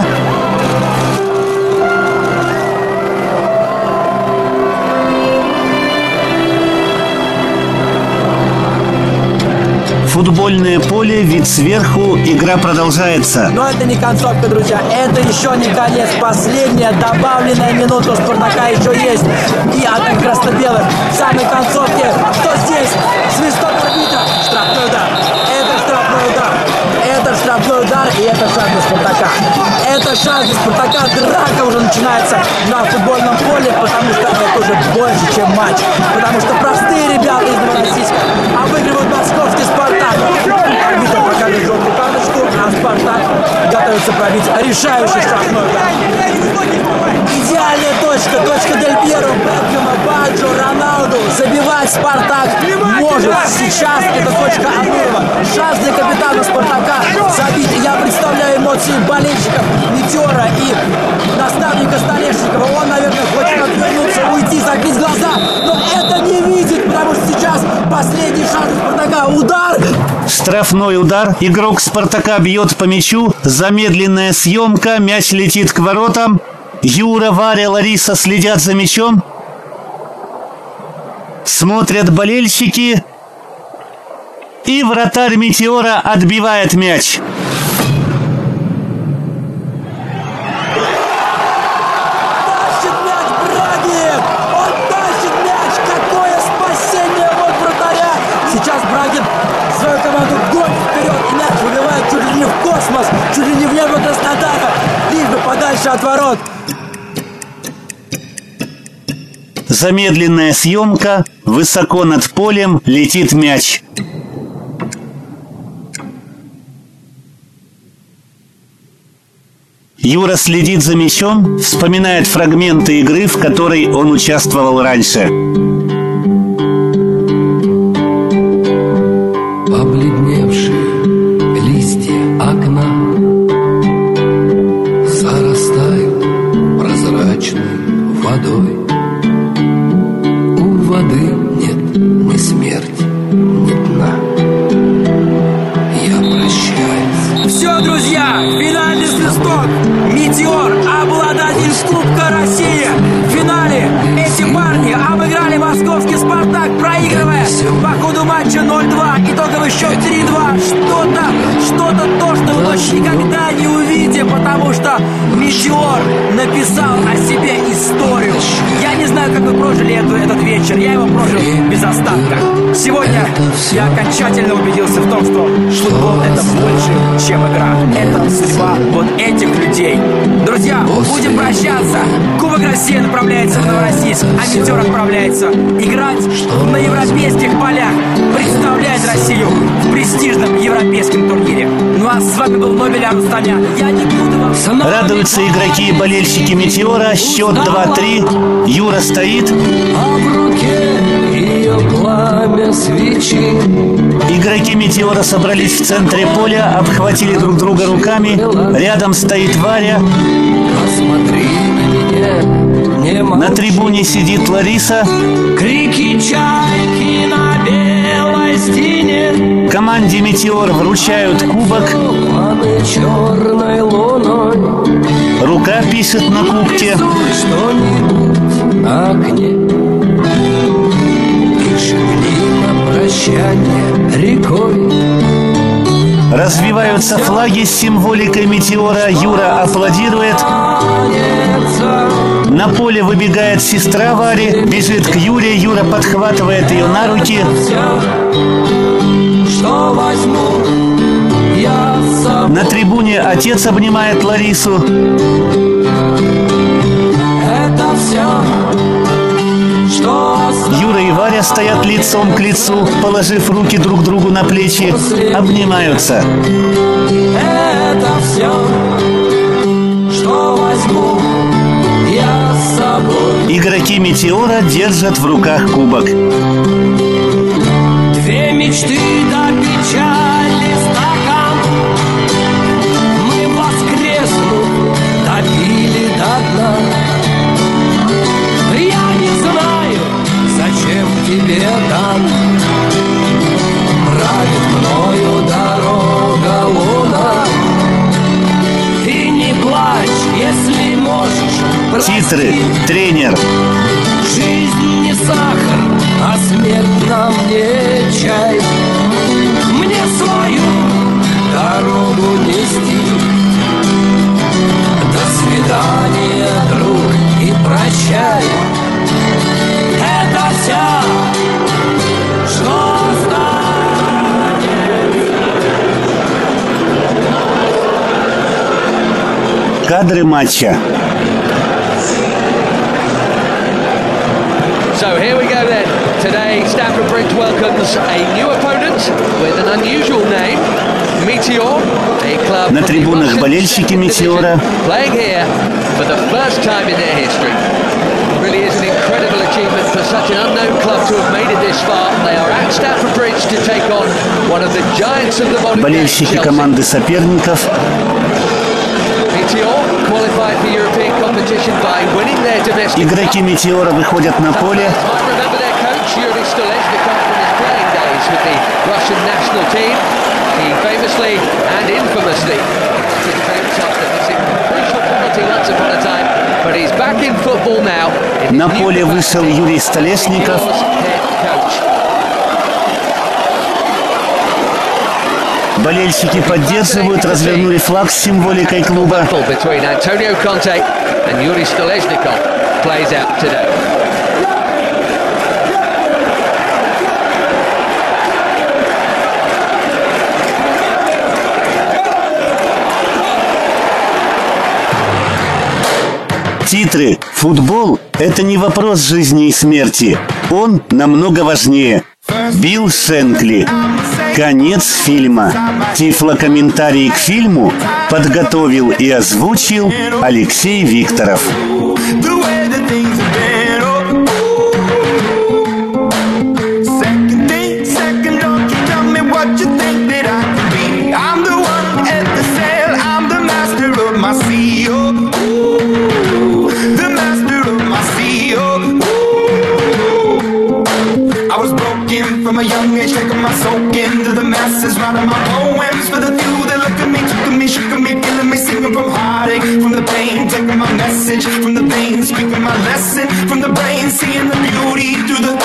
Футбольное поле, вид сверху, игра продолжается. Но это не концовка, друзья, это еще не конец. Последняя добавленная минута у «Спартака» еще есть. И от красно-белых в самой концовке. Что здесь? Свисток арбитра. Штрафной удар. Это штрафной удар. Это штрафной удар, и это шанс для «Спартака». Это шанс для «Спартака». Драка уже начинается на футбольном поле, потому что это уже больше, чем матч. Потому что простые ребята из Новороссийска обыгрывают московский «Спартак». Арбитр показывает желтую карточку, а «Спартак» готовится пробить решающий штрафной удар. Идеальная точка, точка Дель Пьеро, Бекхэма, Баджо, Роналду. Забивать «Спартак» может. Сейчас это точка Амурова. Шанс для капитана «Спартака» забить. Я представляю эмоции болельщиков «Метеора» и наставника Столешникова. Он, наверное, хочет отвернуться, уйти, закрыть глаза, но это не видит, потому что сейчас последний шанс у «Спартака». Удар! Штрафной удар. Игрок «Спартака» бьет по мячу. Замедленная съемка. Мяч летит к воротам. Юра, Варя, Лариса следят за мячом. Смотрят болельщики. И вратарь «Метеора» отбивает мяч. Тащит мяч Брагин! Он тащит мяч! Какое спасение от вратаря! Сейчас Брагин свою команду гонит вперед, и мяч выбивает чуть ли не в космос, чуть ли не в небо Краснодара, лишь бы подальше от ворот. Замедленная съемка. Высоко над полем летит мяч. Юра следит за мячом, вспоминает фрагменты игры, в которой он участвовал раньше. прозрачной водой. У воды нет ни смерти, ни дна. Я прощаюсь. Все, друзья, финальный свисток. «Метеор», обладатель Кубка России. В финале эти парни обыграли московский «Спартак», проигрывая по ходу матча ноль-два. Итоговый счет три-два. Что-то, что-то то, что мы больше никогда не увидим, потому что «Метеор» написал о себе историю. Я не знаю, как вы прожили эту, этот вечер. Я его прожил без остатка. Сегодня я окончательно убедился в том, что футбол — это больше, чем игра. Это судьба вот этих людей. Друзья, будем прощаться. Кубок России направляется в Новороссийск, а «Метеор» отправляется играть на европейских полях, представлять Россию в престижном европейском турнире. Ну а с вами был Нобеля Рустамян. Я не буду вам... Радуются игроки и болельщики «Метеора». Счет два-три. Юра стоит. А в руке ее пламя свечи. Игроки «Метеора» собрались в центре поля, обхватили друг друга руками. Рядом стоит Варя. Посмотри на меня, не молчи. На трибуне сидит Лариса. Крики чайки на белой стене. Команде «Метеор» вручают кубок. Под черной луной. Рука пишет на кубке. Что-нибудь на окне. И шагни на прощание рекой. Развиваются флаги с символикой «Метеора». Юра аплодирует. На поле выбегает сестра Вари, бежит к Юре. Юра подхватывает ее на руки. Что возьму я с собой. На трибуне отец обнимает Ларису. Это все, что Юра и Варя стоят лицом к лицу, положив руки друг другу на плечи, обнимаются. это все, что возьму я с собой. Игроки «Метеора» держат в руках кубок. Две мечты до печали стакан. Мы воскреснув допили до дна. Я не знаю, зачем тебе дан. Правит мною дорога луна. Ты не плачь, если можешь. Титры. Тренер. Жизнь не сахар, а смерть нам не чай. Мне свою дорогу нести. До свидания, друг, и прощай. Это вся, что останется. Кадры матча. So here we go then. Today Stamford Bridge welcomes a new opponent with an unusual name, Meteor, a club На трибунах болельщики «Метеора». playing here for the first time in their history. It really is an incredible achievement for such an unknown club to have made it this far. They are at Stamford Bridge to take on one of the giants of the modern game, Болельщики Chelsea. команды соперников. Meteor qualified for European competition by winning their domestic. Игроки «Метеора» выходят на поле. Remember their coach Yuri Stoleznikov from his playing days with the Russian national team. He famously and infamously himself to missing crucial penalty once upon a time, but he's back in football now. На поле вышел Юрий Столешников. Болельщики поддерживают, развернули флаг с символикой клуба. Between Antonio Conte and Yuri Stoleznikov plays out today. Титры. Футбол – это не вопрос жизни и смерти. Он намного важнее. Билл Шенкли. Конец фильма. Тифлокомментарий к фильму подготовил и озвучил Алексей Викторов. The master masses, writing my poems for the few that look at me, took at me, shook at me, feeling me, singing from heartache, from the pain, taking my message from the vein, speaking my lesson from the brain, seeing the beauty through the.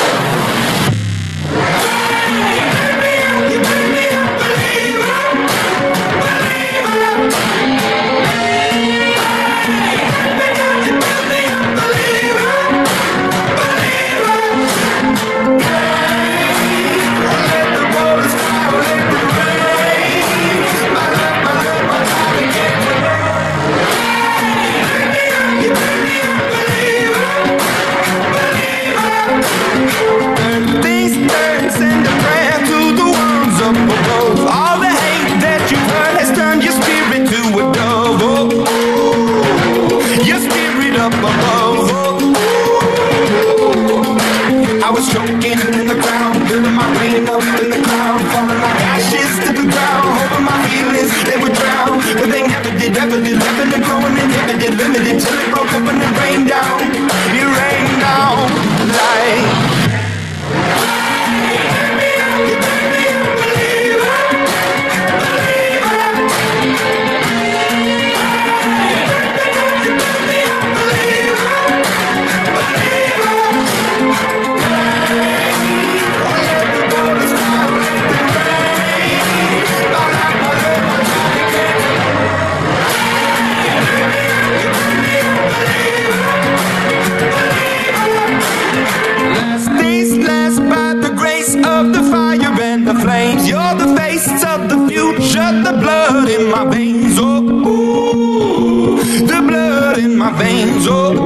I was choking in the ground, building my rain up in the cloud, falling like ashes to the ground, hoping my feelings they would drown, but they never did, ever did, living and growing inhibited, limited till it broke up and it rained down, it rained down like. You're the face of the future, the blood in my veins, oh, ooh, the blood in my veins, oh.